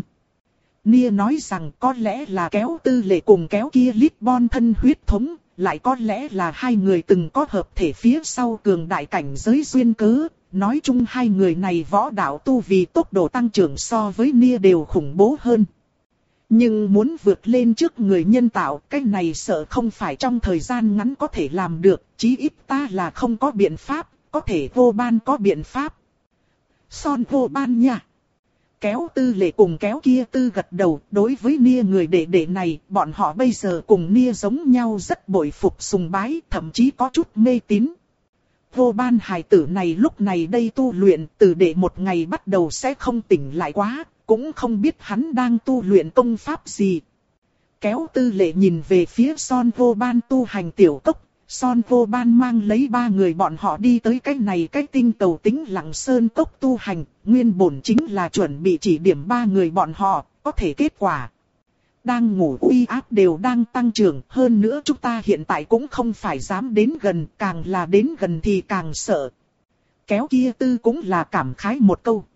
Nia nói rằng có lẽ là kéo Tư Lệ cùng kéo kia Lisbon thân huyết thống, lại có lẽ là hai người từng có hợp thể phía sau cường đại cảnh giới duyên cớ. Nói chung hai người này võ đạo tu vì tốc độ tăng trưởng so với Nia đều khủng bố hơn. Nhưng muốn vượt lên trước người nhân tạo, cái này sợ không phải trong thời gian ngắn có thể làm được, chí ít ta là không có biện pháp, có thể vô ban có biện pháp. Son vô ban nha. Kéo Tư Lệ cùng kéo kia Tư gật đầu, đối với Nia người đệ đệ này, bọn họ bây giờ cùng Nia giống nhau rất bội phục sùng bái, thậm chí có chút mê tín. Vô ban hài tử này lúc này đây tu luyện, từ đệ một ngày bắt đầu sẽ không tỉnh lại quá, cũng không biết hắn đang tu luyện công pháp gì. Kéo Tư Lệ nhìn về phía Son Vô Ban tu hành tiểu cốc, Son Vô Ban mang lấy ba người bọn họ đi tới cái này cái tinh cầu Tĩnh Lặng Sơn cốc tu hành, nguyên bổn chính là chuẩn bị chỉ điểm ba người bọn họ, có thể kết quả. Đang ngủ uy áp đều đang tăng trưởng, hơn nữa chúng ta hiện tại cũng không phải dám đến gần, càng là đến gần thì càng sợ. Kéo kia Tư cũng là cảm khái một câu.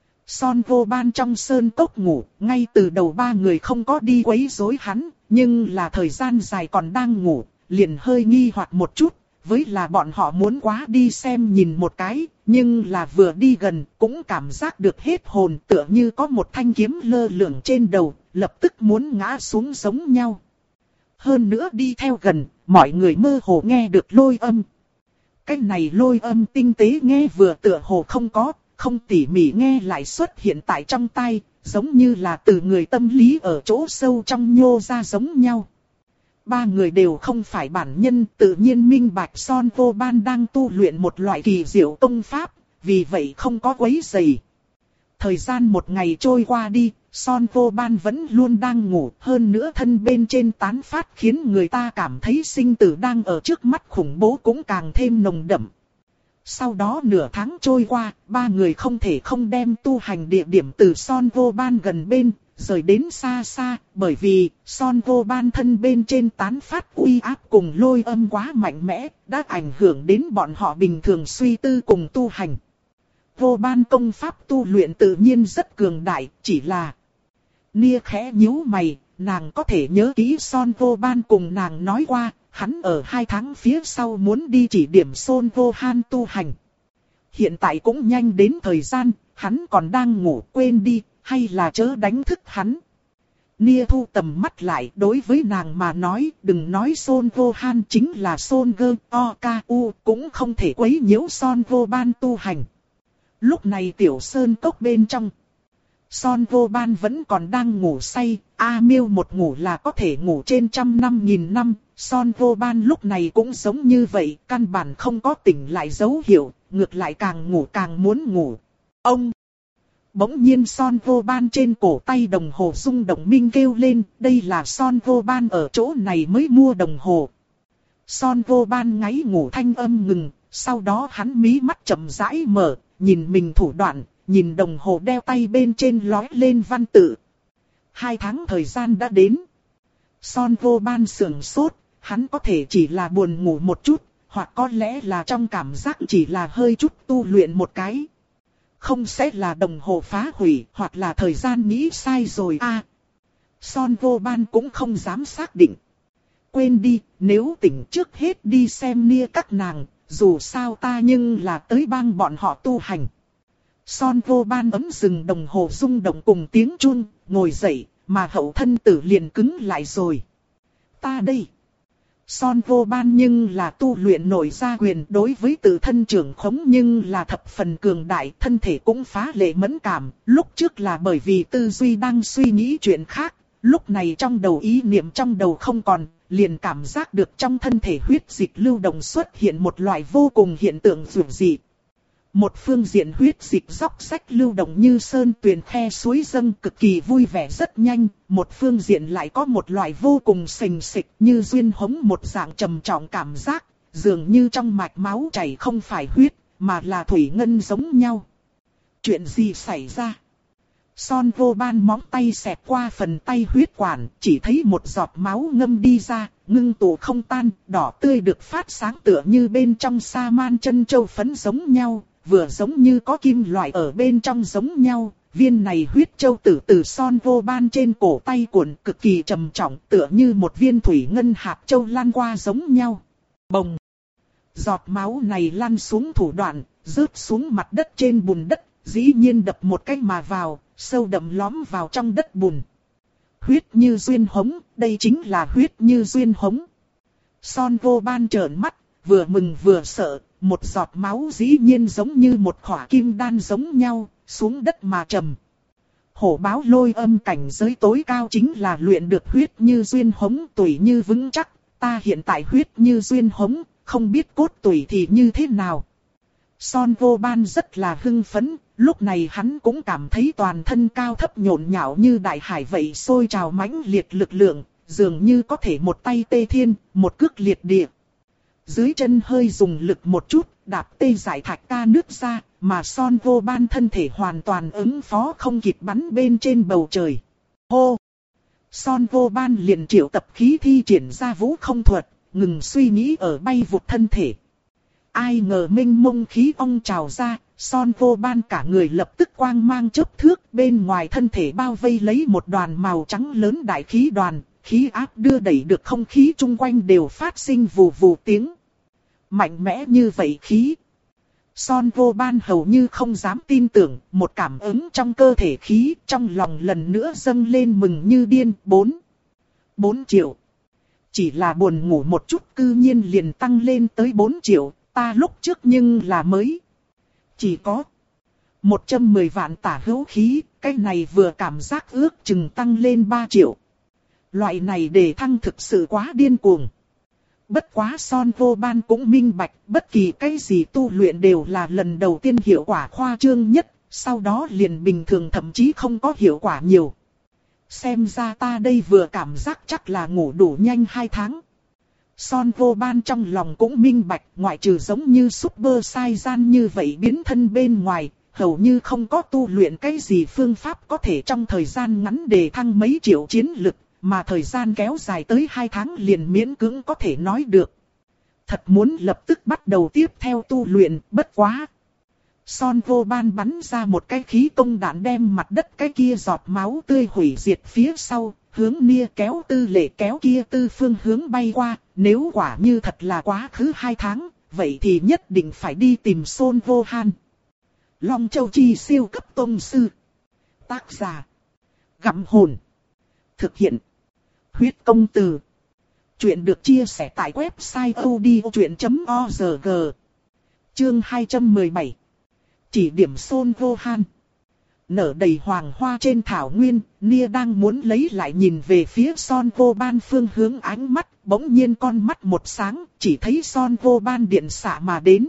Son Vô Ban trong sơn cốc ngủ, ngay từ đầu ba người không có đi quấy rối hắn, nhưng là thời gian dài còn đang ngủ, liền hơi nghi hoặc một chút, với là bọn họ muốn quá đi xem nhìn một cái, nhưng là vừa đi gần cũng cảm giác được hết hồn, tựa như có một thanh kiếm lơ lửng trên đầu, lập tức muốn ngã xuống giống nhau. Hơn nữa đi theo gần, mọi người mơ hồ nghe được lôi âm. Cái này lôi âm tinh tế nghe vừa tựa hồ không có, không tỉ mỉ nghe lại xuất hiện tại trong tai, giống như là từ người tâm lý ở chỗ sâu trong nhô ra giống nhau. Ba người đều không phải bản nhân, tự nhiên minh bạch Son Vô Ban đang tu luyện một loại kỳ diệu công pháp, vì vậy không có quấy rầy. Thời gian một ngày trôi qua đi, Son Vô Ban vẫn luôn đang ngủ, hơn nữa thân bên trên tán phát khiến người ta cảm thấy sinh tử đang ở trước mắt khủng bố cũng càng thêm nồng đậm. Sau đó nửa tháng trôi qua, ba người không thể không đem tu hành địa điểm từ Son Vô Ban gần bên, rời đến xa xa, bởi vì Son Vô Ban thân bên trên tán phát uy áp cùng lôi âm quá mạnh mẽ, đã ảnh hưởng đến bọn họ bình thường suy tư cùng tu hành. Vô Ban công pháp tu luyện tự nhiên rất cường đại, chỉ là Nia khẽ nhíu mày, nàng có thể nhớ kỹ Son Vô Ban cùng nàng nói qua, hắn ở hai tháng phía sau muốn đi chỉ điểm Son Vô Han tu hành. Hiện tại cũng nhanh đến thời gian, hắn còn đang ngủ, quên đi, hay là chớ đánh thức hắn. Nia thu tầm mắt lại, đối với nàng mà nói, đừng nói Son Vô Han chính là Son Gơ O K U, cũng không thể quấy nhiễu Son Vô Ban tu hành. Lúc này tiểu sơn cốc bên trong, Son Vô Ban vẫn còn đang ngủ say, A Miêu một ngủ là có thể ngủ trên trăm năm nghìn năm, Son Vô Ban lúc này cũng giống như vậy, căn bản không có tỉnh lại dấu hiệu, ngược lại càng ngủ càng muốn ngủ. Ông! Bỗng nhiên Son Vô Ban trên cổ tay đồng hồ rung động minh kêu lên, đây là Son Vô Ban ở chỗ này mới mua đồng hồ. Son Vô Ban ngáy ngủ thanh âm ngừng, sau đó hắn mí mắt chậm rãi mở, nhìn mình thủ đoạn, nhìn đồng hồ đeo tay bên trên lói lên văn tự. Hai tháng thời gian đã đến. Son Vô Ban sườn sốt, hắn có thể chỉ là buồn ngủ một chút, hoặc có lẽ là trong cảm giác chỉ là hơi chút tu luyện một cái. không sẽ là đồng hồ phá hủy hoặc là thời gian nghĩ sai rồi a. À, Son Vô Ban cũng không dám xác định. Quên đi, nếu tỉnh trước hết đi xem Nia các nàng, dù sao ta nhưng là tới bang bọn họ tu hành. Son Vô Ban ấm dừng đồng hồ rung động cùng tiếng chuông, ngồi dậy, mà hậu thân tử liền cứng lại rồi. Ta đây. Son Vô Ban nhưng là tu luyện nổi ra quyền đối với tự thân trưởng khống nhưng là thập phần cường đại, thân thể cũng phá lệ mẫn cảm, lúc trước là bởi vì tư duy đang suy nghĩ chuyện khác, lúc này trong đầu ý niệm trong đầu không còn, liền cảm giác được trong thân thể huyết dịch lưu động xuất hiện một loại vô cùng hiện tượng dữ dị. Một phương diện huyết dịch róc rách lưu động như sơn tuyền khe suối dâng cực kỳ vui vẻ rất nhanh, một phương diện lại có một loại vô cùng sình sịch như duyên hống một dạng trầm trọng cảm giác, dường như trong mạch máu chảy không phải huyết, mà là thủy ngân giống nhau. Chuyện gì xảy ra? Son Vô Ban móng tay xẹt qua phần tay huyết quản, chỉ thấy một giọt máu ngâm đi ra, ngưng tụ không tan, đỏ tươi được phát sáng tựa như bên trong sa man chân châu phấn giống nhau, vừa giống như có kim loại ở bên trong giống nhau. Viên này huyết châu tử từ Son Vô Ban trên cổ tay cuộn cực kỳ trầm trọng, tựa như một viên thủy ngân hạt châu lan qua giống nhau. Bồng! Giọt máu này lăn xuống thủ đoạn, rớt xuống mặt đất trên bùn đất, dĩ nhiên đập một cái mà vào, sâu đậm lõm vào trong đất bùn. Huyết như duyên hống, đây chính là huyết như duyên hống. Son Vô Ban trợn mắt, vừa mừng vừa sợ, một giọt máu dĩ nhiên giống như một khỏa kim đan giống nhau, xuống đất mà trầm. Hổ báo lôi âm cảnh giới tối cao chính là luyện được huyết như duyên hống tủy như vững chắc, ta hiện tại huyết như duyên hống, không biết cốt tủy thì như thế nào. Son Vô Ban rất là hưng phấn, lúc này hắn cũng cảm thấy toàn thân cao thấp nhộn nhạo như đại hải vậy sôi trào mãnh liệt lực lượng, dường như có thể một tay tê thiên, một cước liệt địa. Dưới chân hơi dùng lực một chút, đạp tê giải thạch ca nước ra, mà Son Vô Ban thân thể hoàn toàn ứng phó không kịp bắn bên trên bầu trời. Hô! Son Vô Ban liền triệu tập khí thi triển ra vũ không thuật, ngừng suy nghĩ ở bay vụt thân thể. Ai ngờ mênh mông khí ong trào ra, Son Vô Ban cả người lập tức quang mang chớp thước, bên ngoài thân thể bao vây lấy một đoàn màu trắng lớn đại khí đoàn, khí áp đưa đẩy được không khí chung quanh đều phát sinh vù vù tiếng. Mạnh mẽ như vậy khí. Son Vô Ban hầu như không dám tin tưởng, một cảm ứng trong cơ thể khí, trong lòng lần nữa dâng lên mừng như điên, bốn. bốn triệu. Chỉ là buồn ngủ một chút cư nhiên liền tăng lên tới bốn triệu, ta lúc trước nhưng là mới. Chỉ có một trăm mười vạn tả hữu khí, cái này vừa cảm giác ước chừng tăng lên ba triệu. Loại này đề thăng thực sự quá điên cuồng. Bất quá Son Vô Ban cũng minh bạch, bất kỳ cái gì tu luyện đều là lần đầu tiên hiệu quả khoa trương nhất, sau đó liền bình thường thậm chí không có hiệu quả nhiều. Xem ra ta đây vừa cảm giác chắc là ngủ đủ nhanh hai tháng. Son Vô Ban trong lòng cũng minh bạch, ngoại trừ giống như Super Saiyan như vậy biến thân bên ngoài, hầu như không có tu luyện cái gì phương pháp có thể trong thời gian ngắn đề thăng mấy triệu chiến lực, mà thời gian kéo dài tới hai tháng liền miễn cưỡng có thể nói được. Thật muốn lập tức bắt đầu tiếp theo tu luyện, bất quá. Son Vô Ban bắn ra một cái khí công đạn đem mặt đất cái kia giọt máu tươi hủy diệt phía sau, hướng Nia kéo Tư Lệ kéo kia tư phương hướng bay qua, nếu quả như thật là quá khứ hai tháng, vậy thì nhất định phải đi tìm Son Vô Han. Long Châu Chi siêu cấp tông sư. Tác giả. Gặm hồn. Thực hiện. Huyết công từ. Chuyện được chia sẻ tại website odchuyện chấm org. Chương hai trăm mười bảy. Chỉ điểm Son Vô Han. Nở đầy hoàng hoa trên thảo nguyên, Nia đang muốn lấy lại nhìn về phía Son Vô Ban phương hướng ánh mắt, bỗng nhiên con mắt một sáng, chỉ thấy Son Vô Ban điện xạ mà đến.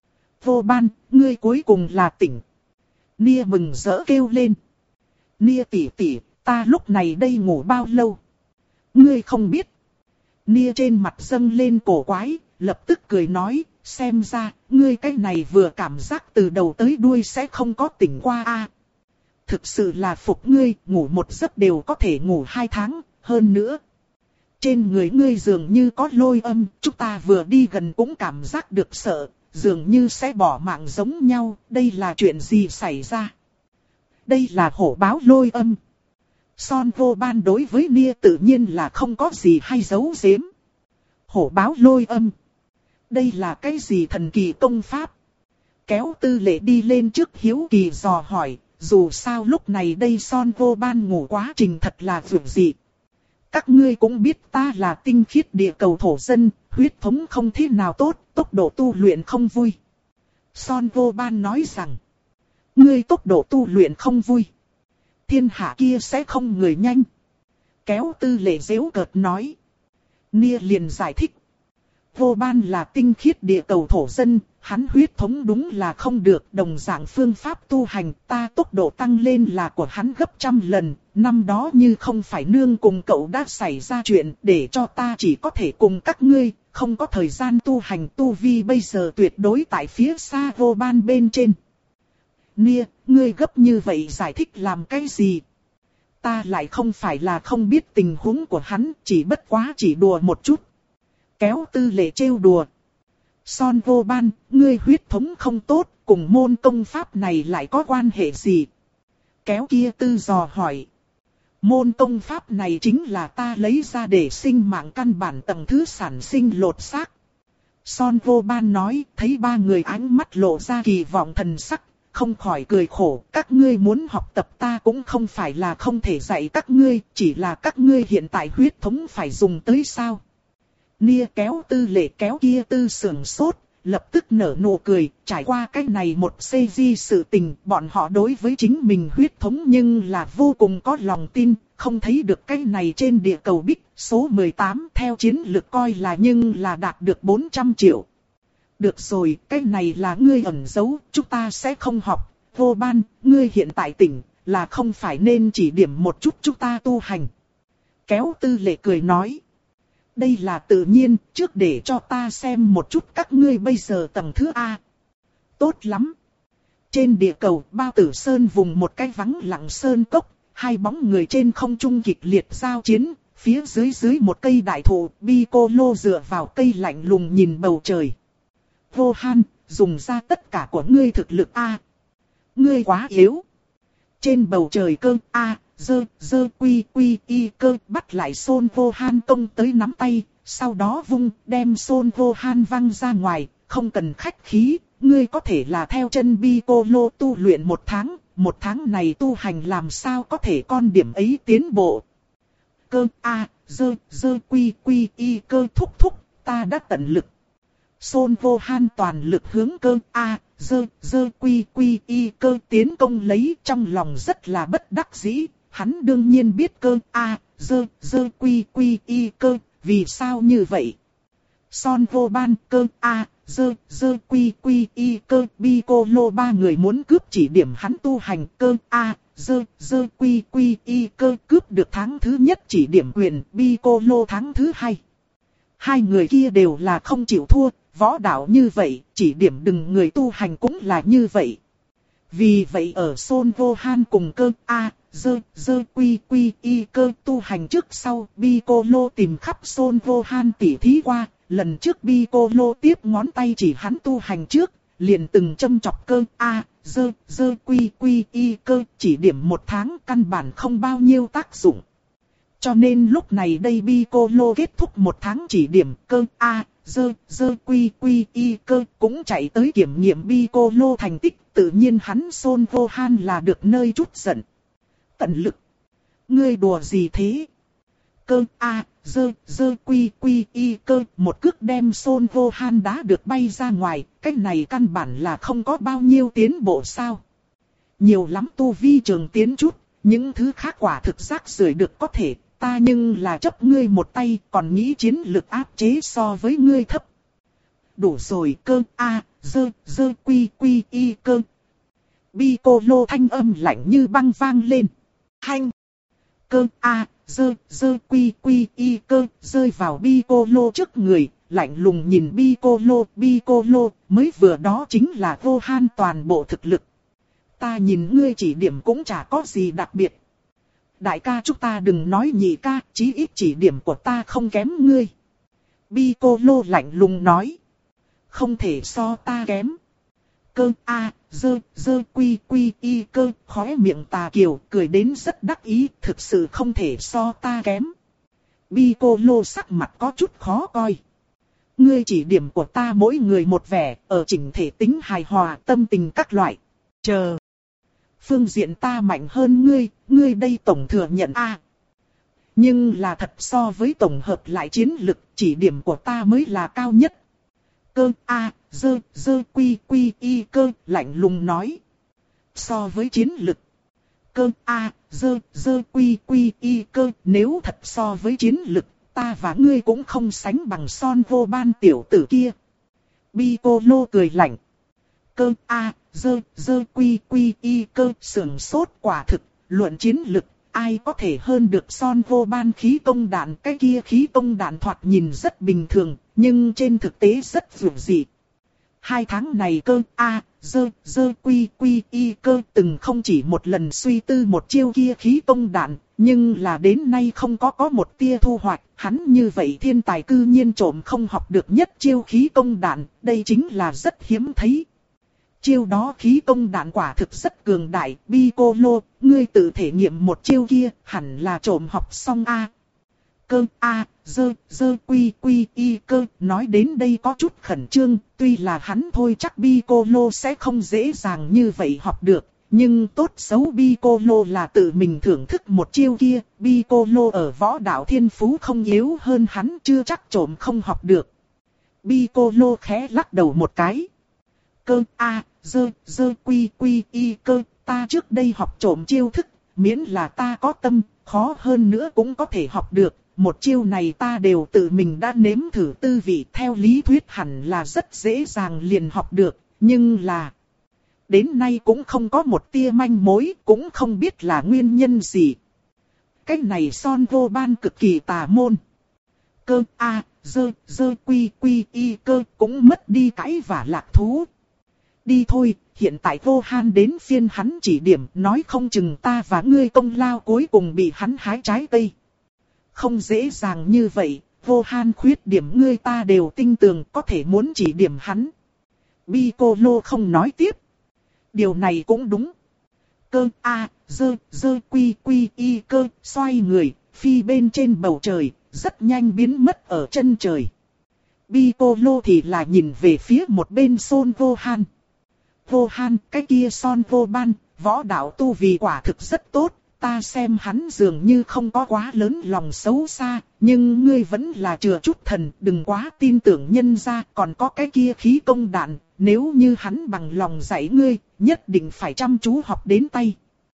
Vô Ban, ngươi cuối cùng là tỉnh. Nia mừng rỡ kêu lên. Nia tỷ tỷ, ta lúc này đây ngủ bao lâu? Ngươi không biết. Nia trên mặt dâng lên cổ quái, lập tức cười nói, xem ra, ngươi cái này vừa cảm giác từ đầu tới đuôi sẽ không có tỉnh qua a. Thực sự là phục ngươi, ngủ một giấc đều có thể ngủ hai tháng, hơn nữa. Trên người ngươi dường như có lôi âm, chúng ta vừa đi gần cũng cảm giác được sợ, dường như sẽ bỏ mạng giống nhau, đây là chuyện gì xảy ra? Đây là hổ báo lôi âm. Son Vô Ban đối với Nia tự nhiên là không có gì hay giấu giếm. Hổ báo lôi âm. Đây là cái gì thần kỳ công pháp? Kéo Tư Lệ đi lên trước hiếu kỳ dò hỏi, dù sao lúc này đây Son Vô Ban ngủ quá trình thật là vượt dị. Các ngươi cũng biết ta là tinh khiết địa cầu thổ dân, huyết thống không thế nào tốt, tốc độ tu luyện không vui. Son Vô Ban nói rằng, ngươi tốc độ tu luyện không vui. Thiên hạ kia sẽ không người nhanh. Kéo Tư Lệ giễu cợt nói. Nia liền giải thích. Vô Ban là tinh khiết địa cầu thổ dân, hắn huyết thống đúng là không được, đồng dạng phương pháp tu hành, ta tốc độ tăng lên là của hắn gấp trăm lần, năm đó như không phải nương cùng cậu đã xảy ra chuyện để cho ta chỉ có thể cùng các ngươi, không có thời gian tu hành, tu vi bây giờ tuyệt đối tại phía xa Vô Ban bên trên. Nia, ngươi gấp như vậy giải thích làm cái gì? Ta lại không phải là không biết tình huống của hắn, chỉ bất quá chỉ đùa một chút. Kéo Tư Lệ trêu đùa. Son Vô Ban, ngươi huyết thống không tốt, cùng môn công pháp này lại có quan hệ gì? Kéo kia Tư dò hỏi. Môn công pháp này chính là ta lấy ra để sinh mạng căn bản tầng thứ sản sinh lột xác. Son Vô Ban nói, thấy ba người ánh mắt lộ ra kỳ vọng thần sắc, không khỏi cười khổ. Các ngươi muốn học tập ta cũng không phải là không thể dạy các ngươi, chỉ là các ngươi hiện tại huyết thống phải dùng tới sao? Nia kéo Tư Lệ kéo kia Tư sưởng sốt, lập tức nở nụ cười, trải qua cái này một xê giê sự tình, bọn họ đối với chính mình huyết thống nhưng là vô cùng có lòng tin, không thấy được cái này trên địa cầu Bích, số mười tám theo chiến lược coi là nhưng là đạt được bốn trăm triệu. Được rồi, cái này là ngươi ẩn giấu, chúng ta sẽ không học, Vô Ban, ngươi hiện tại tỉnh, là không phải nên chỉ điểm một chút chúng ta tu hành. Kéo Tư Lệ cười nói. Đây là tự nhiên, trước để cho ta xem một chút các ngươi bây giờ tầng thứ A. Tốt lắm. Trên địa cầu, Bao Tử Sơn vùng một cái vắng lặng sơn cốc, hai bóng người trên không trung kịch liệt giao chiến, phía dưới dưới một cây đại thụ, Piccolo dựa vào cây lạnh lùng nhìn bầu trời. Vô Han, dùng ra tất cả của ngươi thực lực A. Ngươi quá yếu. Trên bầu trời cơ A. Dơ, dơ quy quy y cơ bắt lại Son Vô Han công tới nắm tay, sau đó vung đem Son Vô Han văng ra ngoài, không cần khách khí, ngươi có thể là theo chân Piccolo tu luyện một tháng, một tháng này tu hành làm sao có thể con điểm ấy tiến bộ. Cơ A, dơ, dơ quy quy y cơ thúc thúc, ta đã tận lực. Son Vô Han toàn lực hướng cơ A, dơ, dơ quy quy y cơ tiến công lấy, trong lòng rất là bất đắc dĩ. Hắn đương nhiên biết cơ A, dơ, dơ quy quy y cơ, vì sao như vậy? Son Vô Ban cơ A, dơ, dơ quy quy y cơ, Piccolo ba người muốn cướp chỉ điểm hắn tu hành cơ A, dơ, dơ quy quy y cơ, cướp được tháng thứ nhất chỉ điểm quyền, Piccolo tháng thứ hai. Hai người kia đều là không chịu thua, võ đạo như vậy, chỉ điểm đừng người tu hành cũng là như vậy. Vì vậy ở Son Vô Han cùng cơ A, dơ, dơ quy quy y cơ tu hành trước sau, Piccolo tìm khắp Son Vô Han tỉ thí qua, lần trước Piccolo tiếp ngón tay chỉ hắn tu hành trước, liền từng châm chọc cơ A, dơ, dơ quy quy y cơ, chỉ điểm một tháng căn bản không bao nhiêu tác dụng. Cho nên lúc này đây Piccolo kết thúc một tháng chỉ điểm cơ A, dơ, dơ quy quy y cơ cũng chạy tới kiểm nghiệm Piccolo thành tích, tự nhiên hắn Son Vô Han là được nơi chút giận. Tận lực. Ngươi đùa gì thế? Cơ A, dơ, dơ quy quy y cơ, một cước đem Son Vô Han đá được bay ra ngoài, cái này căn bản là không có bao nhiêu tiến bộ sao. Nhiều lắm tu vi trường tiến chút, những thứ khác quả thực rác rưởi được có thể, ta nhưng là chấp ngươi một tay, còn nghĩ chiến lực áp chế so với ngươi thấp. Đủ rồi cơ A, dơ, dơ quy quy y cơ. Piccolo thanh âm lạnh như băng vang lên. Hành. Cơ A, dơ, dơ quy quy y cơ, rơi vào Piccolo trước người, lạnh lùng nhìn Piccolo, Piccolo, mới vừa đó chính là Vô Han toàn bộ thực lực. Ta nhìn ngươi chỉ điểm cũng chả có gì đặc biệt. Đại ca chúng ta đừng nói nhị ca, chí ít chỉ điểm của ta không kém ngươi. Piccolo lạnh lùng nói. không thể so ta kém. Cơ a, dơ, dơ quy quy y cơ, khóe miệng Tà Kiều cười đến rất đắc ý, thực sự không thể so ta kém. Piccolo sắc mặt có chút khó coi. Ngươi chỉ điểm của ta mỗi người một vẻ, ở chỉnh thể tính hài hòa, tâm tình các loại. Chờ. Phương diện ta mạnh hơn ngươi, ngươi đây tổng thừa nhận a. Nhưng là thật so với tổng hợp lại chiến lực, chỉ điểm của ta mới là cao nhất. Cơ a, dơ, dơ quy quy y cơ, lạnh lùng nói. So với chiến lực. Cơ a, dơ, dơ quy quy y cơ, nếu thật so với chiến lực, ta và ngươi cũng không sánh bằng Son Vô Ban tiểu tử kia. Piccolo cười lạnh. Cơ a, dơ, dơ quy quy y cơ, sưởng sốt quả thực, luận chiến lực. Ai có thể hơn được Son Vô Ban khí công đạn, cái kia khí công đạn thoạt nhìn rất bình thường, nhưng trên thực tế rất dữ dị. Hai tháng này cơ a, dơ, dơ quy quy y cơ từng không chỉ một lần suy tư một chiêu kia khí công đạn, nhưng là đến nay không có có một tia thu hoạch, hắn như vậy thiên tài cư nhiên trộm không học được nhất chiêu khí công đạn, đây chính là rất hiếm thấy. Chiêu đó khí công đạn quả thực rất cường đại, Piccolo, ngươi tự thể nghiệm một chiêu kia, hẳn là trộm học xong a. Cơ a, dơ, dơ quy quy y cơ, nói đến đây có chút khẩn trương, tuy là hắn thôi chắc Piccolo sẽ không dễ dàng như vậy học được, nhưng tốt xấu Piccolo là tự mình thưởng thức một chiêu kia, Piccolo ở võ đạo thiên phú không yếu hơn hắn chưa chắc trộm không học được. Piccolo khẽ lắc đầu một cái. Cơ a, dơ, dơ quy quy y cơ, ta trước đây học trộm chiêu thức, miễn là ta có tâm, khó hơn nữa cũng có thể học được. Một chiêu này ta đều tự mình đã nếm thử tư vị, theo lý thuyết hẳn là rất dễ dàng liền học được, nhưng là đến nay cũng không có một tia manh mối, cũng không biết là nguyên nhân gì. Cái này Son Vô Ban cực kỳ tà môn. Cơ a, dơ, dơ quy quy y cơ cũng mất đi cãi vả lạc thú. Đi thôi, hiện tại Vô Han đến phiên hắn chỉ điểm, nói không chừng ta và ngươi công lao cuối cùng bị hắn hái trái cây. Không dễ dàng như vậy, Vô Han khuyết điểm ngươi ta đều tin tưởng, có thể muốn chỉ điểm hắn. Piccolo không nói tiếp. Điều này cũng đúng. Cơ a, dơ, dơ quy quy y cơ, xoay người, phi bên trên bầu trời, rất nhanh biến mất ở chân trời. Piccolo thì là nhìn về phía một bên Son Vô Han. Vô Han, cái kia Son Vô Ban, võ đạo tu vì quả thực rất tốt. Ta xem hắn dường như không có quá lớn lòng xấu xa, nhưng ngươi vẫn là chừa chút thần, đừng quá tin tưởng nhân gia, còn có cái kia khí công đạn, nếu như hắn bằng lòng dạy ngươi, nhất định phải chăm chú học đến tay.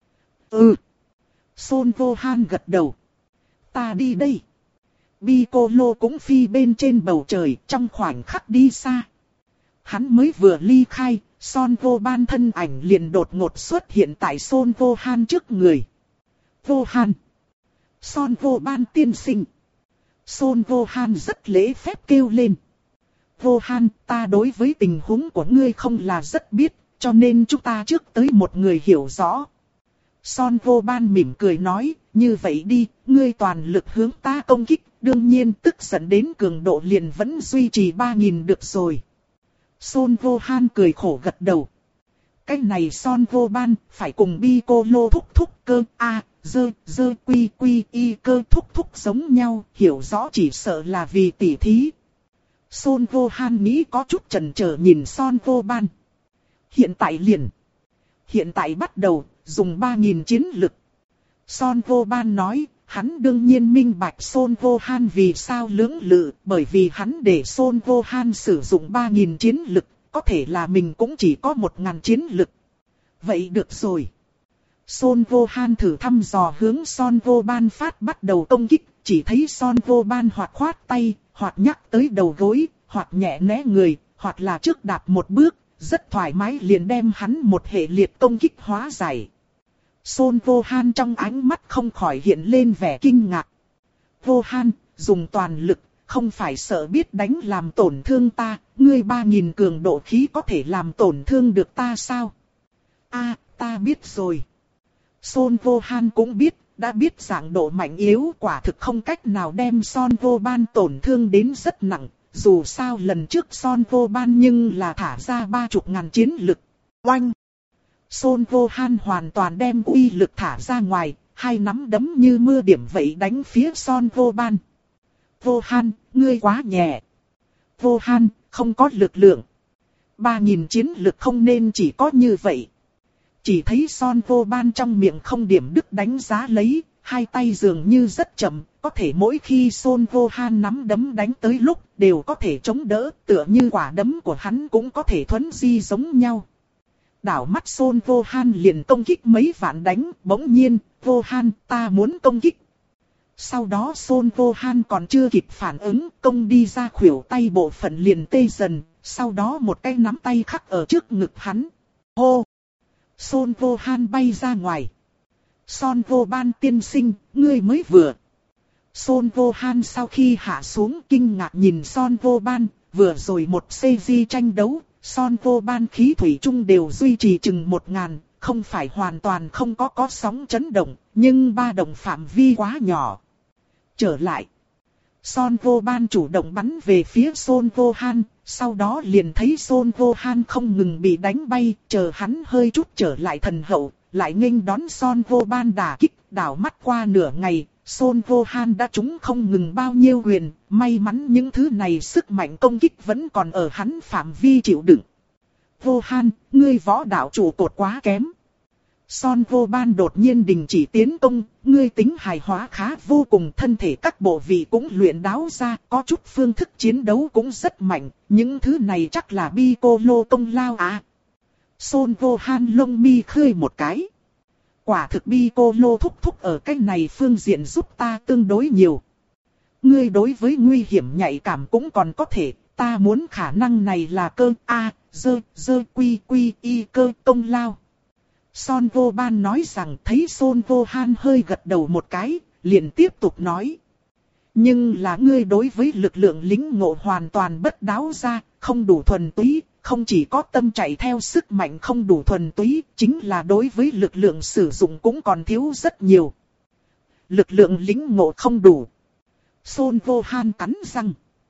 Ừ. Son Vô Han gật đầu. Ta đi đây. Piccolo cũng phi bên trên bầu trời, trong khoảnh khắc đi xa. Hắn mới vừa ly khai, Son Vô Ban thân ảnh liền đột ngột xuất hiện tại Son Vô Han trước người. Vô Han. Son Vô Ban tiên sinh. Son Vô Han rất lễ phép kêu lên. Vô Han, ta đối với tình huống của ngươi không là rất biết, cho nên chúng ta trước tới một người hiểu rõ. Son Vô Ban mỉm cười nói, như vậy đi, ngươi toàn lực hướng ta công kích, đương nhiên tức giận đến cường độ liền vẫn duy trì ba nghìn được rồi. Son Vô Han cười khổ gật đầu. Cái này Son Vô Ban, phải cùng Piccolo thúc thúc cơ a, dơ, dơ quy quy y cơ thúc thúc giống nhau, hiểu rõ chỉ sợ là vì tỉ thí. Son Vô Han nghĩ có chút chần chờ nhìn Son Vô Ban. Hiện tại liền. Hiện tại bắt đầu, dùng ba nghìn chiến lực. Son Vô Ban nói, hắn đương nhiên minh bạch Son Vô Han vì sao lưỡng lự, bởi vì hắn để Son Vô Han sử dụng ba nghìn chiến lực, có thể là mình cũng chỉ có một nghìn chiến lực. Vậy được rồi. Son Vô Han thử thăm dò hướng Son Vô Ban phát bắt đầu công kích, chỉ thấy Son Vô Ban hoặc khoát tay, hoặc nhắc tới đầu gối, hoặc nhẹ né người, hoặc là trước đạp một bước, rất thoải mái liền đem hắn một hệ liệt công kích hóa giải. Son Vô Han trong ánh mắt không khỏi hiện lên vẻ kinh ngạc. Vô Han, dùng toàn lực, không phải sợ biết đánh làm tổn thương ta, ngươi ba nghìn cường độ khí có thể làm tổn thương được ta sao? A, ta biết rồi. Son Vô Han cũng biết, đã biết dạng độ mạnh yếu quả thực không cách nào đem Son Vô Ban tổn thương đến rất nặng, dù sao lần trước Son Vô Ban nhưng là thả ra ba chục ngàn chiến lực. Oanh! Son Vô Han hoàn toàn đem uy lực thả ra ngoài, hai nắm đấm như mưa điểm vậy đánh phía Son Vô Ban. Vô Han, ngươi quá nhẹ. Vô Han, không có lực lượng. Ba nghìn chiến lực không nên chỉ có như vậy. Chỉ thấy Son Vô Ban trong miệng không điểm đức đánh giá lấy, hai tay dường như rất chậm, có thể mỗi khi Son Vô Han nắm đấm đánh tới lúc đều có thể chống đỡ, tựa như quả đấm của hắn cũng có thể thuấn di giống nhau. Đảo mắt Son Vô Han liền công kích mấy vạn đánh, bỗng nhiên, Vô Han, ta muốn công kích. Sau đó Son Vô Han còn chưa kịp phản ứng, công đi ra khuỷu tay bộ phận liền tê dần, sau đó một cái nắm tay khắc ở trước ngực hắn. Hô! Son Vô Han bay ra ngoài. Son Vô Ban tiên sinh, ngươi mới vừa. Son Vô Han sau khi hạ xuống kinh ngạc nhìn Son Vô Ban, vừa rồi một xê giê tranh đấu, Son Vô Ban khí thủy chung đều duy trì chừng một ngàn, không phải hoàn toàn không có có sóng chấn động, nhưng ba động phạm vi quá nhỏ. Trở lại. Son Vô Ban chủ động bắn về phía Son Vô Han, sau đó liền thấy Son Vô Han không ngừng bị đánh bay, chờ hắn hơi chút trở lại thần hậu, lại nghênh đón Son Vô Ban đả kích, đảo mắt qua nửa ngày, Son Vô Han đã trúng không ngừng bao nhiêu quyền, may mắn những thứ này sức mạnh công kích vẫn còn ở hắn phạm vi chịu đựng. Vô Han, ngươi võ đạo trụ cột quá kém. Son Vô Ban đột nhiên đình chỉ tiến công, ngươi tính hài hóa khá vô cùng, thân thể các bộ vị cũng luyện đáo ra, có chút phương thức chiến đấu cũng rất mạnh, những thứ này chắc là Piccolo công lao à. Son Vô Han lông mi khơi một cái. Quả thực Piccolo thúc thúc ở cái này phương diện giúp ta tương đối nhiều. Ngươi đối với nguy hiểm nhạy cảm cũng còn có thể, ta muốn khả năng này là cơ A, dơ, dơ quy quy y cơ công lao. Son Vô Ban nói rằng thấy Son Vô Han hơi gật đầu một cái, liền tiếp tục nói. Nhưng là ngươi đối với lực lượng lính ngộ hoàn toàn bất đáo ra, không đủ thuần túy, không chỉ có tâm chạy theo sức mạnh không đủ thuần túy, chính là đối với lực lượng sử dụng cũng còn thiếu rất nhiều. Lực lượng lính ngộ không đủ. Son Vô Han cắn răng.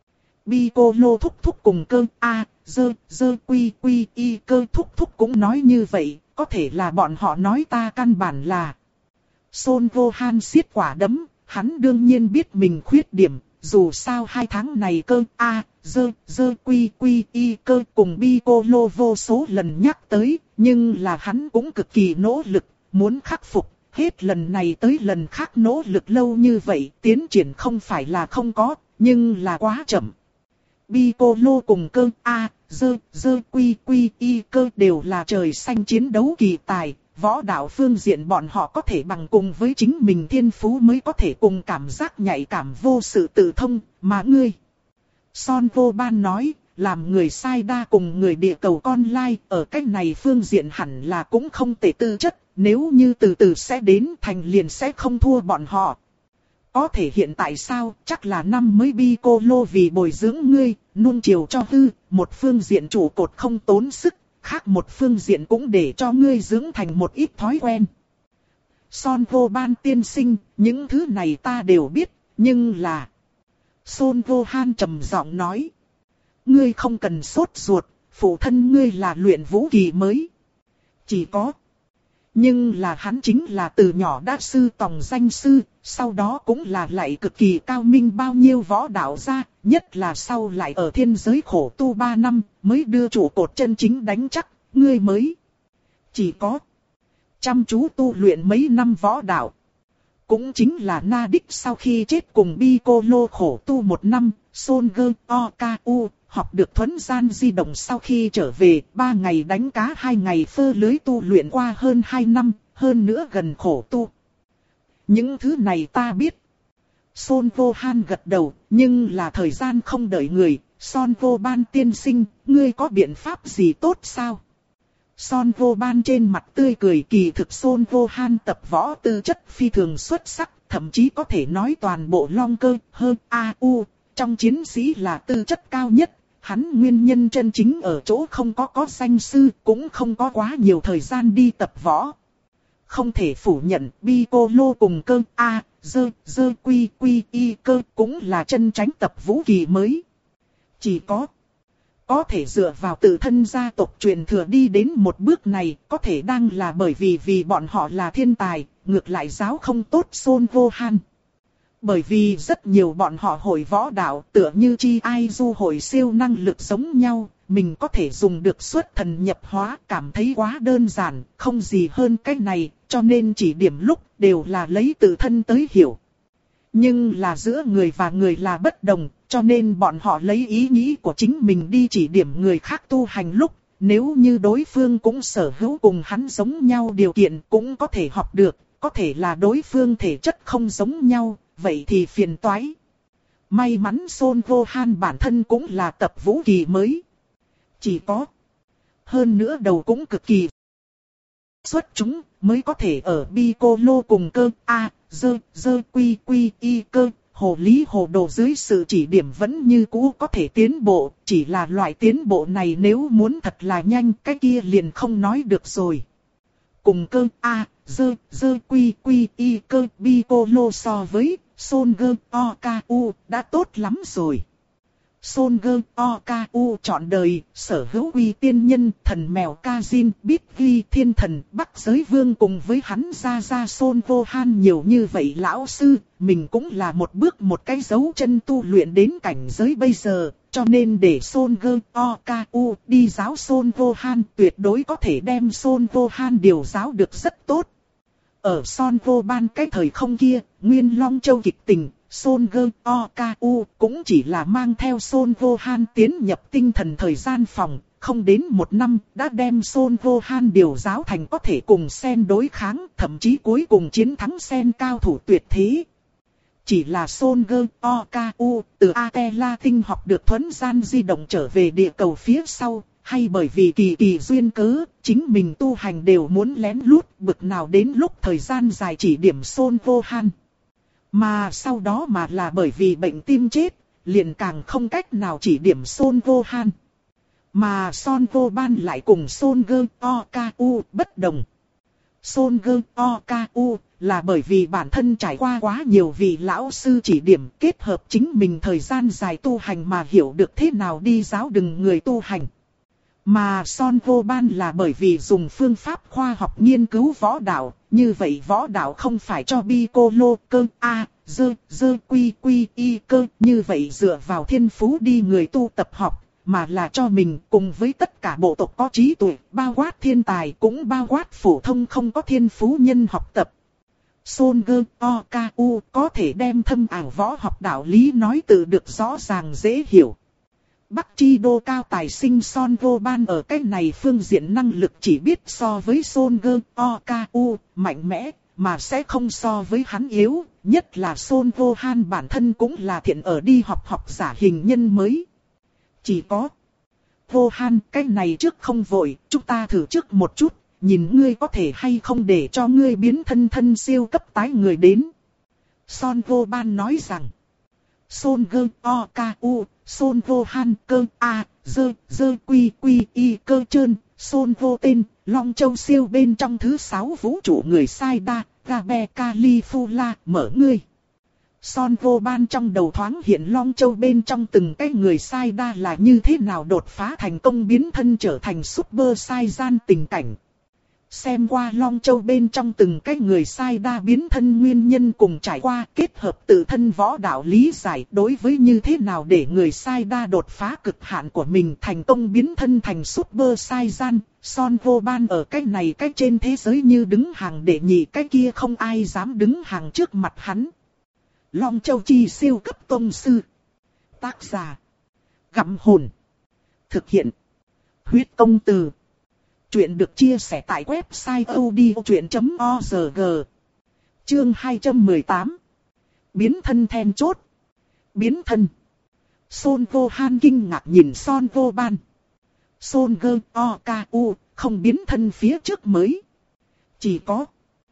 Piccolo thúc thúc cùng cơ A, dơ, dơ quy quy y cơ thúc thúc cũng nói như vậy, có thể là bọn họ nói ta căn bản là. Son Vô Han siết quả đấm, hắn đương nhiên biết mình khuyết điểm, dù sao hai tháng này cơ A, dơ, dơ quy quy y cơ cùng Piccolo vô số lần nhắc tới, nhưng là hắn cũng cực kỳ nỗ lực, muốn khắc phục. Hết lần này tới lần khác nỗ lực lâu như vậy, tiến triển không phải là không có, nhưng là quá chậm. Piccolo cùng cơ A, dơ, dơ quy quy y cơ đều là trời xanh chiến đấu kỳ tài, võ đạo phương diện bọn họ có thể bằng cùng với chính mình thiên phú mới có thể cùng cảm giác nhạy cảm vô sự tự thông, mà ngươi. Son Vô Ban nói, làm người sai đa cùng người địa cầu con lai, ở cách này phương diện hẳn là cũng không tệ tư chất, nếu như từ từ sẽ đến thành liền sẽ không thua bọn họ. Có thể hiện tại sao, chắc là năm mới Piccolo vì bồi dưỡng ngươi, nuông chiều cho hư, một phương diện trụ cột không tốn sức, khác một phương diện cũng để cho ngươi dưỡng thành một ít thói quen. Son Vô Ban tiên sinh, những thứ này ta đều biết, nhưng là... Son Vô Han trầm giọng nói. Ngươi không cần sốt ruột, phụ thân ngươi là luyện vũ kỳ mới. Chỉ có... Nhưng là hắn chính là từ nhỏ đã sư tòng danh sư, sau đó cũng là lại cực kỳ cao minh bao nhiêu võ đạo ra, nhất là sau lại ở thiên giới khổ tu ba năm, mới đưa trụ cột chân chính đánh chắc, ngươi mới. Chỉ có chăm chú tu luyện mấy năm võ đạo. Cũng chính là Na Đích sau khi chết cùng Piccolo khổ tu một năm, Son Gơ Oku, học được thuấn gian di động sau khi trở về, ba ngày đánh cá hai ngày phơ lưới tu luyện qua hơn hai năm, hơn nữa gần khổ tu. Những thứ này ta biết. Son Vô Han gật đầu, nhưng là thời gian không đợi người, Son Vô Ban tiên sinh, ngươi có biện pháp gì tốt sao? Son Vô Ban trên mặt tươi cười, kỳ thực Son Vô Han tập võ tư chất phi thường xuất sắc, thậm chí có thể nói toàn bộ Long Cơ, hơn A U, trong chiến sĩ là tư chất cao nhất. Hắn nguyên nhân chân chính ở chỗ không có có danh sư, cũng không có quá nhiều thời gian đi tập võ. Không thể phủ nhận, Piccolo cùng cơ A, dơ, dơ quy quy y cơ cũng là chân tránh tập vũ kỳ mới. Chỉ có Có thể dựa vào tự thân gia tộc truyền thừa đi đến một bước này, có thể đang là bởi vì vì bọn họ là thiên tài, ngược lại giáo không tốt Son Vô Han. Bởi vì rất nhiều bọn họ hội võ đạo tựa như chi ai du hội siêu năng lực giống nhau, mình có thể dùng được xuất thần nhập hóa, cảm thấy quá đơn giản, không gì hơn cái này, cho nên chỉ điểm lúc đều là lấy tự thân tới hiểu. Nhưng là giữa người và người là bất đồng, cho nên bọn họ lấy ý nghĩ của chính mình đi chỉ điểm người khác tu hành lúc, nếu như đối phương cũng sở hữu cùng hắn giống nhau điều kiện cũng có thể học được, có thể là đối phương thể chất không giống nhau, vậy thì phiền toái. May mắn Son Vô Han bản thân cũng là tập vũ kỳ mới. Chỉ có hơn nữa đầu cũng cực kỳ xuất chúng mới có thể ở Piccolo cùng cơ A, dơ, dơ quy quy y cơ, hồ lý hồ đồ dưới sự chỉ điểm vẫn như cũ có thể tiến bộ, chỉ là loại tiến bộ này nếu muốn thật là nhanh cái kia liền không nói được rồi. Cùng cơ A, dơ, dơ quy quy y cơ Piccolo so với Son Gơ O K U đã tốt lắm rồi. Son Gơ O K U chọn đời, sở hữu uy tiên nhân, thần mèo Kazin, biết ghi thiên thần, Bắc giới vương cùng với hắn ra ra Son Vô Han nhiều như vậy lão sư, mình cũng là một bước một cái dấu chân tu luyện đến cảnh giới bây giờ, cho nên để Son Gơ O K U đi giáo Son Vô Han tuyệt đối có thể đem Son Vô Han điều giáo được rất tốt. Ở Son Vô Ban cái thời không kia, Nguyên Long Châu kịch tình, Son Gơ O K U cũng chỉ là mang theo Son Vô Han tiến nhập tinh thần thời gian phòng, không đến một năm đã đem Son Vô Han điều giáo thành có thể cùng Sen đối kháng, thậm chí cuối cùng chiến thắng Sen cao thủ tuyệt thế. Chỉ là Son Gơ O K U từ Atela tinh học được thuấn gian di động trở về địa cầu phía sau, hay bởi vì kỳ kỳ duyên cớ, chính mình tu hành đều muốn lén lút, bực nào đến lúc thời gian dài chỉ điểm Son Vô Han. Mà sau đó mà là bởi vì bệnh tim chết, liền càng không cách nào chỉ điểm Son Vô Han. Mà Son Vô Ban lại cùng Son Gơ O K U bất đồng. Son Gơ O K U là bởi vì bản thân trải qua quá nhiều vị lão sư chỉ điểm kết hợp chính mình thời gian dài tu hành mà hiểu được thế nào đi giáo đừng người tu hành. Mà Son Vô Ban là bởi vì dùng phương pháp khoa học nghiên cứu võ đạo, như vậy võ đạo không phải cho Piccolo cơ A, dơ, dơ quy quy y cơ, như vậy dựa vào thiên phú đi người tu tập học, mà là cho mình cùng với tất cả bộ tộc có trí tuệ, bao quát thiên tài cũng bao quát phổ thông không có thiên phú nhân học tập. Son Gơ O K U có thể đem thâm ảo võ học đạo lý nói tự được rõ ràng dễ hiểu. Bắc Chi Đô cao tài sinh Son Vô Ban ở cái này phương diện năng lực chỉ biết so với Son Gơ O K U mạnh mẽ, mà sẽ không so với hắn yếu, nhất là Son Vô Han bản thân cũng là thiện ở đi học học giả hình nhân mới. Chỉ có Vô Han cái này trước không vội, chúng ta thử trước một chút, nhìn ngươi có thể hay không để cho ngươi biến thân thân siêu cấp tái người đến. Son Vô Ban nói rằng, Son Gơ O K U, Son Vô Han cơ A, dơ, dơ quy quy y cơ trơn, Son Vô Tên, Long Châu siêu bên trong thứ sáu vũ trụ người sai đa, Gabe Califula, mở ngươi. Son Vô Ban trong đầu thoáng hiện Long Châu bên trong từng cái người sai đa là như thế nào đột phá thành công biến thân trở thành Super Saiyan tình cảnh. Xem qua Long Châu bên trong từng cái người sai đa biến thân nguyên nhân cùng trải qua kết hợp tự thân võ đạo lý giải đối với như thế nào để người sai đa đột phá cực hạn của mình thành công biến thân thành Super Saiyan. Son Vô Ban ở cái này cái trên thế giới như đứng hàng đệ nhị, cái kia không ai dám đứng hàng trước mặt hắn. Long Châu chi siêu cấp tông sư. Tác giả Gặm Hồn. Thực hiện Huyết Công Từ. Chuyện được chia sẻ tại website odchuyện chấm org. Chương hai trăm mười tám. Biến thân then chốt. Biến thân. Son Vô Han kinh ngạc nhìn Son Vô Ban. Son Gơ O K U không biến thân phía trước mới. Chỉ có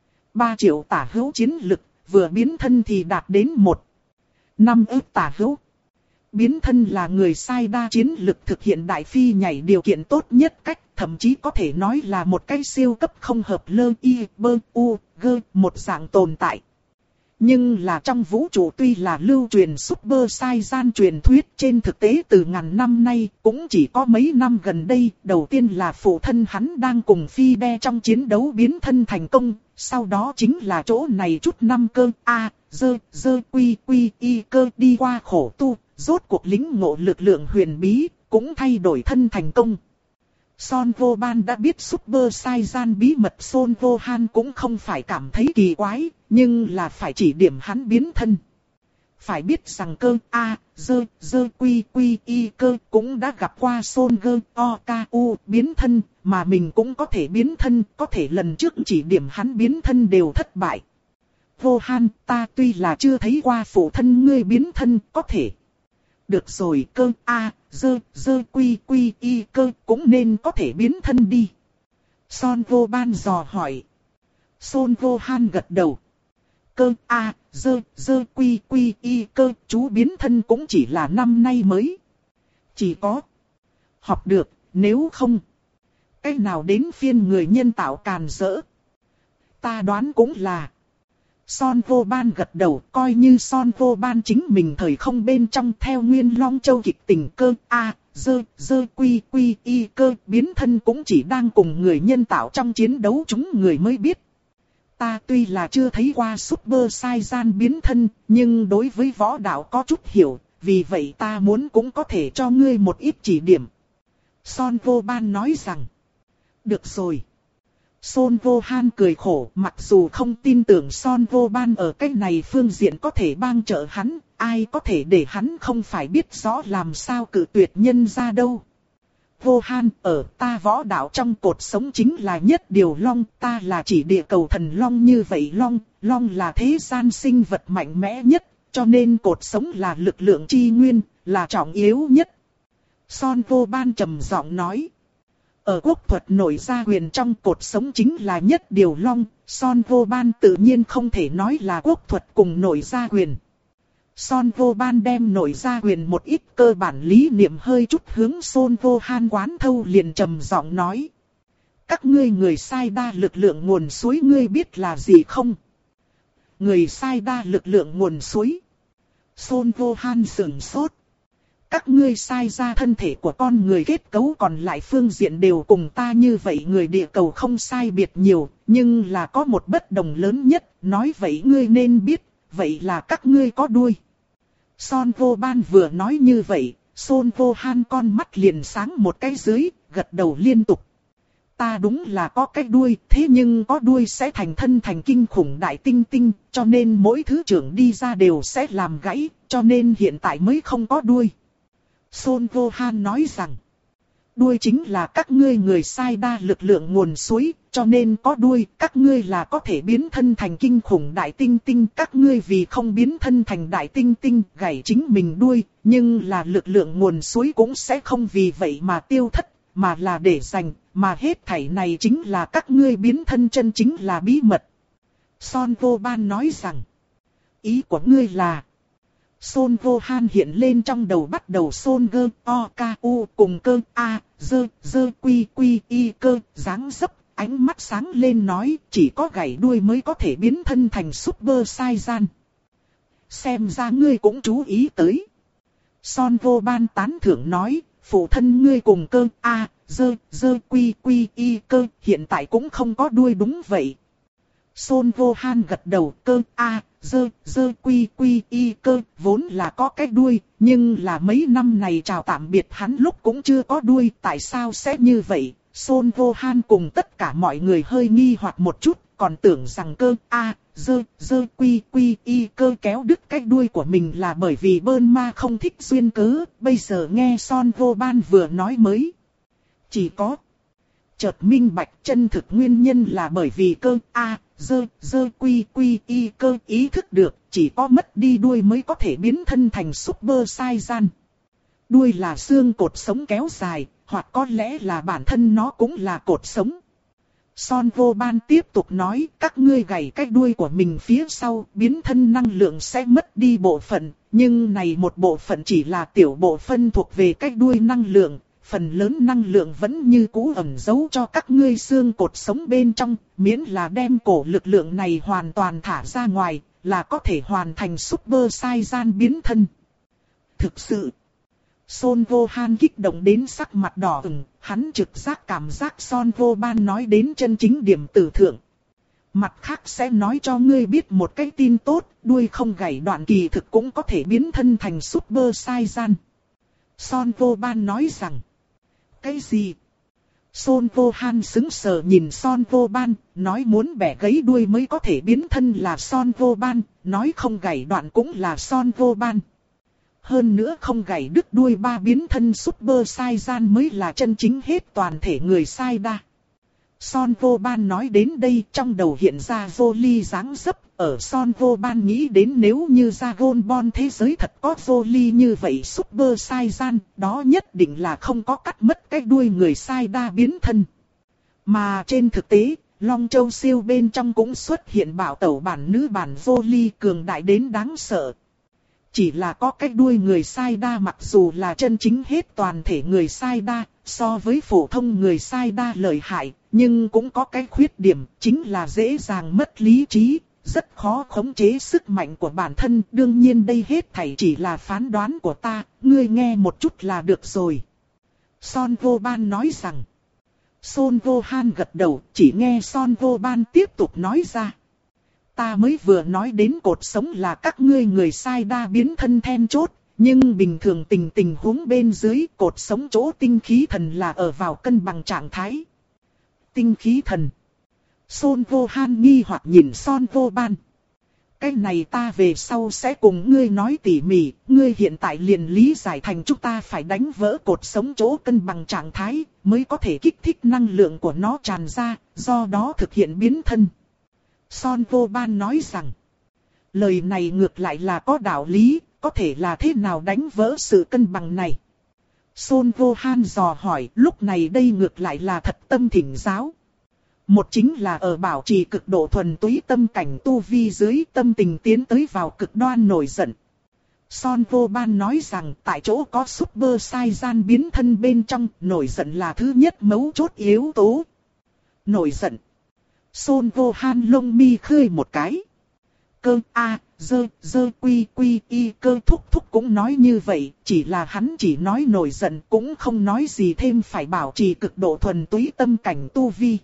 ba triệu tả hữu chiến lực, vừa biến thân thì đạt đến một năm ức tả hữu. Biến thân là người sai đa chiến lực thực hiện đại phi nhảy điều kiện tốt nhất cách, thậm chí có thể nói là một cái siêu cấp không hợp lơ y bơ u gơ một dạng tồn tại. Nhưng là trong vũ trụ tuy là lưu truyền Super Saiyan truyền thuyết, trên thực tế từ ngàn năm nay cũng chỉ có mấy năm gần đây. Đầu tiên là phụ thân hắn đang cùng Phi Đe trong chiến đấu biến thân thành công. Sau đó chính là chỗ này chút năm cơ A, dơ, dơ quy quy y cơ đi qua khổ tu, rốt cuộc lĩnh ngộ lực lượng huyền bí, cũng thay đổi thân thành công. Son Vô Ban đã biết Super Saiyan bí mật, Son Vô Han cũng không phải cảm thấy kỳ quái, nhưng là phải chỉ điểm hắn biến thân. Phải biết rằng cơ A, dơ, dơ quy quy y cơ cũng đã gặp qua Son Gơ O K U biến thân, mà mình cũng có thể biến thân, có thể lần trước chỉ điểm hắn biến thân đều thất bại. Vô Han, ta tuy là chưa thấy qua phụ thân ngươi biến thân, có thể. Được rồi, cơ A, dơ, dơ quy quy y cơ cũng nên có thể biến thân đi. Son Vô Ban dò hỏi. Son Vô Han gật đầu. Cơ A, dơ, dơ quy quy y cơ, chú biến thân cũng chỉ là năm nay mới. Chỉ có học được, nếu không, cái nào đến phiên người nhân tạo càn rỡ. Ta đoán cũng là. Son Vô Ban gật đầu, coi như Son Vô Ban chính mình thời không bên trong theo Nguyên Long Châu kịch tình cơ A, dơ, dơ quy quy y cơ biến thân cũng chỉ đang cùng người nhân tạo trong chiến đấu chúng người mới biết. Ta tuy là chưa thấy qua Super Saiyan biến thân, nhưng đối với võ đạo có chút hiểu, vì vậy ta muốn cũng có thể cho ngươi một ít chỉ điểm. Son Vô Ban nói rằng, được rồi. Son Vô Han cười khổ, mặc dù không tin tưởng Son Vô Ban ở cái này phương diện có thể bang trợ hắn, ai có thể để hắn không phải biết rõ làm sao cự tuyệt nhân ra đâu. Vô Han, ở ta võ đạo trong cột sống chính là nhất điều long, ta là chỉ địa cầu thần long như vậy long, long là thế gian sinh vật mạnh mẽ nhất, cho nên cột sống là lực lượng chi nguyên, là trọng yếu nhất. Son Vô Ban trầm giọng nói. Ở quốc thuật nổi ra quyền trong cột sống chính là nhất điều long, Son Vô Ban tự nhiên không thể nói là quốc thuật cùng nổi ra quyền. Son Vô Ban đem nổi ra quyền một ít cơ bản lý niệm hơi chút hướng Son Vô Han quán thâu, liền trầm giọng nói. Các ngươi người sai đa lực lượng nguồn suối ngươi biết là gì không? Người sai đa lực lượng nguồn suối. Son Vô Han sửng sốt. Các ngươi sai ra thân thể của con người kết cấu còn lại phương diện đều cùng ta như vậy người địa cầu không sai biệt nhiều, nhưng là có một bất đồng lớn nhất, nói vậy ngươi nên biết, vậy là các ngươi có đuôi. Son Vô Ban vừa nói như vậy, Son Vô Han con mắt liền sáng một cái dưới, gật đầu liên tục. Ta đúng là có cái đuôi, thế nhưng có đuôi sẽ thành thân thành kinh khủng đại tinh tinh, cho nên mỗi thứ trưởng đi ra đều sẽ làm gãy, cho nên hiện tại mới không có đuôi. Son Vô Han nói rằng, đuôi chính là các ngươi người sai đa lực lượng nguồn suối, cho nên có đuôi, các ngươi là có thể biến thân thành kinh khủng đại tinh tinh, các ngươi vì không biến thân thành đại tinh tinh, gãy chính mình đuôi, nhưng là lực lượng nguồn suối cũng sẽ không vì vậy mà tiêu thất, mà là để dành, mà hết thảy này chính là các ngươi biến thân chân chính là bí mật. Son Vô Ban nói rằng, ý của ngươi là... Son Vô Han hiện lên trong đầu bắt đầu Son Gơ O K U cùng cơ A, dơ, dơ quy quy y cơ, dáng dấp, ánh mắt sáng lên nói chỉ có gãy đuôi mới có thể biến thân thành Super Saiyan. Xem ra ngươi cũng chú ý tới. Son Vô Ban tán thưởng nói, phụ thân ngươi cùng cơ A, dơ, dơ quy quy y cơ, hiện tại cũng không có đuôi đúng vậy. Son Vô Han gật đầu, cơ A, dơ, dơ quy quy y cơ, vốn là có cái đuôi, nhưng là mấy năm này chào tạm biệt hắn lúc cũng chưa có đuôi, tại sao sẽ như vậy? Son Vô Han cùng tất cả mọi người hơi nghi hoặc một chút, còn tưởng rằng cơ A, dơ, dơ quy quy y cơ kéo đứt cái đuôi của mình là bởi vì Bơn Ma không thích duyên cớ, bây giờ nghe Son Vô Ban vừa nói mới. Chỉ có chợt minh bạch chân thực nguyên nhân là bởi vì cơ A, dơ, dơ quy quy y cơ ý thức được, chỉ có mất đi đuôi mới có thể biến thân thành Super Saiyan. Đuôi là xương cột sống kéo dài, hoặc có lẽ là bản thân nó cũng là cột sống. Son Vô Ban tiếp tục nói, các ngươi gãy cái đuôi của mình phía sau, biến thân năng lượng sẽ mất đi bộ phận, nhưng này một bộ phận chỉ là tiểu bộ phận thuộc về cái đuôi năng lượng. phần lớn năng lượng vẫn như cũ ẩn giấu cho các ngươi xương cột sống bên trong, miễn là đem cổ lực lượng này hoàn toàn thả ra ngoài, là có thể hoàn thành Super Saiyan biến thân. Thực sự, Son Gohan kích động đến sắc mặt đỏ ửng, hắn trực giác cảm giác Son Gohan nói đến chân chính điểm tử thượng. Mặt khác sẽ nói cho ngươi biết một cái tin tốt, đuôi không gãy đoạn kỳ thực cũng có thể biến thân thành Super Saiyan. Son Gohan nói rằng, cái gì? Son Gohan sững sờ nhìn Son Gohan, nói muốn bẻ gãy đuôi mới có thể biến thân là Son Gohan, nói không gãy đoạn cũng là Son Gohan. Hơn nữa không gãy đứt đuôi ba biến thân Super Saiyan mới là chân chính hết toàn thể người Saiyan. Son Gohan nói đến đây trong đầu hiện ra Jolie dáng dấp, ở Son Gohan nghĩ đến nếu như Dragon Ball thế giới thật có Jolie như vậy Super Saiyan, đó nhất định là không có cắt mất cái đuôi người Saiyan biến thân. Mà trên thực tế, Long Châu siêu bên trong cũng xuất hiện bảo tẩu bản nữ bản Jolie cường đại đến đáng sợ. Chỉ là có cái đuôi người Saiyan mặc dù là chân chính hết toàn thể người Saiyan, so với phổ thông người Saiyan lợi hại, nhưng cũng có cái khuyết điểm, chính là dễ dàng mất lý trí, rất khó khống chế sức mạnh của bản thân. Đương nhiên đây hết thảy chỉ là phán đoán của ta, ngươi nghe một chút là được rồi. Son Gohan nói rằng. Son Gohan gật đầu, chỉ nghe Son Gohan tiếp tục nói ra. Ta mới vừa nói đến cột sống là các ngươi người Saiyan biến thân then chốt, nhưng bình thường tình tình huống bên dưới cột sống chỗ tinh khí thần là ở vào cân bằng trạng thái. Tinh khí thần. Son Gohan nghi hoặc nhìn Son Gohan. Cái này ta về sau sẽ cùng ngươi nói tỉ mỉ, ngươi hiện tại liền lý giải thành chúng ta phải đánh vỡ cột sống chỗ cân bằng trạng thái, mới có thể kích thích năng lượng của nó tràn ra, do đó thực hiện biến thân. Son Gohan nói rằng, lời này ngược lại là có đạo lý, có thể là thế nào đánh vỡ sự cân bằng này. Son Gohan dò hỏi, lúc này đây ngược lại là thật tâm thỉnh giáo. Một chính là ở bảo trì cực độ thuần túy tâm cảnh tu vi dưới tâm tình tiến tới vào cực đoan nổi giận. Son Gohan nói rằng tại chỗ có Super Saiyan biến thân bên trong, nổi giận là thứ nhất mấu chốt yếu tố. Nổi giận. Son Gohan lông mi khơi một cái. Cơ a, dơ, dơ quy quy y cơ thúc thúc cũng nói như vậy, chỉ là hắn chỉ nói nổi giận cũng không nói gì thêm, phải bảo trì cực độ thuần túy tâm cảnh tu vi.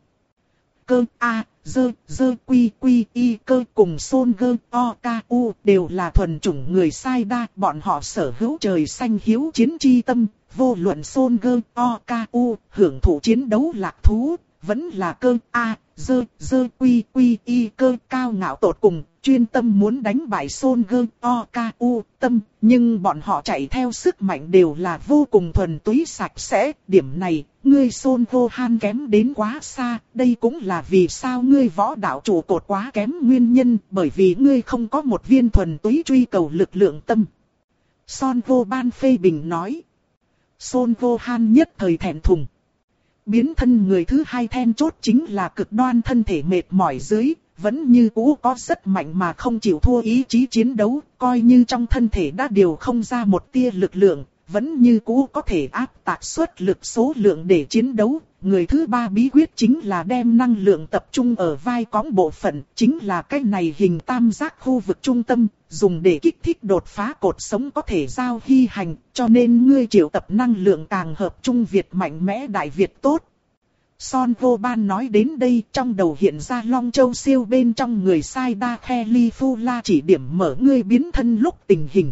Cơ a, dơ, dơ quy quy y cơ cùng Son Gơ o ca u đều là thuần chủng người Saiyan, bọn họ sở hữu trời xanh hiếu chiến chi tâm, vô luận Son Gơ o ca u hưởng thụ chiến đấu lạc thú, vẫn là cơ a, dơ, dơ quy quy y cơ cao ngạo tột cùng, chuyên tâm muốn đánh bại Son Gơ o ca u tâm, nhưng bọn họ chạy theo sức mạnh đều là vô cùng thuần túy sạch sẽ. Điểm này, ngươi Son Gohan kém đến quá xa, đây cũng là vì sao ngươi võ đạo trụ cột quá kém nguyên nhân, bởi vì ngươi không có một viên thuần túy truy cầu lực lượng tâm. Son Gohan phê bình nói. Son Gohan nhất thời thẹn thùng. Biến thân người thứ hai then chốt chính là cực đoan thân thể mệt mỏi dưới, vẫn như cũ có rất mạnh mà không chịu thua ý chí chiến đấu, coi như trong thân thể đã điều không ra một tia lực lượng, vẫn như cũ có thể áp tạc suất lực số lượng để chiến đấu. Người thứ ba bí quyết chính là đem năng lượng tập trung ở vai cõng bộ phận, chính là cái này hình tam giác khu vực trung tâm, dùng để kích thích đột phá cột sống có thể giao hy hành, cho nên ngươi triệu tập năng lượng càng hợp trung Việt mạnh mẽ đại Việt tốt. Son Gohan nói đến đây trong đầu hiện ra Long Châu siêu bên trong người Saiyan Khelifula chỉ điểm mở ngươi biến thân lúc tình hình.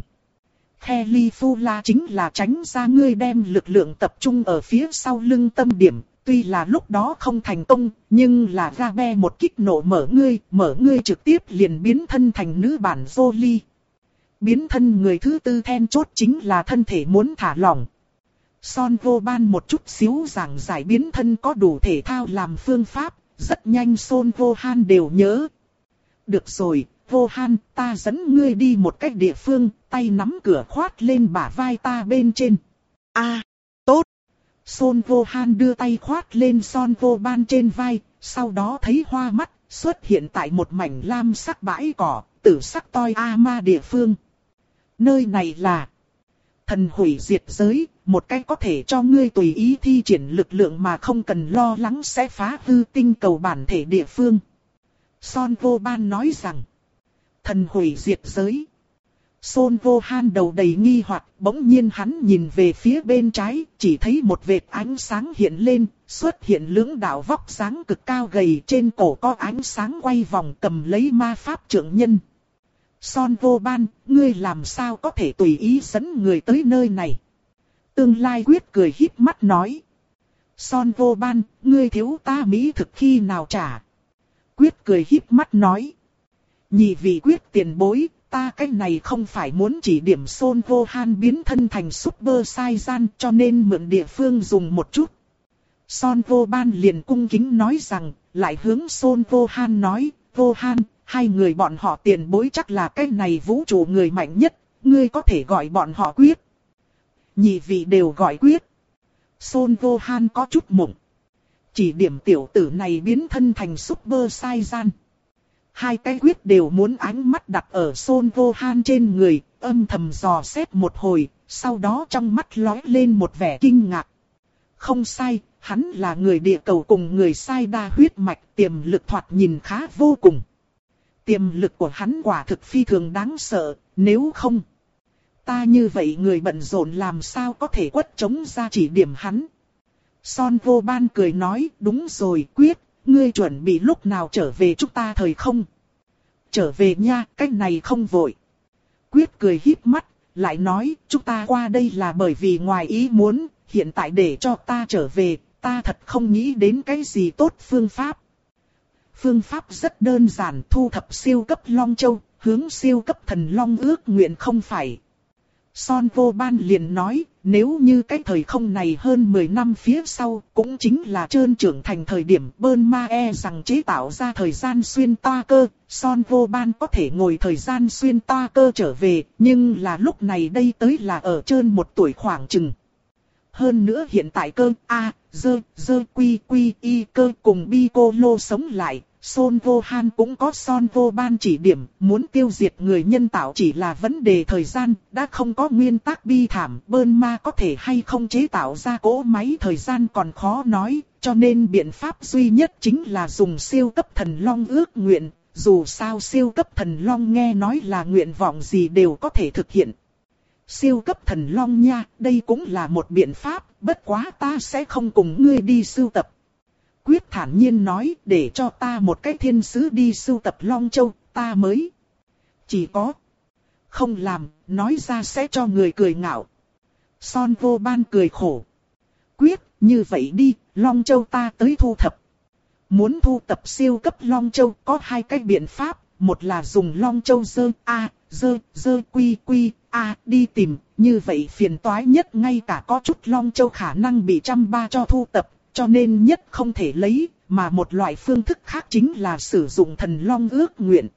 Khelifula chính là tránh ra ngươi đem lực lượng tập trung ở phía sau lưng tâm điểm, tuy là lúc đó không thành công, nhưng là Gabe một kích nổ mở ngươi, mở ngươi trực tiếp liền biến thân thành nữ bản Jolie. Biến thân người thứ tư then chốt chính là thân thể muốn thả lỏng. Son Gohan một chút xíu giảng giải biến thân có đủ thể thao làm phương pháp, rất nhanh Son Gohan đều nhớ. Được rồi, Gohan, ta dẫn ngươi đi một cách địa phương, tay nắm cửa khoát lên bả vai ta bên trên. A, à, tốt. Son Gohan đưa tay khoát lên Son Gohan trên vai, sau đó thấy hoa mắt, xuất hiện tại một mảnh lam sắc bãi cỏ, tử sắc toi Ama địa phương. Nơi này là thần hủy diệt giới, một cái có thể cho ngươi tùy ý thi triển lực lượng mà không cần lo lắng sẽ phá hư tinh cầu bản thể địa phương. Son Vô Ban nói rằng, thần hủy diệt giới. Son Vô Han đầu đầy nghi hoặc, bỗng nhiên hắn nhìn về phía bên trái, chỉ thấy một vệt ánh sáng hiện lên, xuất hiện lưỡng đạo vóc dáng cực cao gầy, trên cổ có ánh sáng quay vòng cầm lấy ma pháp trượng nhân. Son Vô Ban, ngươi làm sao có thể tùy ý dẫn người tới nơi này? Tương Lai Quyết cười híp mắt nói. Son Vô Ban, ngươi thiếu ta mỹ thực khi nào trả? Quyết cười híp mắt nói. Nhị vị Quyết tiền bối, ta cái này không phải muốn chỉ điểm Son Vô Han biến thân thành Super Saiyan cho nên mượn địa phương dùng một chút. Son Vô Ban liền cung kính nói rằng, lại hướng Son Vô Han nói, Vô Han, hai người bọn họ tiền bối chắc là cái này vũ trụ người mạnh nhất, ngươi có thể gọi bọn họ Quyết. Nhị vị đều gọi Quyết. Son Vô Han có chút mộng. Chỉ điểm tiểu tử này biến thân thành Super Saiyan. Hai cái Quyết đều muốn ánh mắt đặt ở Son Vô Han trên người, âm thầm dò xét một hồi, sau đó trong mắt lóe lên một vẻ kinh ngạc. Không sai, hắn là người địa cầu cùng người sai đa huyết mạch, tiềm lực thoạt nhìn khá vô cùng. Tiềm lực của hắn quả thực phi thường đáng sợ, nếu không, ta như vậy người bận rộn làm sao có thể quất chống ra chỉ điểm hắn. Son Vô Ban cười nói, đúng rồi Quyết, ngươi chuẩn bị lúc nào trở về chúng ta thời không? Trở về nha, cách này không vội. Quyết cười híp mắt, lại nói, chúng ta qua đây là bởi vì ngoài ý muốn, hiện tại để cho ta trở về, ta thật không nghĩ đến cái gì tốt phương pháp. Phương pháp rất đơn giản, thu thập siêu cấp Long Châu, hướng siêu cấp thần Long ước nguyện không phải. Son Vô Ban liền nói, nếu như cái thời không này hơn mười năm phía sau, cũng chính là trơn trưởng thành thời điểm Bơn Ma e rằng chế tạo ra thời gian xuyên toa cơ, Son Vô Ban có thể ngồi thời gian xuyên toa cơ trở về, nhưng là lúc này đây tới là ở trơn một tuổi khoảng chừng. Hơn nữa hiện tại cơ A, dơ, dơ quy quy y cơ cùng Piccolo sống lại, Son Vô Han cũng có Son Vô Ban chỉ điểm, muốn tiêu diệt người nhân tạo chỉ là vấn đề thời gian, đã không có nguyên tắc bi thảm, Bơn Ma có thể hay không chế tạo ra cỗ máy thời gian còn khó nói, cho nên biện pháp duy nhất chính là dùng siêu cấp thần Long ước nguyện, dù sao siêu cấp thần Long nghe nói là nguyện vọng gì đều có thể thực hiện. Siêu cấp thần Long nha, đây cũng là một biện pháp, bất quá ta sẽ không cùng ngươi đi sưu tập. Quyết thản nhiên nói, để cho ta một cái thiên sứ đi sưu tập Long Châu, ta mới. Chỉ có. Không làm, nói ra sẽ cho người cười ngạo. Son Vô Ban cười khổ. Quyết, như vậy đi, Long Châu ta tới thu thập. Muốn thu tập siêu cấp Long Châu có hai cách biện pháp, một là dùng Long Châu dơ A, dơ, dơ quy quy, A đi tìm, như vậy phiền toái nhất ngay cả có chút Long Châu khả năng bị trăm ba cho thu tập. Cho nên nhất không thể lấy, mà một loại phương thức khác chính là sử dụng thần Long ước nguyện.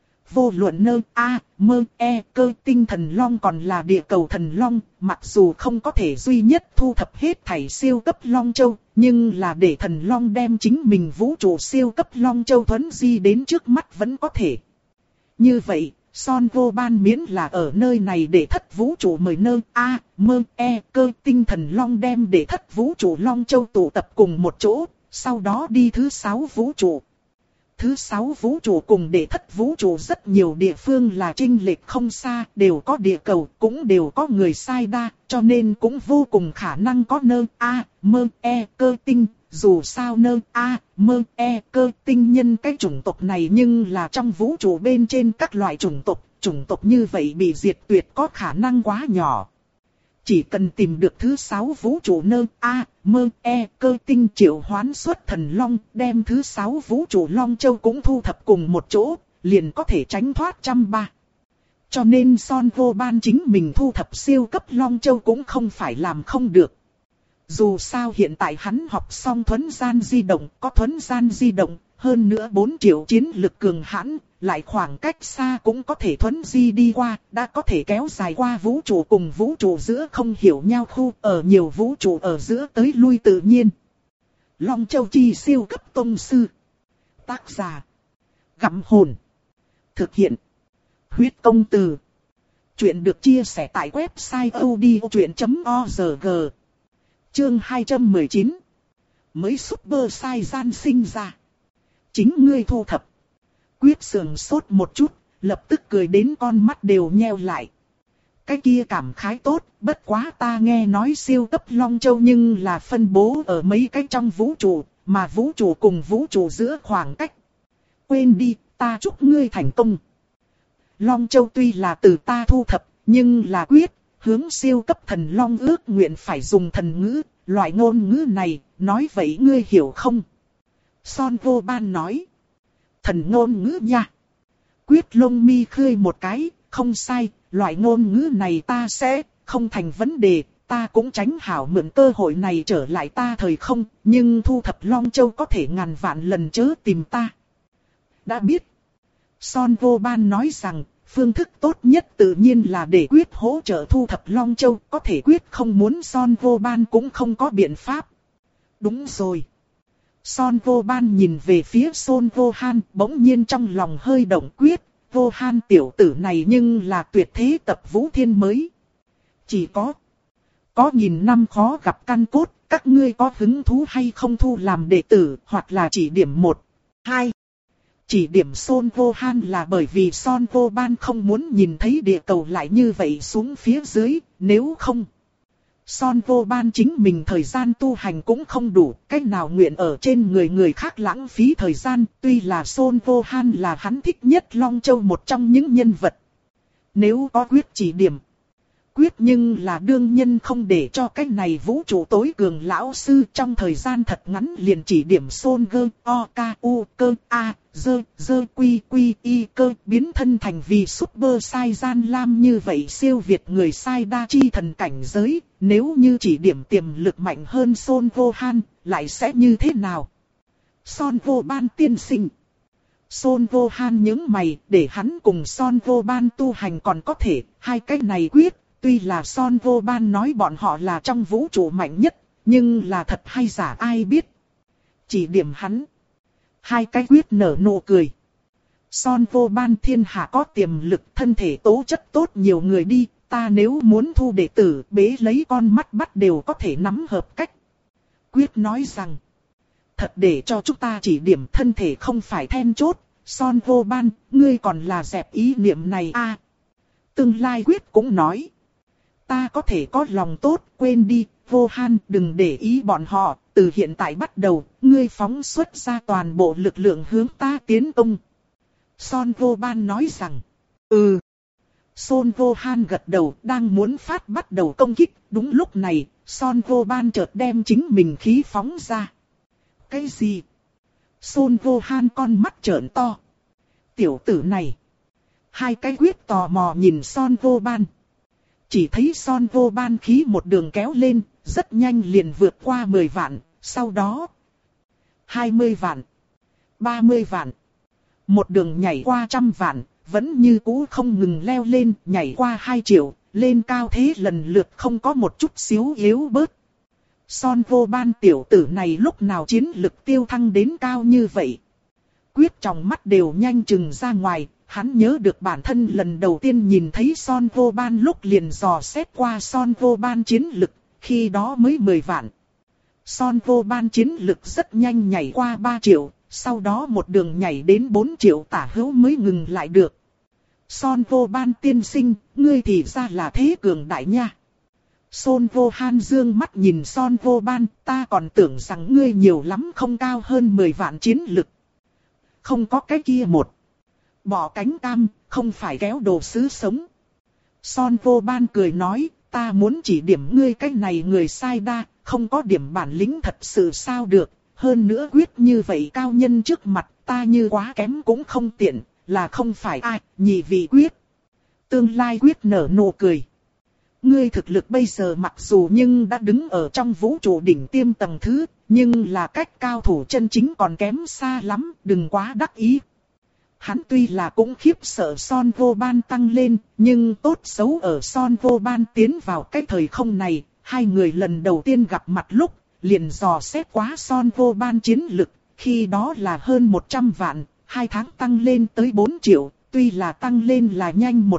Vô luận nơ A, mơ, E, cơ tinh thần Long còn là địa cầu thần Long, mặc dù không có thể duy nhất thu thập hết thảy siêu cấp Long Châu, nhưng là để thần Long đem chính mình vũ trụ siêu cấp Long Châu thuấn di đến trước mắt vẫn có thể. Như vậy, Son Vô Ban miễn là ở nơi này để thất vũ trụ mời nơ A, mơ, E, cơ tinh thần Long đem để thất vũ trụ Long Châu tụ tập cùng một chỗ, sau đó đi thứ sáu vũ trụ. Thứ sáu vũ trụ cùng để thất vũ trụ rất nhiều địa phương là chênh lệch không xa, đều có địa cầu, cũng đều có người sai đa, cho nên cũng vô cùng khả năng có nơ A, mơ, E, cơ tinh. Dù sao nơ A, mơ, E, cơ tinh nhân cái chủng tộc này nhưng là trong vũ trụ bên trên các loại chủng tộc, chủng tộc như vậy bị diệt tuyệt có khả năng quá nhỏ. Chỉ cần tìm được thứ sáu vũ trụ nơ A, mơ, E, cơ tinh triệu hoán xuất thần Long, đem thứ sáu vũ trụ Long Châu cũng thu thập cùng một chỗ, liền có thể tránh thoát trăm ba. Cho nên Son Vô Ban chính mình thu thập siêu cấp Long Châu cũng không phải làm không được. Dù sao hiện tại hắn học xong thuấn gian di động, có thuấn gian di động, hơn nữa bốn triệu chiến lực cường hãn, lại khoảng cách xa cũng có thể thuấn di đi qua, đã có thể kéo dài qua vũ trụ cùng vũ trụ giữa không hiểu nhau khu, ở nhiều vũ trụ ở giữa tới lui tự nhiên. Long Châu chi siêu cấp tông sư. Tác giả. Gặm hồn. Thực hiện. Huyết công từ. Chuyện được chia sẻ tại website audiochuyện chấm org. Chương hai trăm mười chín. Mới Super Saiyan sinh ra. Chính ngươi thu thập. Quyết sườn sốt một chút, lập tức cười đến con mắt đều nheo lại. Cái kia cảm khái tốt, bất quá ta nghe nói siêu cấp Long Châu nhưng là phân bố ở mấy cái trong vũ trụ, mà vũ trụ cùng vũ trụ giữa khoảng cách. Quên đi, ta chúc ngươi thành công. Long Châu tuy là từ ta thu thập, nhưng là quyết, hướng siêu cấp thần Long ước nguyện phải dùng thần ngữ, loại ngôn ngữ này, nói vậy ngươi hiểu không? Son Vô Ban nói. Thần ngôn ngữ nha. Quyết lông mi khơi một cái, không sai, loại ngôn ngữ này ta sẽ, không thành vấn đề, ta cũng tránh hảo mượn cơ hội này trở lại ta thời không, nhưng thu thập Long Châu có thể ngàn vạn lần chớ tìm ta. Đã biết. Son Vô Ban nói rằng, phương thức tốt nhất tự nhiên là để Quyết hỗ trợ thu thập Long Châu, có thể Quyết không muốn Son Vô Ban cũng không có biện pháp. Đúng rồi. Son Vô Ban nhìn về phía Son Vô Han, bỗng nhiên trong lòng hơi động. Quyết, Vô Han tiểu tử này nhưng là tuyệt thế tập vũ thiên mới. Chỉ có, có nghìn năm khó gặp căn cốt, các ngươi có hứng thú hay không thu làm đệ tử, hoặc là chỉ điểm một, hai. Chỉ điểm Son Vô Han là bởi vì Son Vô Ban không muốn nhìn thấy địa cầu lại như vậy xuống phía dưới, nếu không. Son Vô Ban chính mình thời gian tu hành cũng không đủ, cách nào nguyện ở trên người người khác lãng phí thời gian, tuy là Son Vô Han là hắn thích nhất Long Châu một trong những nhân vật. Nếu có Quyết chỉ điểm, Quyết nhưng là đương nhân không để cho cách này vũ trụ tối cường lão sư trong thời gian thật ngắn liền chỉ điểm Son Gơ, O, K, U, Cơ, A, Dơ, Dơ, Quy, Quy, Y, Cơ biến thân thành vì Super Saiyan Lam như vậy siêu việt người sai đa chi thần cảnh giới, nếu như chỉ điểm tiềm lực mạnh hơn Son Vô Han, lại sẽ như thế nào? Son Vô Ban tiên sinh. Son Vô Han nhướng mày, để hắn cùng Son Vô Ban tu hành còn có thể, hai cái này Quyết. Tuy là Son Vô Ban nói bọn họ là trong vũ trụ mạnh nhất, nhưng là thật hay giả ai biết. Chỉ điểm hắn. Hai cái Quyết nở nụ cười. Son Vô Ban thiên hạ có tiềm lực thân thể tố chất tốt nhiều người đi, ta nếu muốn thu đệ tử bế lấy con mắt bắt đều có thể nắm hợp cách. Quyết nói rằng, thật để cho chúng ta chỉ điểm thân thể không phải then chốt, Son Vô Ban, ngươi còn là dẹp ý niệm này a. À, tương lai Quyết cũng nói. Ta có thể có lòng tốt, quên đi, Vô Han đừng để ý bọn họ, từ hiện tại bắt đầu, ngươi phóng xuất ra toàn bộ lực lượng hướng ta tiến công. Son Vô Ban nói rằng, ừ. Son Vô Han gật đầu, đang muốn phát bắt đầu công kích, đúng lúc này, Son Vô Ban chợt đem chính mình khí phóng ra. Cái gì? Son Vô Han con mắt trợn to. Tiểu tử này. Hai cái Quyết tò mò nhìn Son Vô Ban. Chỉ thấy Son Vô Ban khí một đường kéo lên, rất nhanh liền vượt qua mười vạn, sau đó hai mươi vạn, ba mươi vạn. Một đường nhảy qua trăm vạn, vẫn như cũ không ngừng leo lên, nhảy qua hai triệu, lên cao thế lần lượt không có một chút xíu yếu bớt. Son Vô Ban tiểu tử này lúc nào chiến lực tiêu thăng đến cao như vậy? Quyết trong mắt đều nhanh chừng ra ngoài. Hắn nhớ được bản thân lần đầu tiên nhìn thấy Son Vô Ban lúc liền dò xét qua Son Vô Ban chiến lực, khi đó mới mười vạn. Son Vô Ban chiến lực rất nhanh nhảy qua ba triệu, sau đó một đường nhảy đến bốn triệu tả hữu mới ngừng lại được. Son Vô Ban tiên sinh, ngươi thì ra là thế cường đại nha. Son Vô Han dương mắt nhìn Son Vô Ban, ta còn tưởng rằng ngươi nhiều lắm không cao hơn mười vạn chiến lực. Không có cái kia một. Bỏ cánh cam, không phải kéo đồ sứ sống. Son Vô Ban cười nói, ta muốn chỉ điểm ngươi cái này người sai đa, không có điểm bản lĩnh thật sự sao được. Hơn nữa Quyết như vậy cao nhân trước mặt, ta như quá kém cũng không tiện, là không phải ai, nhị vị Quyết. Tương lai Quyết nở nụ cười. Ngươi thực lực bây giờ mặc dù nhưng đã đứng ở trong vũ trụ đỉnh tiêm tầng thứ, nhưng là cách cao thủ chân chính còn kém xa lắm, đừng quá đắc ý. Hắn tuy là cũng khiếp sợ Son Vô Ban tăng lên, nhưng tốt xấu ở Son Vô Ban tiến vào cái thời không này, hai người lần đầu tiên gặp mặt lúc, liền dò xét quá Son Vô Ban chiến lực, khi đó là hơn một trăm vạn, hai tháng tăng lên tới bốn triệu, tuy là tăng lên là nhanh một chút,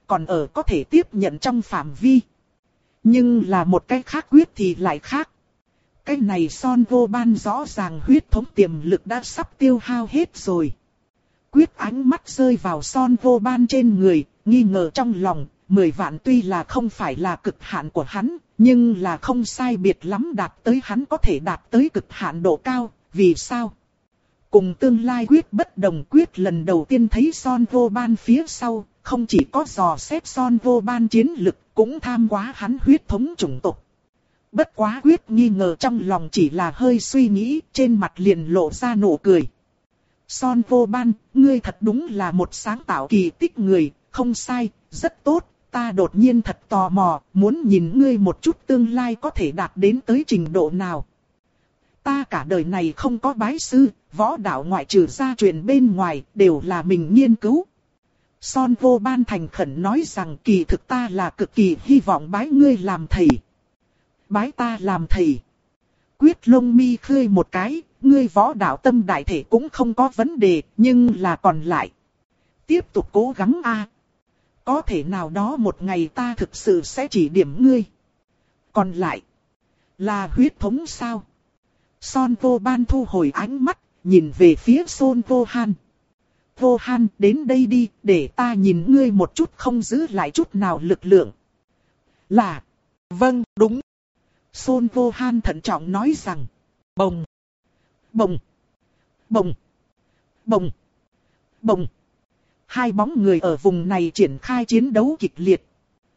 còn ở có thể tiếp nhận trong phạm vi. Nhưng là một cái khác quyết thì lại khác. Cái này Son Vô Ban rõ ràng huyết thống tiềm lực đã sắp tiêu hao hết rồi. Quyết ánh mắt rơi vào Son Vô Ban trên người, nghi ngờ trong lòng, mười vạn tuy là không phải là cực hạn của hắn, nhưng là không sai biệt lắm đạt tới hắn có thể đạt tới cực hạn độ cao, vì sao? Cùng tương lai Quyết bất đồng, Quyết lần đầu tiên thấy Son Vô Ban phía sau, không chỉ có dò xét Son Vô Ban chiến lực, cũng tham quá hắn huyết thống chủng tộc. Bất quá Quyết nghi ngờ trong lòng chỉ là hơi suy nghĩ, trên mặt liền lộ ra nụ cười. Son Vô Ban, ngươi thật đúng là một sáng tạo kỳ tích người, không sai, rất tốt, ta đột nhiên thật tò mò, muốn nhìn ngươi một chút tương lai có thể đạt đến tới trình độ nào. Ta cả đời này không có bái sư, võ đạo ngoại trừ gia truyền bên ngoài, đều là mình nghiên cứu. Son Vô Ban thành khẩn nói rằng kỳ thực ta là cực kỳ hy vọng bái ngươi làm thầy. Bái ta làm thầy. Quyết lông mi khơi một cái, ngươi võ đạo tâm đại thể cũng không có vấn đề, nhưng là còn lại. Tiếp tục cố gắng a. Có thể nào đó một ngày ta thực sự sẽ chỉ điểm ngươi. Còn lại, là huyết thống sao? Son Vô Ban thu hồi ánh mắt, nhìn về phía Son Vô Han. Vô Han, đến đây đi, để ta nhìn ngươi một chút không giữ lại chút nào lực lượng. Là, vâng, đúng. Son Vô Han thận trọng nói rằng, bồng, bồng, bồng, bồng, bồng. Hai bóng người ở vùng này triển khai chiến đấu kịch liệt.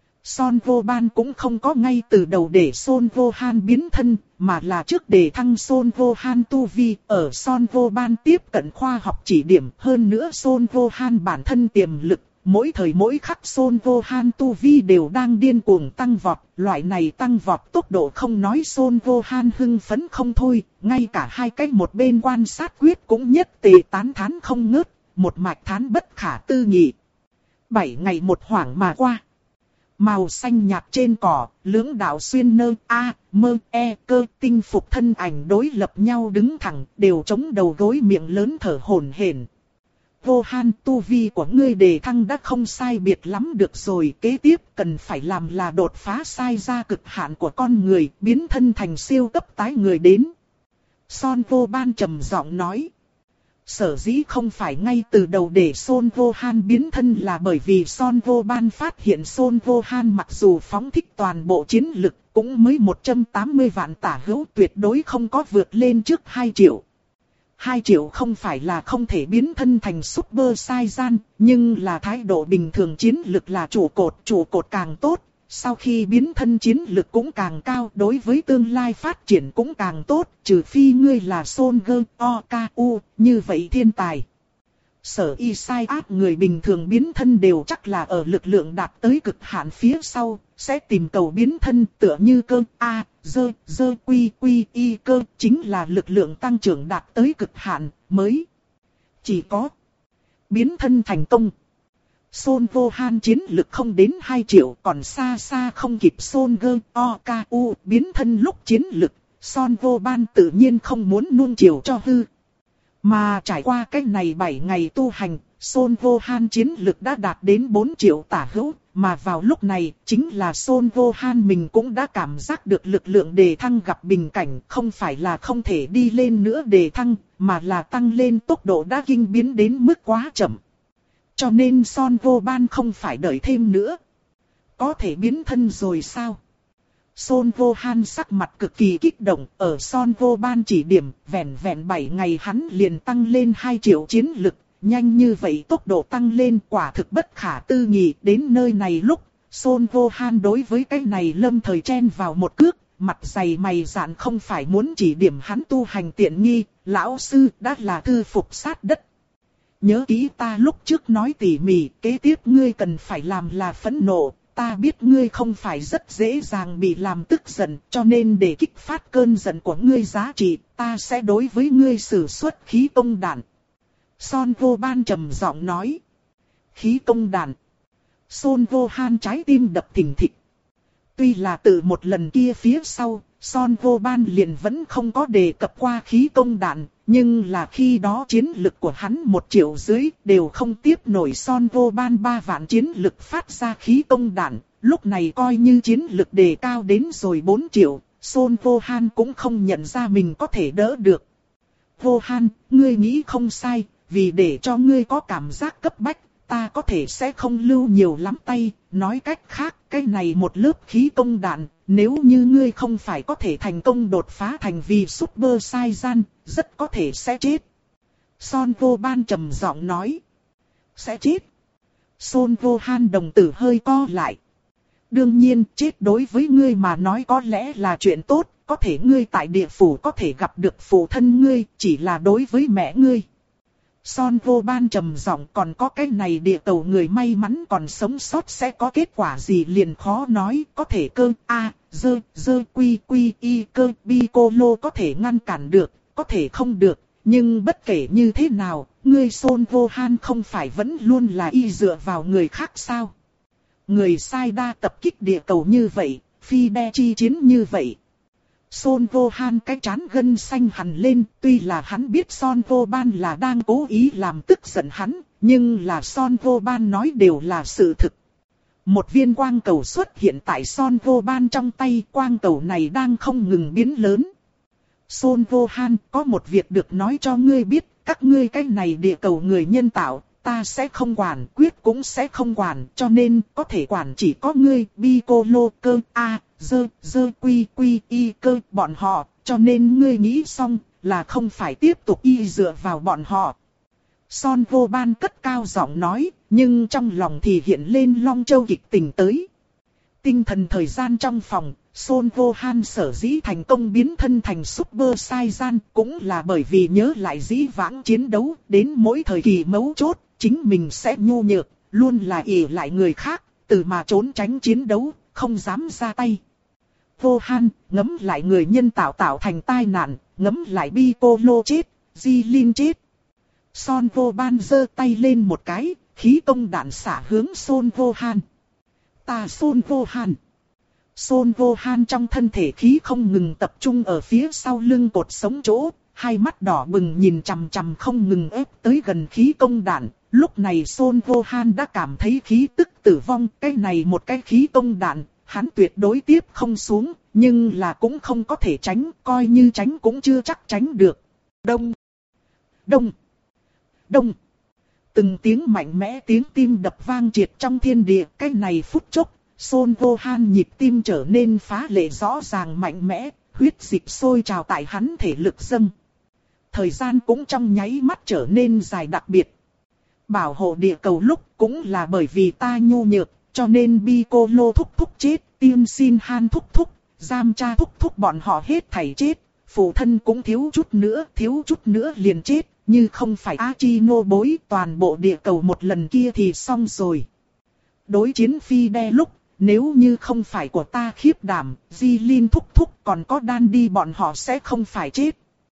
Son Vô Ban cũng không có ngay từ đầu để Son Vô Han biến thân, mà là trước để thăng Son Vô Han tu vi, ở Son Vô Ban tiếp cận khoa học chỉ điểm, hơn nữa Son Vô Han bản thân tiềm lực, mỗi thời mỗi khắc Son Vô Han tu vi đều đang điên cuồng tăng vọt, loại này tăng vọt tốc độ không nói Son Vô Han hưng phấn không thôi, ngay cả hai cái một bên quan sát Quyết cũng nhất tề tán thán không ngớt, một mạch thán bất khả tư nghị. Bảy ngày một hoảng mà qua. Màu xanh nhạt trên cỏ, lưỡng đạo xuyên nơ, a, mơ, e, cơ, tinh phục thân ảnh đối lập nhau đứng thẳng, đều chống đầu gối miệng lớn thở hổn hển. Vô Han, tu vi của ngươi đề thăng đã không sai biệt lắm được rồi, kế tiếp cần phải làm là đột phá sai ra cực hạn của con người, biến thân thành siêu cấp tái người đến. Son Vô Ban trầm giọng nói. Sở dĩ không phải ngay từ đầu để Son Vô Han biến thân là bởi vì Son Vô Ban phát hiện Son Vô Han mặc dù phóng thích toàn bộ chiến lực cũng mới một trăm tám mươi vạn tả hữu, tuyệt đối không có vượt lên trước hai triệu. hai triệu không phải là không thể biến thân thành Super Saiyan, nhưng là thái độ bình thường chiến lực là trụ cột, trụ cột càng tốt. Sau khi biến thân chiến lực cũng càng cao, đối với tương lai phát triển cũng càng tốt, trừ phi ngươi là Son Goku Oku, như vậy thiên tài. Sở y sai áp người bình thường biến thân đều chắc là ở lực lượng đạt tới cực hạn phía sau, sẽ tìm cầu biến thân tựa như cơ A, dơ, dơ quy quy y cơ, chính là lực lượng tăng trưởng đạt tới cực hạn, mới chỉ có biến thân thành công. Son Vô Han chiến lực không đến hai triệu, còn xa xa không kịp Son Goku biến thân lúc chiến lực, Son Vô Ban tự nhiên không muốn nuông chiều cho hư. Mà trải qua cách này bảy ngày tu hành, Son Vô Han chiến lực đã đạt đến bốn triệu tả hữu, mà vào lúc này, chính là Son Vô Han mình cũng đã cảm giác được lực lượng đề thăng gặp bình cảnh, không phải là không thể đi lên nữa đề thăng, mà là tăng lên tốc độ đã kinh biến đến mức quá chậm. Cho nên Son Vô Ban không phải đợi thêm nữa. Có thể biến thân rồi sao? Son Vô Han sắc mặt cực kỳ kích động, ở Son Vô Ban chỉ điểm, vẹn vẹn bảy ngày hắn liền tăng lên hai triệu chiến lực, nhanh như vậy tốc độ tăng lên quả thực bất khả tư nghị. Đến nơi này lúc, Son Vô Han đối với cái này lâm thời chen vào một cước, mặt dày mày dạn không phải muốn chỉ điểm hắn tu hành tiện nghi, lão sư đã là thư phục sát đất. Nhớ kỹ ta lúc trước nói tỉ mỉ, kế tiếp ngươi cần phải làm là phẫn nộ. Ta biết ngươi không phải rất dễ dàng bị làm tức giận, cho nên để kích phát cơn giận của ngươi giá trị, ta sẽ đối với ngươi sử xuất khí công đạn. Son Vô Ban trầm giọng nói. Khí công đạn. Son Vô Han trái tim đập thình thịch. Tuy là từ một lần kia phía sau, Son Vô Ban liền vẫn không có đề cập qua khí công đạn, nhưng là khi đó chiến lực của hắn một triệu dưới đều không tiếp nổi Son Vô Ban ba vạn chiến lực phát ra khí công đạn. Lúc này coi như chiến lực đề cao đến rồi bốn triệu, Son Vô Han cũng không nhận ra mình có thể đỡ được. Vô Han, ngươi nghĩ không sai, vì để cho ngươi có cảm giác cấp bách, ta có thể sẽ không lưu nhiều lắm tay. Nói cách khác, cái này một lớp khí công đạn, nếu như ngươi không phải có thể thành công đột phá thành vì Super Saiyan, rất có thể sẽ chết. Son Vô Ban trầm giọng nói. Sẽ chết. Son Vô Han đồng tử hơi co lại. Đương nhiên, chết đối với ngươi mà nói có lẽ là chuyện tốt, có thể ngươi tại địa phủ có thể gặp được phụ thân ngươi, chỉ là đối với mẹ ngươi. Son Vô Ban trầm giọng, còn có cái này địa cầu người may mắn còn sống sót sẽ có kết quả gì liền khó nói, có thể cơ a dơ dơ quy quy y cơ bi cô lô có thể ngăn cản được, có thể không được, nhưng bất kể như thế nào, ngươi Son Vô Han không phải vẫn luôn là y dựa vào người khác sao? Người sai đa tập kích địa cầu như vậy, phi đe chi chiến như vậy. Son Vô Han cái trán gân xanh hằn lên, tuy là hắn biết Son Vô Ban là đang cố ý làm tức giận hắn, nhưng là Son Vô Ban nói đều là sự thực. Một viên quang cầu xuất hiện tại Son Vô Ban trong tay, quang cầu này đang không ngừng biến lớn. Son Vô Han, có một việc được nói cho ngươi biết, các ngươi cái này địa cầu người nhân tạo, ta sẽ không quản, quyết cũng sẽ không quản, cho nên có thể quản chỉ có ngươi, Piccolo, cơ, a, dơ, dơ, quy, quy, y, cơ, bọn họ, cho nên ngươi nghĩ xong, là không phải tiếp tục y dựa vào bọn họ. Son Vô Ban cất cao giọng nói, nhưng trong lòng thì hiện lên Long Châu kịch tình tới. Tinh thần thời gian trong phòng, Son Vô Han sở dĩ thành công biến thân thành Super Saiyan cũng là bởi vì nhớ lại dĩ vãng chiến đấu, đến mỗi thời kỳ mấu chốt, chính mình sẽ nhu nhược, luôn là ỷ lại người khác, từ mà trốn tránh chiến đấu, không dám ra tay. Vô Han, ngấm lại người nhân tạo tạo thành tai nạn, ngấm lại Piccolo chết, Jilin chết. Son Vô Ban giơ tay lên một cái, khí công đạn xả hướng Son Vô Han. Ta Son Vô Han. Son Vô Han trong thân thể khí không ngừng tập trung ở phía sau lưng cột sống chỗ, hai mắt đỏ bừng nhìn chằm chằm không ngừng ép tới gần khí công đạn. Lúc này Son Vô Han đã cảm thấy khí tức tử vong, cái này một cái khí công đạn, hắn tuyệt đối tiếp không xuống, nhưng là cũng không có thể tránh, coi như tránh cũng chưa chắc tránh được. Đông, đông, đông. Từng tiếng mạnh mẽ tiếng tim đập vang triệt trong thiên địa, cái này phút chốc, Son Vô Han nhịp tim trở nên phá lệ rõ ràng mạnh mẽ, huyết dịch sôi trào tại hắn thể lực dâng. Thời gian cũng trong nháy mắt trở nên dài đặc biệt. Bảo hộ địa cầu lúc cũng là bởi vì ta nhu nhược, cho nên Piccolo thúc thúc chết, Tiên Xin Han thúc thúc, Giam Cha thúc thúc bọn họ hết thảy chết, phụ thân cũng thiếu chút nữa, thiếu chút nữa liền chết, như không phải Achino bối toàn bộ địa cầu một lần kia thì xong rồi. Đối chiến phi đe lúc, nếu như không phải của ta khiếp đảm, Jilin thúc thúc còn có đan đi bọn họ sẽ không phải chết.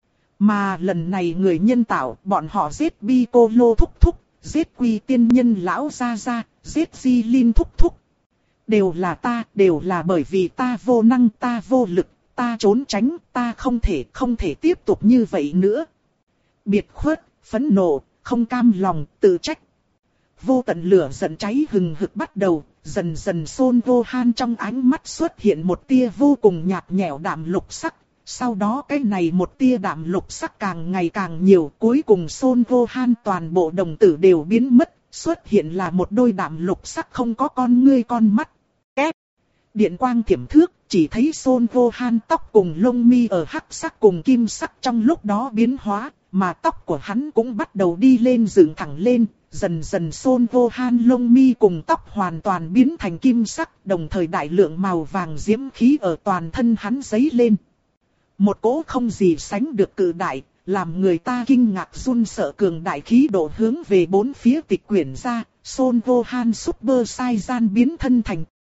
Mà lần này người nhân tạo, bọn họ giết Piccolo thúc thúc, giết Quy Tiên Nhân lão gia gia, giết Jilin thúc thúc. Đều là ta, đều là bởi vì ta vô năng, ta vô lực, ta trốn tránh, ta không thể, không thể tiếp tục như vậy nữa. Biệt khuất, phẫn nộ, không cam lòng, tự trách. Vô tận lửa giận cháy hừng hực bắt đầu, dần dần Son Vô Han trong ánh mắt xuất hiện một tia vô cùng nhạt nhẽo đạm lục sắc. Sau đó cái này một tia đạm lục sắc càng ngày càng nhiều, cuối cùng Son Vô Han toàn bộ đồng tử đều biến mất, xuất hiện là một đôi đạm lục sắc không có con ngươi con mắt. Ép! Điện quang thiểm thước, chỉ thấy Son Vô Han tóc cùng lông mi ở hắc sắc cùng kim sắc trong lúc đó biến hóa, mà tóc của hắn cũng bắt đầu đi lên dựng thẳng lên, dần dần Son Vô Han lông mi cùng tóc hoàn toàn biến thành kim sắc, đồng thời đại lượng màu vàng diễm khí ở toàn thân hắn dấy lên. Một cỗ không gì sánh được cự đại, làm người ta kinh ngạc run sợ cường đại khí độ hướng về bốn phía tịch quyển ra, Son Vô Han Super Saiyan biến thân thành